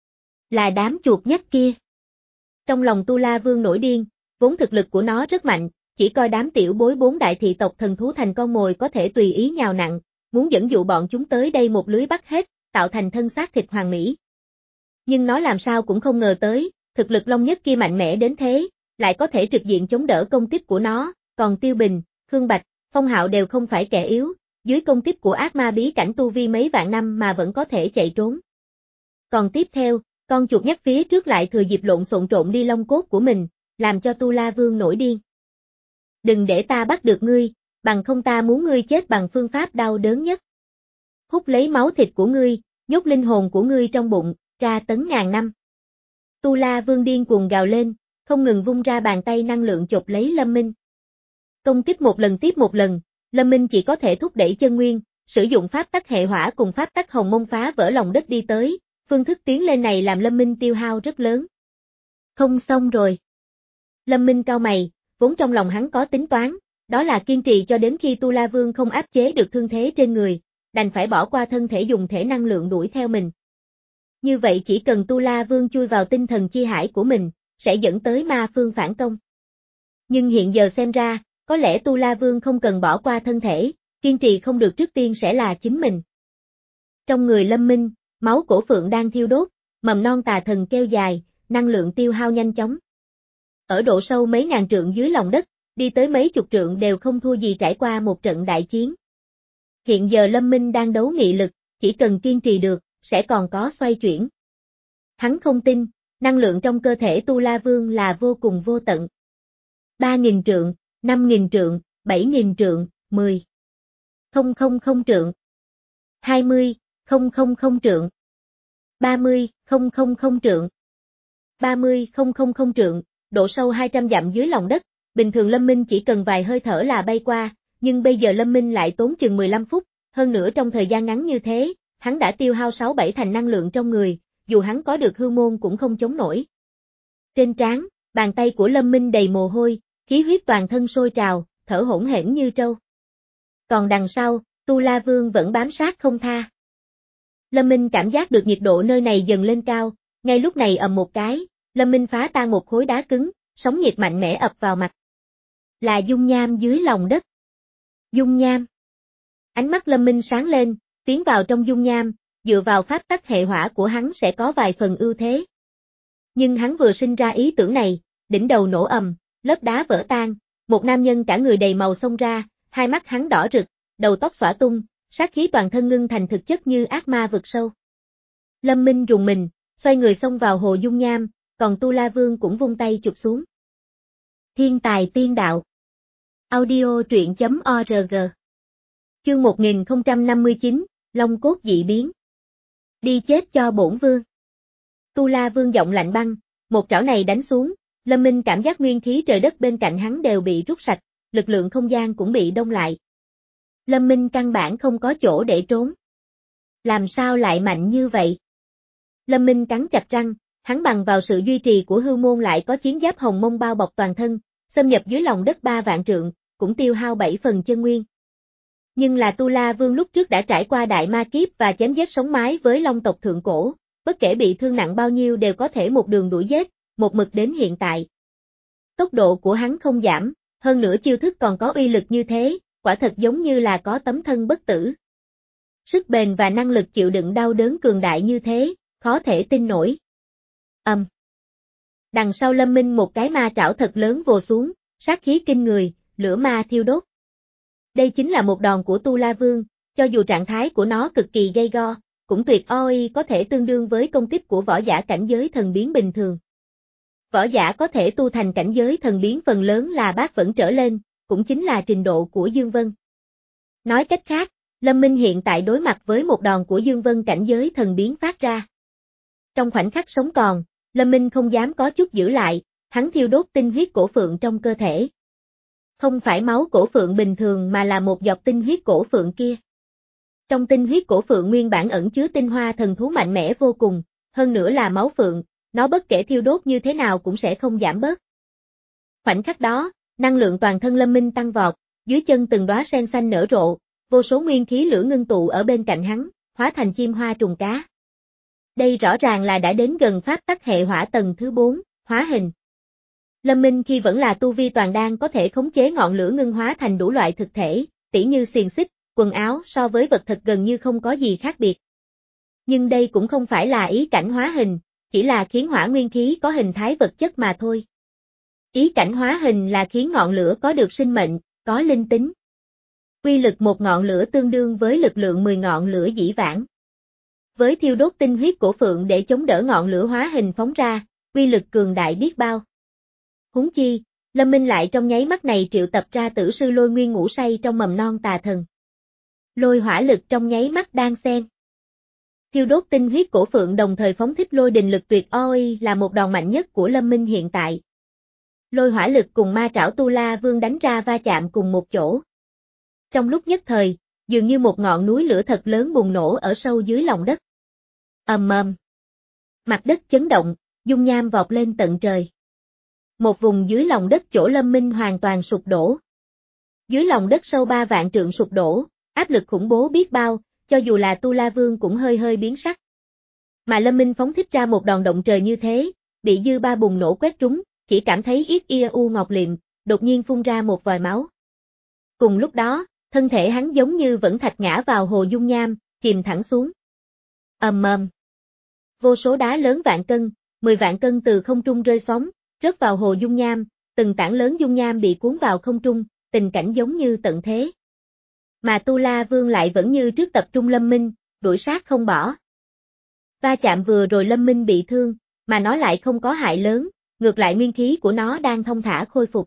Là đám chuột nhắt kia. Trong lòng Tu La Vương nổi điên, vốn thực lực của nó rất mạnh, chỉ coi đám tiểu bối bốn đại thị tộc thần thú thành con mồi có thể tùy ý nhào nặn, muốn dẫn dụ bọn chúng tới đây một lưới bắt hết, tạo thành thân xác thịt hoàn mỹ. Nhưng nó làm sao cũng không ngờ tới, thực lực Long Nhất kia mạnh mẽ đến thế, lại có thể trực diện chống đỡ công kích của nó, còn Tiêu Bình, Khương Bạch, Phong Hạo đều không phải kẻ yếu, dưới công kích của ác ma bí cảnh tu vi mấy vạn năm mà vẫn có thể chạy trốn. Còn tiếp theo, con chuột nhắt phía trước lại thừa dịp lộn xộn trộn đi long cốt của mình, làm cho Tu La Vương nổi điên. Đừng để ta bắt được ngươi, bằng không ta muốn ngươi chết bằng phương pháp đau đớn nhất. Hút lấy máu thịt của ngươi, nhốt linh hồn của ngươi trong bụng, tra tấn ngàn năm. Tu La Vương điên cuồng gào lên, không ngừng vung ra bàn tay năng lượng chộp lấy Lâm Minh. Công kích một lần tiếp một lần, Lâm Minh chỉ có thể thúc đẩy chân nguyên, sử dụng pháp tắc hệ hỏa cùng pháp tắc hồng mông phá vỡ lòng đất đi tới, phương thức tiến lên này làm Lâm Minh tiêu hao rất lớn. Không xong rồi. Lâm Minh cau mày, vốn trong lòng hắn có tính toán, đó là kiên trì cho đến khi Tu La Vương không áp chế được thương thế trên người, đành phải bỏ qua thân thể dùng thể năng lượng đuổi theo mình. Như vậy chỉ cần Tu La Vương chui vào tinh thần chi hải của mình, sẽ dẫn tới ma phương phản công. Nhưng hiện giờ xem ra, có lẽ Tu La Vương không cần bỏ qua thân thể, kiên trì không được trước tiên sẽ là chính mình. Trong người Lâm Minh, máu cổ phượng đang thiêu đốt, mầm non tà thần kêu dài, năng lượng tiêu hao nhanh chóng. Ở độ sâu mấy ngàn trượng dưới lòng đất, đi tới mấy chục trượng đều không thua gì trải qua một trận đại chiến. Hiện giờ Lâm Minh đang đấu nghị lực, chỉ cần kiên trì được, sẽ còn có xoay chuyển. Hắn không tin, năng lượng trong cơ thể Tu La Vương là vô cùng vô tận. ba nghìn trượng, năm nghìn trượng, bảy nghìn trượng, mười. Không không không trượng. hai mươi, không không không trượng. ba mươi, không không không trượng. ba mươi, không không không trượng, độ sâu hai trăm dặm dưới lòng đất, bình thường Lâm Minh chỉ cần vài hơi thở là bay qua, nhưng bây giờ Lâm Minh lại tốn chừng mười lăm phút, hơn nữa trong thời gian ngắn như thế, hắn đã tiêu hao sáu bảy thành năng lượng trong người, dù hắn có được hư môn cũng không chống nổi. Trên trán, bàn tay của Lâm Minh đầy mồ hôi, khí huyết toàn thân sôi trào, thở hổn hển như trâu. Còn đằng sau, Tu La Vương vẫn bám sát không tha. Lâm Minh cảm giác được nhiệt độ nơi này dần lên cao, ngay lúc này ầm một cái, Lâm Minh phá tan một khối đá cứng, sóng nhiệt mạnh mẽ ập vào mặt. Là dung nham dưới lòng đất. Dung nham. Ánh mắt Lâm Minh sáng lên, tiến vào trong dung nham, dựa vào pháp tắc hệ hỏa của hắn sẽ có vài phần ưu thế. Nhưng hắn vừa sinh ra ý tưởng này, đỉnh đầu nổ ầm, lớp đá vỡ tan, một nam nhân cả người đầy màu xông ra, hai mắt hắn đỏ rực, đầu tóc xõa tung, sát khí toàn thân ngưng thành thực chất như ác ma vực sâu. Lâm Minh rùng mình, xoay người xông vào hồ dung nham, còn Tu La Vương cũng vung tay chụp xuống. Thiên tài tiên đạo. Audio truyện chấm org. Chương một nghìn không trăm năm mươi chín, Long cốt dị biến. Đi chết cho bổn vương. Tu La Vương giọng lạnh băng, một trảo này đánh xuống, Lâm Minh cảm giác nguyên khí trời đất bên cạnh hắn đều bị rút sạch, lực lượng không gian cũng bị đông lại. Lâm Minh căn bản không có chỗ để trốn. Làm sao lại mạnh như vậy? Lâm Minh cắn chặt răng, hắn bằng vào sự duy trì của hư môn lại có chiến giáp hồng mông bao bọc toàn thân, xâm nhập dưới lòng đất ba vạn trượng, cũng tiêu hao bảy phần chân nguyên. Nhưng là Tu La Vương lúc trước đã trải qua đại ma kiếp và chém giết sống mái với Long tộc thượng cổ, bất kể bị thương nặng bao nhiêu đều có thể một đường đuổi giết, một mực đến hiện tại. Tốc độ của hắn không giảm, hơn nữa chiêu thức còn có uy lực như thế, quả thật giống như là có tấm thân bất tử. Sức bền và năng lực chịu đựng đau đớn cường đại như thế, khó thể tin nổi. Ầm. Um. Đằng sau Lâm Minh một cái ma trảo thật lớn vồ xuống, sát khí kinh người, lửa ma thiêu đốt. Đây chính là một đòn của Tu La Vương, Cho dù trạng thái của nó cực kỳ gay go, cũng tuyệt oi có thể tương đương với công kích của võ giả cảnh giới thần biến bình thường. Võ giả có thể tu thành cảnh giới thần biến phần lớn là bát vẫn trở lên, cũng chính là trình độ của Dương Vân. Nói cách khác, Lâm Minh hiện tại đối mặt với một đòn của Dương Vân cảnh giới thần biến phát ra. Trong khoảnh khắc sống còn, Lâm Minh không dám có chút giữ lại, hắn thiêu đốt tinh huyết cổ phượng trong cơ thể. Không phải máu cổ phượng bình thường mà là một giọt tinh huyết cổ phượng kia. Trong tinh huyết cổ phượng nguyên bản ẩn chứa tinh hoa thần thú mạnh mẽ vô cùng, hơn nữa là máu phượng, nó bất kể thiêu đốt như thế nào cũng sẽ không giảm bớt. Khoảnh khắc đó, năng lượng toàn thân Lâm Minh tăng vọt, dưới chân từng đóa sen xanh nở rộ, vô số nguyên khí lửa ngưng tụ ở bên cạnh hắn, hóa thành chim hoa trùng cá. Đây rõ ràng là đã đến gần pháp tắc hệ hỏa tầng thứ bốn, hóa hình. Lâm Minh khi vẫn là tu vi toàn đan có thể khống chế ngọn lửa ngưng hóa thành đủ loại thực thể, tỉ như xiềng xích, quần áo so với vật thật gần như không có gì khác biệt. Nhưng đây cũng không phải là ý cảnh hóa hình, chỉ là khiến hỏa nguyên khí có hình thái vật chất mà thôi. Ý cảnh hóa hình là khiến ngọn lửa có được sinh mệnh, có linh tính. Quy lực một ngọn lửa tương đương với lực lượng mười ngọn lửa dĩ vãng. Với thiêu đốt tinh huyết cổ phượng để chống đỡ ngọn lửa hóa hình phóng ra, quy lực cường đại biết bao. Huống chi, Lâm Minh lại trong nháy mắt này triệu tập ra tử sư lôi nguyên ngủ say trong mầm non tà thần. Lôi hỏa lực trong nháy mắt đan xen. Thiêu đốt tinh huyết cổ phượng đồng thời phóng thích lôi đình lực tuyệt oi là một đòn mạnh nhất của Lâm Minh hiện tại. Lôi hỏa lực cùng ma trảo Tu La Vương đánh ra va chạm cùng một chỗ. Trong lúc nhất thời, dường như một ngọn núi lửa thật lớn bùng nổ ở sâu dưới lòng đất. Ầm ầm. Mặt đất chấn động, dung nham vọt lên tận trời. Một vùng dưới lòng đất chỗ Lâm Minh hoàn toàn sụp đổ. Dưới lòng đất sâu ba vạn trượng sụp đổ, áp lực khủng bố biết bao, cho dù là Tu La Vương cũng hơi hơi biến sắc. Mà Lâm Minh phóng thích ra một đòn động trời như thế, bị dư ba bùng nổ quét trúng, chỉ cảm thấy yết ia u ngọc liệm, đột nhiên phun ra một vòi máu. Cùng lúc đó, thân thể hắn giống như vẫn thạch ngã vào hồ dung nham, chìm thẳng xuống. Ầm ầm. Vô số đá lớn vạn cân, mười vạn cân từ không trung rơi xuống, rớt vào hồ dung nham, từng tảng lớn dung nham bị cuốn vào không trung, tình cảnh giống như tận thế. Mà Tu La Vương lại vẫn như trước tập trung Lâm Minh, đuổi sát không bỏ. Va chạm vừa rồi Lâm Minh bị thương, mà nó lại không có hại lớn, ngược lại nguyên khí của nó đang thông thả khôi phục.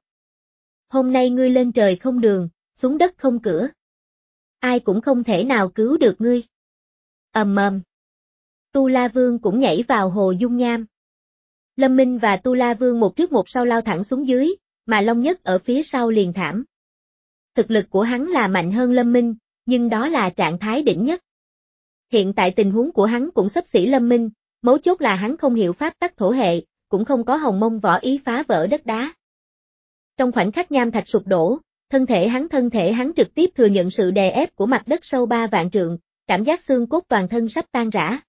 Hôm nay ngươi lên trời không đường, xuống đất không cửa. Ai cũng không thể nào cứu được ngươi. Ầm ầm. Tu La Vương cũng nhảy vào hồ dung nham. Lâm Minh và Tu La Vương một trước một sau lao thẳng xuống dưới, mà Long Nhất ở phía sau liền thảm. Thực lực của hắn là mạnh hơn Lâm Minh, nhưng đó là trạng thái đỉnh nhất. Hiện tại tình huống của hắn cũng xấp xỉ Lâm Minh, mấu chốt là hắn không hiểu pháp tắc thổ hệ, cũng không có hồng mông võ ý phá vỡ đất đá. Trong khoảnh khắc nham thạch sụp đổ, thân thể hắn thân thể hắn trực tiếp thừa nhận sự đè ép của mặt đất sâu ba vạn trượng, cảm giác xương cốt toàn thân sắp tan rã.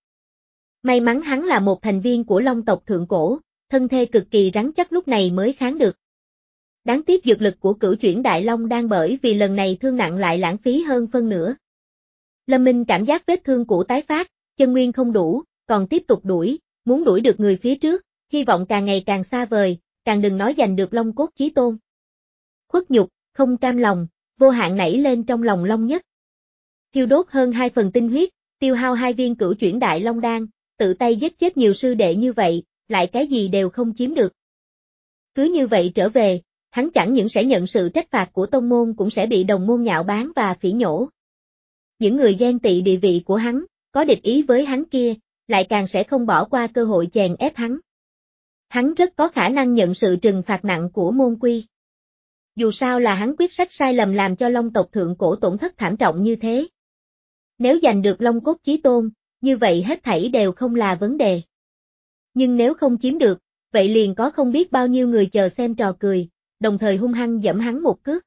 May mắn hắn là một thành viên của Long tộc thượng cổ, thân thể cực kỳ rắn chắc lúc này mới kháng được. Đáng tiếc dược lực của Cửu Chuyển Đại Long đang bởi vì lần này thương nặng lại lãng phí hơn phân nửa. Lâm Minh cảm giác vết thương cũ tái phát, chân nguyên không đủ, còn tiếp tục đuổi, muốn đuổi được người phía trước, hy vọng càng ngày càng xa vời, càng đừng nói giành được Long cốt chí tôn. Khuất nhục, không cam lòng, vô hạn nảy lên trong lòng Long Nhất. Thiêu đốt hơn hai phần tinh huyết, tiêu hao hai viên Cửu Chuyển Đại Long đan, tự tay giết chết nhiều sư đệ như vậy, lại cái gì đều không chiếm được. Cứ như vậy trở về, hắn chẳng những sẽ nhận sự trách phạt của tông môn cũng sẽ bị đồng môn nhạo báng và phỉ nhổ. Những người ghen tị địa vị của hắn, có địch ý với hắn kia, lại càng sẽ không bỏ qua cơ hội chèn ép hắn. Hắn rất có khả năng nhận sự trừng phạt nặng của môn quy. Dù sao là hắn quyết sách sai lầm làm cho Long tộc thượng cổ tổn thất thảm trọng như thế. Nếu giành được Long cốt chí tôn, như vậy hết thảy đều không là vấn đề. Nhưng nếu không chiếm được, vậy liền có không biết bao nhiêu người chờ xem trò cười, đồng thời hung hăng giẫm hắn một cước.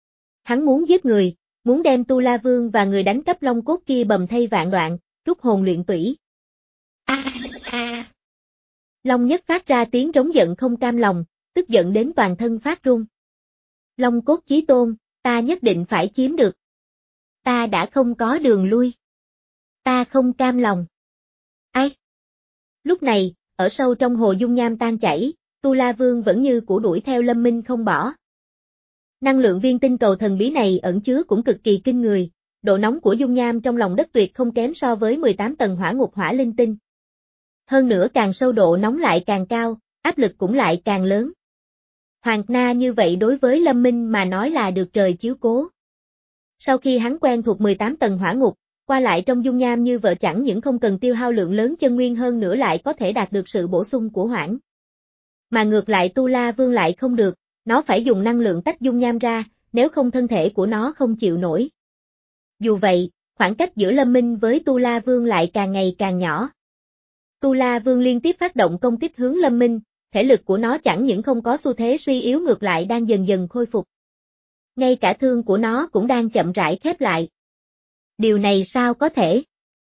Hắn muốn giết người, muốn đem Tu La Vương và người đánh cắp Long cốt kia bầm thây vạn đoạn, rút hồn luyện tủy. A a. Long Nhất phát ra tiếng rống giận không cam lòng, tức giận đến toàn thân phát run. Long cốt chí tôn, ta nhất định phải chiếm được. Ta đã không có đường lui. Ta không cam lòng. Ai? Lúc này, ở sâu trong hồ dung nham tan chảy, Tu La Vương vẫn như cũ đuổi theo Lâm Minh không bỏ. Năng lượng viên tinh cầu thần bí này ẩn chứa cũng cực kỳ kinh người, độ nóng của dung nham trong lòng đất tuyệt không kém so với mười tám tầng hỏa ngục hỏa linh tinh. Hơn nữa càng sâu độ nóng lại càng cao, áp lực cũng lại càng lớn. Hoàng Na như vậy đối với Lâm Minh mà nói là được trời chiếu cố. Sau khi hắn quen thuộc mười tám tầng hỏa ngục, qua lại trong dung nham như vợ chẳng những không cần tiêu hao lượng lớn chân nguyên hơn nữa lại có thể đạt được sự bổ sung của hoảng. Mà ngược lại Tu La Vương lại không được, nó phải dùng năng lượng tách dung nham ra, nếu không thân thể của nó không chịu nổi. Dù vậy, khoảng cách giữa Lâm Minh với Tu La Vương lại càng ngày càng nhỏ. Tu La Vương liên tiếp phát động công kích hướng Lâm Minh, thể lực của nó chẳng những không có xu thế suy yếu ngược lại đang dần dần khôi phục. Ngay cả thương của nó cũng đang chậm rãi khép lại. Điều này sao có thể?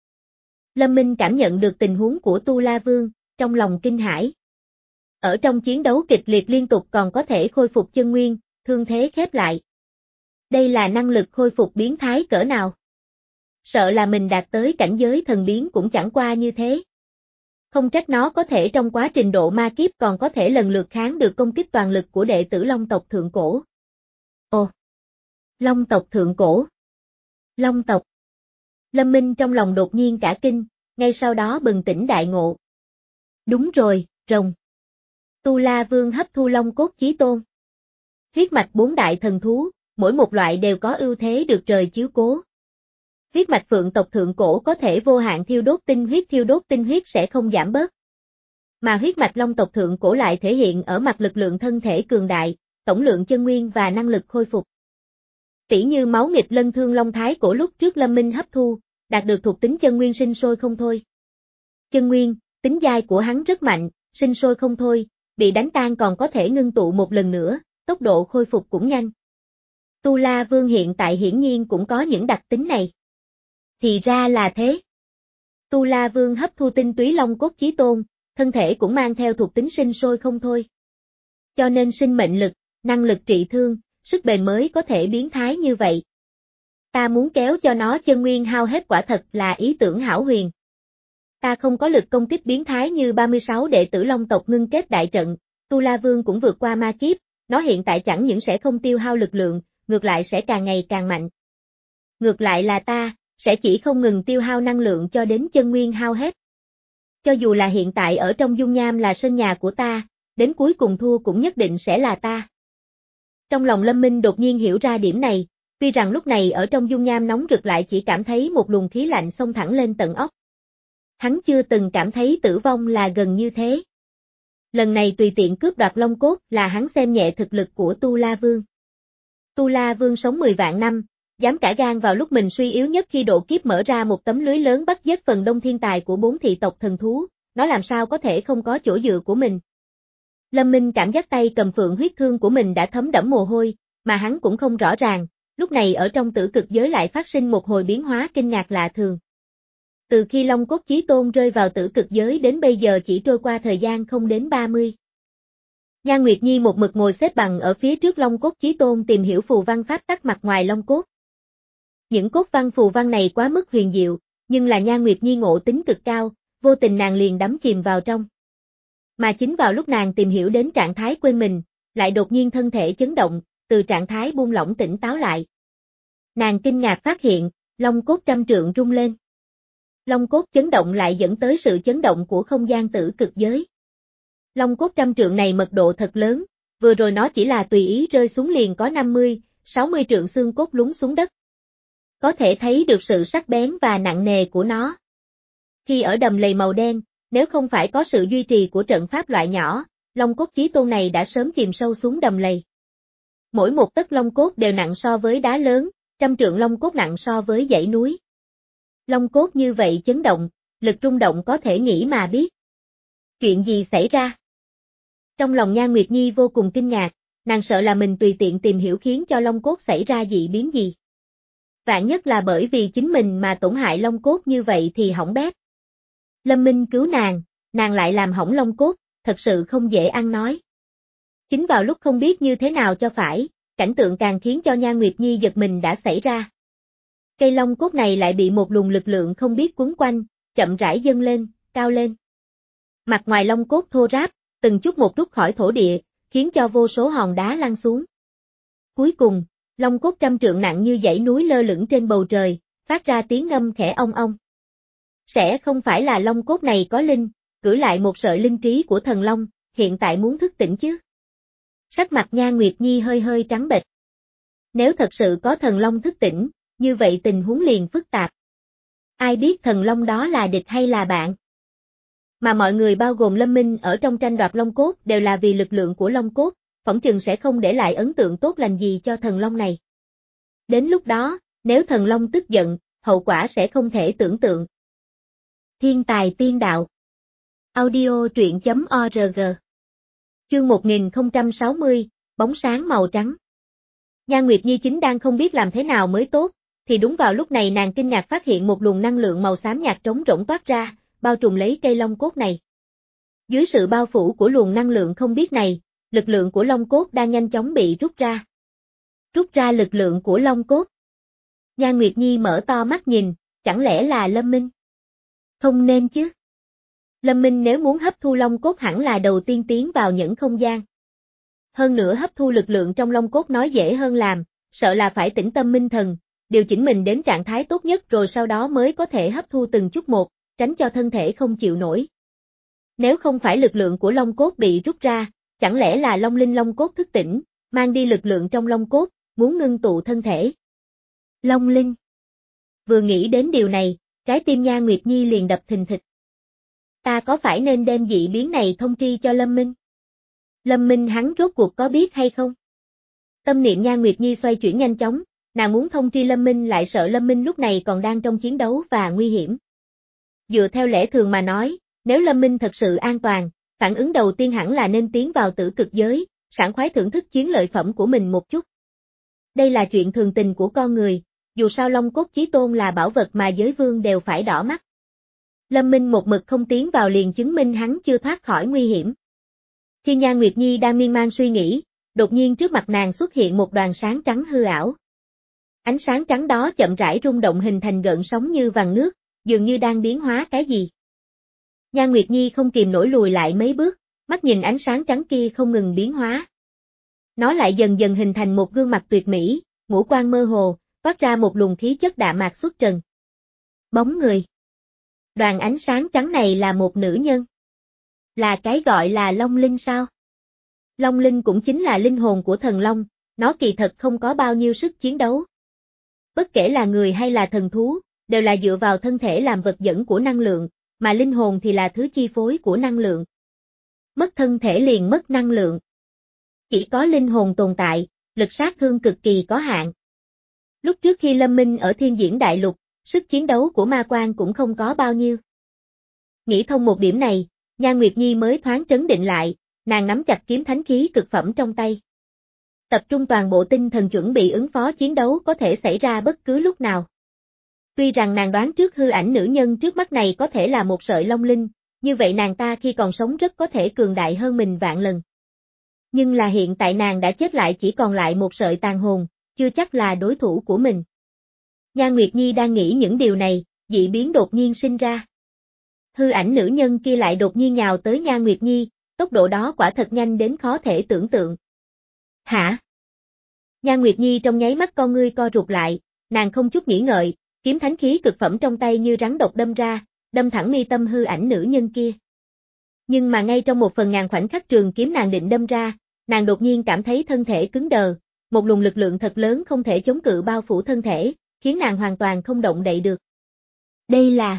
Lâm Minh cảm nhận được tình huống của Tu La Vương, trong lòng kinh hãi. Ở trong chiến đấu kịch liệt liên tục còn có thể khôi phục chân nguyên, thương thế khép lại. Đây là năng lực khôi phục biến thái cỡ nào? Sợ là mình đạt tới cảnh giới thần biến cũng chẳng qua như thế. Không trách nó có thể trong quá trình độ ma kiếp còn có thể lần lượt kháng được công kích toàn lực của đệ tử Long tộc thượng cổ. Ồ! Long tộc thượng cổ! Long tộc! Lâm Minh trong lòng đột nhiên cả kinh, ngay sau đó bừng tỉnh đại ngộ. Đúng rồi, rồng. Tu La Vương hấp thu long cốt chí tôn. Huyết mạch bốn đại thần thú, mỗi một loại đều có ưu thế được trời chiếu cố. Huyết mạch phượng tộc thượng cổ có thể vô hạn thiêu đốt tinh huyết thiêu đốt tinh huyết sẽ không giảm bớt. Mà huyết mạch long tộc thượng cổ lại thể hiện ở mặt lực lượng thân thể cường đại, tổng lượng chân nguyên và năng lực khôi phục. Tỉ như máu nghịch lân thương long thái cổ lúc trước Lâm Minh hấp thu, đạt được thuộc tính chân nguyên sinh sôi không thôi. Chân nguyên, tính dai của hắn rất mạnh, sinh sôi không thôi, bị đánh tan còn có thể ngưng tụ một lần nữa, tốc độ khôi phục cũng nhanh. Tu La Vương hiện tại hiển nhiên cũng có những đặc tính này. Thì ra là thế. Tu La Vương hấp thu tinh túy long cốt chí tôn, thân thể cũng mang theo thuộc tính sinh sôi không thôi. Cho nên sinh mệnh lực, năng lực trị thương, sức bền mới có thể biến thái như vậy. Ta muốn kéo cho nó chân nguyên hao hết quả thật là ý tưởng hão huyền. Ta không có lực công kích biến thái như ba mươi sáu đệ tử Long tộc ngưng kết đại trận, Tu La Vương cũng vượt qua ma kiếp, nó hiện tại chẳng những sẽ không tiêu hao lực lượng, ngược lại sẽ càng ngày càng mạnh. Ngược lại là ta, sẽ chỉ không ngừng tiêu hao năng lượng cho đến chân nguyên hao hết. Cho dù là hiện tại ở trong dung nham là sân nhà của ta, đến cuối cùng thua cũng nhất định sẽ là ta. Trong lòng Lâm Minh đột nhiên hiểu ra điểm này, tuy rằng lúc này ở trong dung nham nóng rực lại chỉ cảm thấy một luồng khí lạnh xông thẳng lên tận óc. Hắn chưa từng cảm thấy tử vong là gần như thế. Lần này tùy tiện cướp đoạt long cốt là hắn xem nhẹ thực lực của Tu La Vương. Tu La Vương sống mười vạn năm, dám cả gan vào lúc mình suy yếu nhất khi độ kiếp mở ra một tấm lưới lớn bắt giết phần đông thiên tài của bốn thị tộc thần thú, nó làm sao có thể không có chỗ dựa của mình. Lâm Minh cảm giác tay cầm phượng huyết thương của mình đã thấm đẫm mồ hôi, mà hắn cũng không rõ ràng, lúc này ở trong tử cực giới lại phát sinh một hồi biến hóa kinh ngạc lạ thường. Từ khi Long Cốt Chí Tôn rơi vào tử cực giới đến bây giờ chỉ trôi qua thời gian không đến ba mươi. Nhan Nguyệt Nhi một mực ngồi xếp bằng ở phía trước Long Cốt Chí Tôn tìm hiểu phù văn pháp tắc mặt ngoài Long Cốt. Những cốt văn phù văn này quá mức huyền diệu, nhưng là Nhan Nguyệt Nhi ngộ tính cực cao, vô tình nàng liền đắm chìm vào trong. Mà chính vào lúc nàng tìm hiểu đến trạng thái quên mình, lại đột nhiên thân thể chấn động, từ trạng thái buông lỏng tỉnh táo lại. Nàng kinh ngạc phát hiện, Long Cốt trăm trượng rung lên. Long Cốt chấn động lại dẫn tới sự chấn động của không gian tử cực giới. Long Cốt trăm trượng này mật độ thật lớn, vừa rồi nó chỉ là tùy ý rơi xuống liền có năm mươi, sáu mươi trượng xương cốt lún xuống đất. Có thể thấy được sự sắc bén và nặng nề của nó. Khi ở đầm lầy màu đen, nếu không phải có sự duy trì của trận pháp loại nhỏ, Long Cốt Chí Tôn này đã sớm chìm sâu xuống đầm lầy. Mỗi một tấc Long Cốt đều nặng so với đá lớn, trăm trượng Long Cốt nặng so với dãy núi. Long Cốt như vậy chấn động, lực rung động có thể nghĩ mà biết. Chuyện gì xảy ra? Trong lòng Nhan Nguyệt Nhi vô cùng kinh ngạc, nàng sợ là mình tùy tiện tìm hiểu khiến cho Long Cốt xảy ra dị biến gì. Vạn nhất là bởi vì chính mình mà tổn hại Long Cốt như vậy thì hỏng bét. Lâm Minh cứu nàng, nàng lại làm hỏng Long Cốt, thật sự không dễ ăn nói. Chính vào lúc không biết như thế nào cho phải, cảnh tượng càng khiến cho Nhan Nguyệt Nhi giật mình đã xảy ra. Cây Long Cốt này lại bị một luồng lực lượng không biết quấn quanh, chậm rãi dâng lên, cao lên. Mặt ngoài Long Cốt thô ráp, từng chút một rút khỏi thổ địa, khiến cho vô số hòn đá lăn xuống. Cuối cùng, Long cốt trăm trượng nặng như dãy núi lơ lửng trên bầu trời, phát ra tiếng ngâm khẽ ong ong. Sẽ không phải là long cốt này có linh, cử lại một sợi linh trí của thần long, hiện tại muốn thức tỉnh chứ? Sắc mặt Nhan Nguyệt Nhi hơi hơi trắng bệch. Nếu thật sự có thần long thức tỉnh, như vậy tình huống liền phức tạp. Ai biết thần long đó là địch hay là bạn? Mà mọi người bao gồm Lâm Minh ở trong tranh đoạt long cốt đều là vì lực lượng của long cốt, phỏng chừng sẽ không để lại ấn tượng tốt lành gì cho thần long này. Đến lúc đó, nếu thần long tức giận, hậu quả sẽ không thể tưởng tượng. Thiên tài tiên đạo. Audio truyện chấm org. Chương một nghìn không trăm sáu mươi, bóng sáng màu trắng. Nhan Nguyệt Nhi chính đang không biết làm thế nào mới tốt, thì đúng vào lúc này nàng kinh ngạc phát hiện một luồng năng lượng màu xám nhạt trống rỗng toát ra, bao trùm lấy cây long cốt này. Dưới sự bao phủ của luồng năng lượng không biết này, lực lượng của long cốt đang nhanh chóng bị rút ra. Rút ra lực lượng của long cốt. Nhan Nguyệt Nhi mở to mắt nhìn, chẳng lẽ là Lâm Minh? Không nên chứ. Lâm Minh nếu muốn hấp thu long cốt hẳn là đầu tiên tiến vào những không gian. Hơn nữa hấp thu lực lượng trong long cốt nói dễ hơn làm, sợ là phải tĩnh tâm minh thần, điều chỉnh mình đến trạng thái tốt nhất rồi sau đó mới có thể hấp thu từng chút một, tránh cho thân thể không chịu nổi. Nếu không phải lực lượng của long cốt bị rút ra, chẳng lẽ là long linh long cốt thức tỉnh, mang đi lực lượng trong long cốt, muốn ngưng tụ thân thể. Long linh. Vừa nghĩ đến điều này, trái tim Nhan Nguyệt Nhi liền đập thình thịch. Ta có phải nên đem dị biến này thông tri cho Lâm Minh? Lâm Minh hắn rốt cuộc có biết hay không? Tâm niệm Nhan Nguyệt Nhi xoay chuyển nhanh chóng, nàng muốn thông tri Lâm Minh lại sợ Lâm Minh lúc này còn đang trong chiến đấu và nguy hiểm. Dựa theo lẽ thường mà nói, nếu Lâm Minh thật sự an toàn, phản ứng đầu tiên hẳn là nên tiến vào tử cực giới, sảng khoái thưởng thức chiến lợi phẩm của mình một chút. Đây là chuyện thường tình của con người, dù sao long cốt chí tôn là bảo vật mà giới vương đều phải đỏ mắt. Lâm Minh một mực không tiến vào liền chứng minh hắn chưa thoát khỏi nguy hiểm. Khi Nhan Nguyệt Nhi đang miên man suy nghĩ, đột nhiên trước mặt nàng xuất hiện một đoàn sáng trắng hư ảo. Ánh sáng trắng đó chậm rãi rung động hình thành gợn sóng như vằn nước, dường như đang biến hóa cái gì. Nhan Nguyệt Nhi không kìm nổi lùi lại mấy bước, mắt nhìn ánh sáng trắng kia không ngừng biến hóa. Nó lại dần dần hình thành một gương mặt tuyệt mỹ, ngũ quan mơ hồ, toát ra một luồng khí chất đạm mạc xuất trần. Bóng người. Đoàn ánh sáng trắng này là một nữ nhân. Là cái gọi là Long Linh sao? Long Linh cũng chính là linh hồn của thần Long, nó kỳ thật không có bao nhiêu sức chiến đấu. Bất kể là người hay là thần thú, đều là dựa vào thân thể làm vật dẫn của năng lượng, mà linh hồn thì là thứ chi phối của năng lượng. Mất thân thể liền mất năng lượng. Chỉ có linh hồn tồn tại, lực sát thương cực kỳ có hạn. Lúc trước khi Lâm Minh ở Thiên Diễn Đại Lục, sức chiến đấu của ma quan cũng không có bao nhiêu. Nghĩ thông một điểm này, Nhan Nguyệt Nhi mới thoáng trấn định lại, nàng nắm chặt kiếm thánh khí cực phẩm trong tay. Tập trung toàn bộ tinh thần chuẩn bị ứng phó chiến đấu có thể xảy ra bất cứ lúc nào. Tuy rằng nàng đoán trước hư ảnh nữ nhân trước mắt này có thể là một sợi long linh, như vậy nàng ta khi còn sống rất có thể cường đại hơn mình vạn lần. Nhưng là hiện tại nàng đã chết lại chỉ còn lại một sợi tàn hồn, chưa chắc là đối thủ của mình. Nhan Nguyệt Nhi đang nghĩ những điều này, dị biến đột nhiên sinh ra. Hư ảnh nữ nhân kia lại đột nhiên nhào tới Nhan Nguyệt Nhi, tốc độ đó quả thật nhanh đến khó thể tưởng tượng. Hả? Nhan Nguyệt Nhi trong nháy mắt con ngươi co rụt lại, nàng không chút nghĩ ngợi, kiếm thánh khí cực phẩm trong tay như rắn độc đâm ra, đâm thẳng mi tâm hư ảnh nữ nhân kia. Nhưng mà ngay trong một phần ngàn khoảnh khắc trường kiếm nàng định đâm ra, nàng đột nhiên cảm thấy thân thể cứng đờ, một luồng lực lượng thật lớn không thể chống cự bao phủ thân thể, khiến nàng hoàn toàn không động đậy được. Đây là...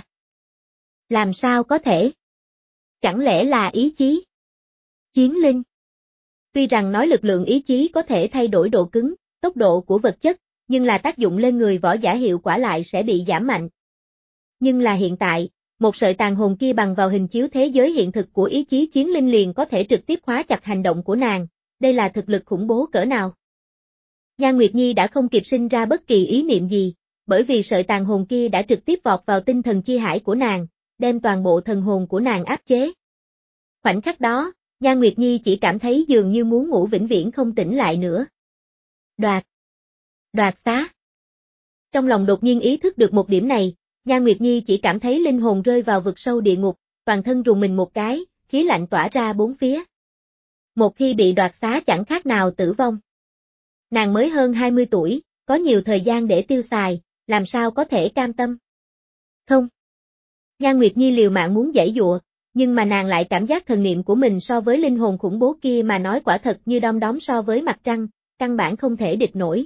Làm sao có thể? Chẳng lẽ là ý chí? Chiến linh. Tuy rằng nói lực lượng ý chí có thể thay đổi độ cứng, tốc độ của vật chất, nhưng là tác dụng lên người võ giả hiệu quả lại sẽ bị giảm mạnh. Nhưng là hiện tại, một sợi tàn hồn kia bằng vào hình chiếu thế giới hiện thực của ý chí chiến linh liền có thể trực tiếp khóa chặt hành động của nàng, đây là thực lực khủng bố cỡ nào. Nhan Nguyệt Nhi đã không kịp sinh ra bất kỳ ý niệm gì, bởi vì sợi tàn hồn kia đã trực tiếp vọt vào tinh thần chi hải của nàng, đem toàn bộ thần hồn của nàng áp chế. Khoảnh khắc đó, Nhan Nguyệt Nhi chỉ cảm thấy dường như muốn ngủ vĩnh viễn không tỉnh lại nữa. Đoạt. Đoạt xá. Trong lòng đột nhiên ý thức được một điểm này, Nhan Nguyệt Nhi chỉ cảm thấy linh hồn rơi vào vực sâu địa ngục, toàn thân rùng mình một cái, khí lạnh tỏa ra bốn phía. Một khi bị đoạt xá chẳng khác nào tử vong. Nàng mới hơn hai mươi tuổi, có nhiều thời gian để tiêu xài, làm sao có thể cam tâm. Không. Nhan Nguyệt Nhi liều mạng muốn giãy giụa, nhưng mà nàng lại cảm giác thần niệm của mình so với linh hồn khủng bố kia mà nói quả thật như đom đóm so với mặt trăng, căn bản không thể địch nổi.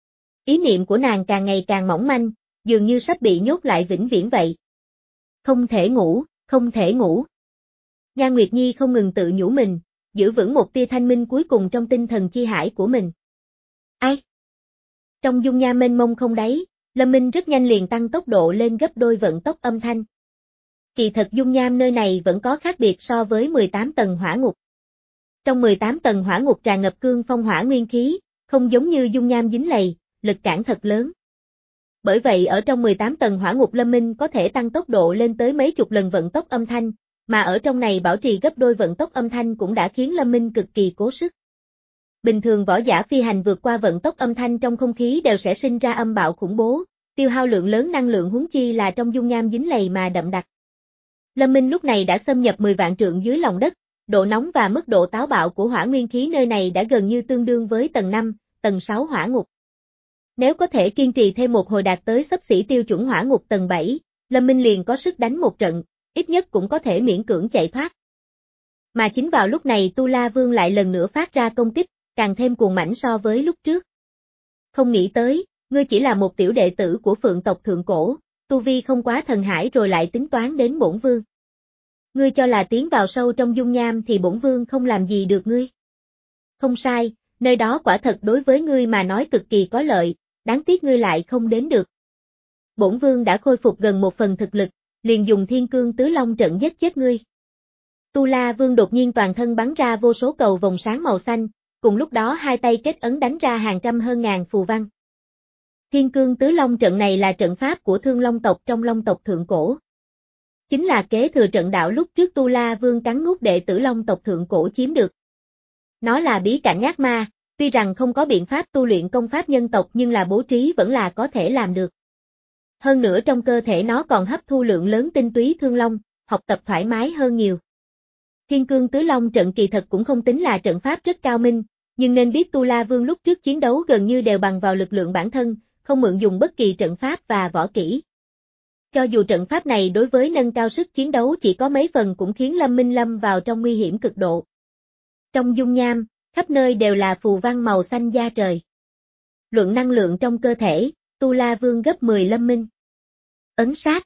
Ý niệm của nàng càng ngày càng mỏng manh, dường như sắp bị nhốt lại vĩnh viễn vậy. Không thể ngủ, không thể ngủ. Nhan Nguyệt Nhi không ngừng tự nhủ mình, giữ vững một tia thanh minh cuối cùng trong tinh thần chi hải của mình. Ai? Trong dung nham mênh mông không đáy, Lâm Minh rất nhanh liền tăng tốc độ lên gấp đôi vận tốc âm thanh. Kỳ thật dung nham nơi này vẫn có khác biệt so với mười tám tầng hỏa ngục. Trong mười tám tầng hỏa ngục tràn ngập cương phong hỏa nguyên khí, không giống như dung nham dính lầy, lực cản thật lớn. Bởi vậy ở trong mười tám tầng hỏa ngục Lâm Minh có thể tăng tốc độ lên tới mấy chục lần vận tốc âm thanh, mà ở trong này bảo trì gấp đôi vận tốc âm thanh cũng đã khiến Lâm Minh cực kỳ cố sức. Bình thường võ giả phi hành vượt qua vận tốc âm thanh trong không khí đều sẽ sinh ra âm bạo khủng bố, tiêu hao lượng lớn năng lượng huống chi là trong dung nham dính lầy mà đậm đặc. Lâm Minh lúc này đã xâm nhập mười vạn trượng dưới lòng đất, độ nóng và mức độ táo bạo của hỏa nguyên khí nơi này đã gần như tương đương với tầng năm, tầng sáu hỏa ngục. Nếu có thể kiên trì thêm một hồi đạt tới xấp xỉ tiêu chuẩn hỏa ngục tầng bảy, Lâm Minh liền có sức đánh một trận, ít nhất cũng có thể miễn cưỡng chạy thoát. Mà chính vào lúc này Tu La Vương lại lần nữa phát ra công kích, càng thêm cuồng mãnh so với lúc trước. Không nghĩ tới, ngươi chỉ là một tiểu đệ tử của Phượng tộc thượng cổ, tu vi không quá thần hải rồi lại tính toán đến bổn vương. Ngươi cho là tiến vào sâu trong dung nham thì bổn vương không làm gì được ngươi. Không sai, nơi đó quả thật đối với ngươi mà nói cực kỳ có lợi, đáng tiếc ngươi lại không đến được. Bổn vương đã khôi phục gần một phần thực lực, liền dùng Thiên Cương Tứ Long trận giết chết ngươi. Tu La Vương đột nhiên toàn thân bắn ra vô số cầu vòng sáng màu xanh, cùng lúc đó hai tay kết ấn đánh ra hàng trăm hơn ngàn phù văn. Thiên Cương Tứ Long trận này là trận pháp của Thương Long tộc trong Long tộc thượng cổ. Chính là kế thừa trận đạo lúc trước Tu La Vương cắn nuốt đệ tử Long tộc thượng cổ chiếm được. Nó là bí cảnh ác ma, tuy rằng không có biện pháp tu luyện công pháp nhân tộc nhưng là bố trí vẫn là có thể làm được. Hơn nữa trong cơ thể nó còn hấp thu lượng lớn tinh túy thương long, học tập thoải mái hơn nhiều. Thiên Cương Tứ Long trận kỳ thật cũng không tính là trận pháp rất cao minh, nhưng nên biết Tu La Vương lúc trước chiến đấu gần như đều bằng vào lực lượng bản thân, không mượn dùng bất kỳ trận pháp và võ kỹ. Cho dù trận pháp này đối với nâng cao sức chiến đấu chỉ có mấy phần cũng khiến Lâm Minh lâm vào trong nguy hiểm cực độ. Trong dung nham, khắp nơi đều là phù văn màu xanh da trời. Luận năng lượng trong cơ thể, Tu La Vương gấp mười Lâm Minh. Ấn sát.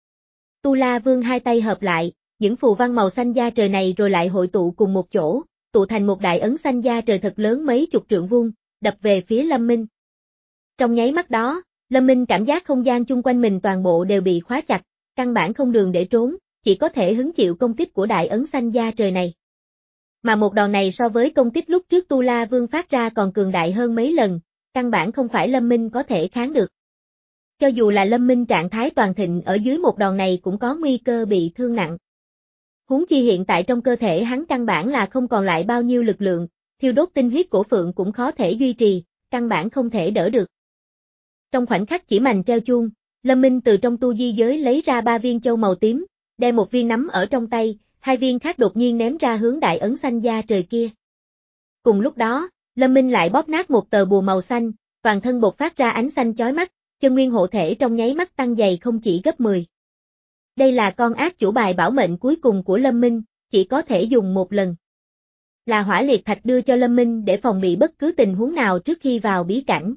Tu La Vương hai tay hợp lại, những phù văn màu xanh da trời này rồi lại hội tụ cùng một chỗ, tụ thành một đại ấn xanh da trời thật lớn mấy chục trượng vuông, đập về phía Lâm Minh. Trong nháy mắt đó, Lâm Minh cảm giác không gian chung quanh mình toàn bộ đều bị khóa chặt, căn bản không đường để trốn, chỉ có thể hứng chịu công kích của đại ấn xanh da trời này. Mà một đòn này so với công kích lúc trước Tu La Vương phát ra còn cường đại hơn mấy lần, căn bản không phải Lâm Minh có thể kháng được. Cho dù là Lâm Minh trạng thái toàn thịnh ở dưới một đòn này cũng có nguy cơ bị thương nặng. Huống chi hiện tại trong cơ thể hắn căn bản là không còn lại bao nhiêu lực lượng, thiêu đốt tinh huyết cổ phượng cũng khó thể duy trì, căn bản không thể đỡ được. Trong khoảnh khắc chỉ mành treo chuông, Lâm Minh từ trong tu di giới lấy ra ba viên châu màu tím, đem một viên nắm ở trong tay, hai viên khác đột nhiên ném ra hướng đại ấn xanh da trời kia. Cùng lúc đó, Lâm Minh lại bóp nát một tờ bùa màu xanh, toàn thân bộc phát ra ánh xanh chói mắt, chân nguyên hộ thể trong nháy mắt tăng dày không chỉ gấp mười. Đây là con ác chủ bài bảo mệnh cuối cùng của Lâm Minh, chỉ có thể dùng một lần. Là hỏa liệt thạch đưa cho Lâm Minh để phòng bị bất cứ tình huống nào trước khi vào bí cảnh.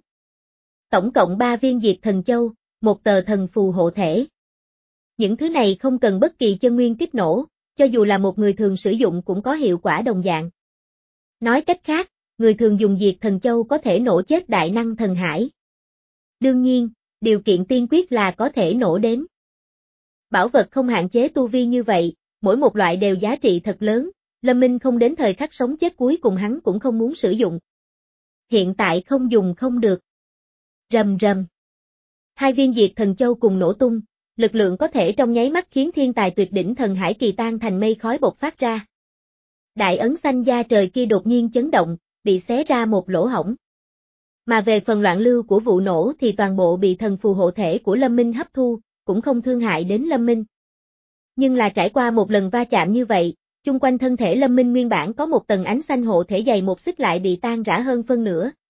Tổng cộng ba viên diệt thần châu, một tờ thần phù hộ thể. Những thứ này không cần bất kỳ chân nguyên kích nổ, cho dù là một người thường sử dụng cũng có hiệu quả đồng dạng. Nói cách khác, người thường dùng diệt thần châu có thể nổ chết đại năng thần hải. Đương nhiên, điều kiện tiên quyết là có thể nổ đến. Bảo vật không hạn chế tu vi như vậy, mỗi một loại đều giá trị thật lớn, Lâm Minh không đến thời khắc sống chết cuối cùng hắn cũng không muốn sử dụng. Hiện tại không dùng không được. Rầm rầm. Hai viên diệt thần châu cùng nổ tung, lực lượng có thể trong nháy mắt khiến thiên tài tuyệt đỉnh thần hải kỳ tan thành mây khói bộc phát ra. Đại ấn xanh da trời kia đột nhiên chấn động, bị xé ra một lỗ hổng. Mà về phần loạn lưu của vụ nổ thì toàn bộ bị thần phù hộ thể của Lâm Minh hấp thu, cũng không thương hại đến Lâm Minh. Nhưng là trải qua một lần va chạm như vậy, chung quanh thân thể Lâm Minh nguyên bản có một tầng ánh xanh hộ thể dày một xích lại bị tan rã hơn phân nửa,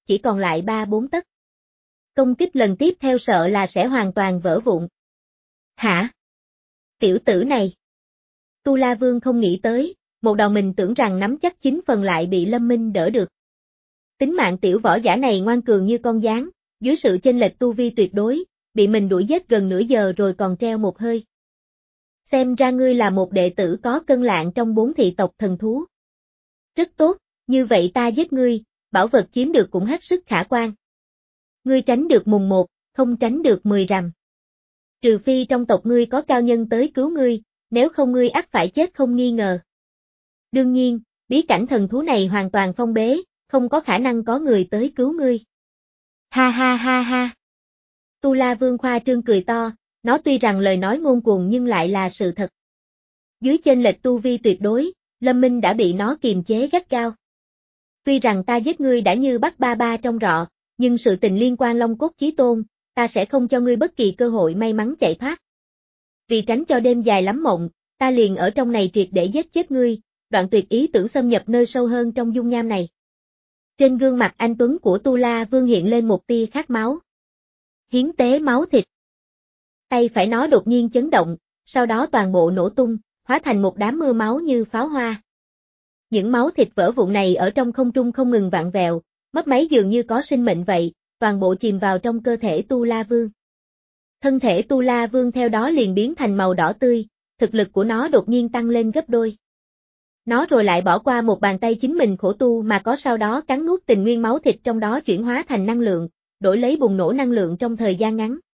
chỉ còn lại ba bốn tấc. Công kích lần tiếp theo sợ là sẽ hoàn toàn vỡ vụn. Hả? Tiểu tử này. Tu La Vương không nghĩ tới, một đòn mình tưởng rằng nắm chắc chín phần lại bị Lâm Minh đỡ được. Tính mạng tiểu võ giả này ngoan cường như con gián, dưới sự chênh lệch tu vi tuyệt đối, bị mình đuổi giết gần nửa giờ rồi còn treo một hơi. Xem ra ngươi là một đệ tử có cân lạng trong bốn thị tộc thần thú. Rất tốt, như vậy ta giết ngươi, bảo vật chiếm được cũng hết sức khả quan. Ngươi tránh được mùng một, không tránh được mười rằm. Trừ phi trong tộc ngươi có cao nhân tới cứu ngươi, nếu không ngươi ắt phải chết không nghi ngờ. Đương nhiên, bí cảnh thần thú này hoàn toàn phong bế, không có khả năng có người tới cứu ngươi. Ha ha ha ha. Tu La Vương khoa trương cười to, nó tuy rằng lời nói ngông cuồng nhưng lại là sự thật. Dưới chênh lệch tu vi tuyệt đối, Lâm Minh đã bị nó kiềm chế gắt gao. Tuy rằng ta giết ngươi đã như bắt ba ba trong rọ, nhưng sự tình liên quan Long Cốt Chí Tôn, ta sẽ không cho ngươi bất kỳ cơ hội may mắn chạy thoát. Vì tránh cho đêm dài lắm mộng, ta liền ở trong này triệt để giết chết ngươi, đoạn tuyệt ý tưởng xâm nhập nơi sâu hơn trong dung nham này. Trên gương mặt anh tuấn của Tu La Vương hiện lên một tia khát máu. Hiến tế máu thịt. Tay phải nó đột nhiên chấn động, sau đó toàn bộ nổ tung, hóa thành một đám mưa máu như pháo hoa. Những máu thịt vỡ vụn này ở trong không trung không ngừng vặn vẹo, mấp máy dường như có sinh mệnh vậy, toàn bộ chìm vào trong cơ thể Tu La Vương. Thân thể Tu La Vương theo đó liền biến thành màu đỏ tươi, thực lực của nó đột nhiên tăng lên gấp đôi. Nó rồi lại bỏ qua một bàn tay chính mình khổ tu mà có sau đó cắn nuốt tình nguyên máu thịt trong đó chuyển hóa thành năng lượng, đổi lấy bùng nổ năng lượng trong thời gian ngắn.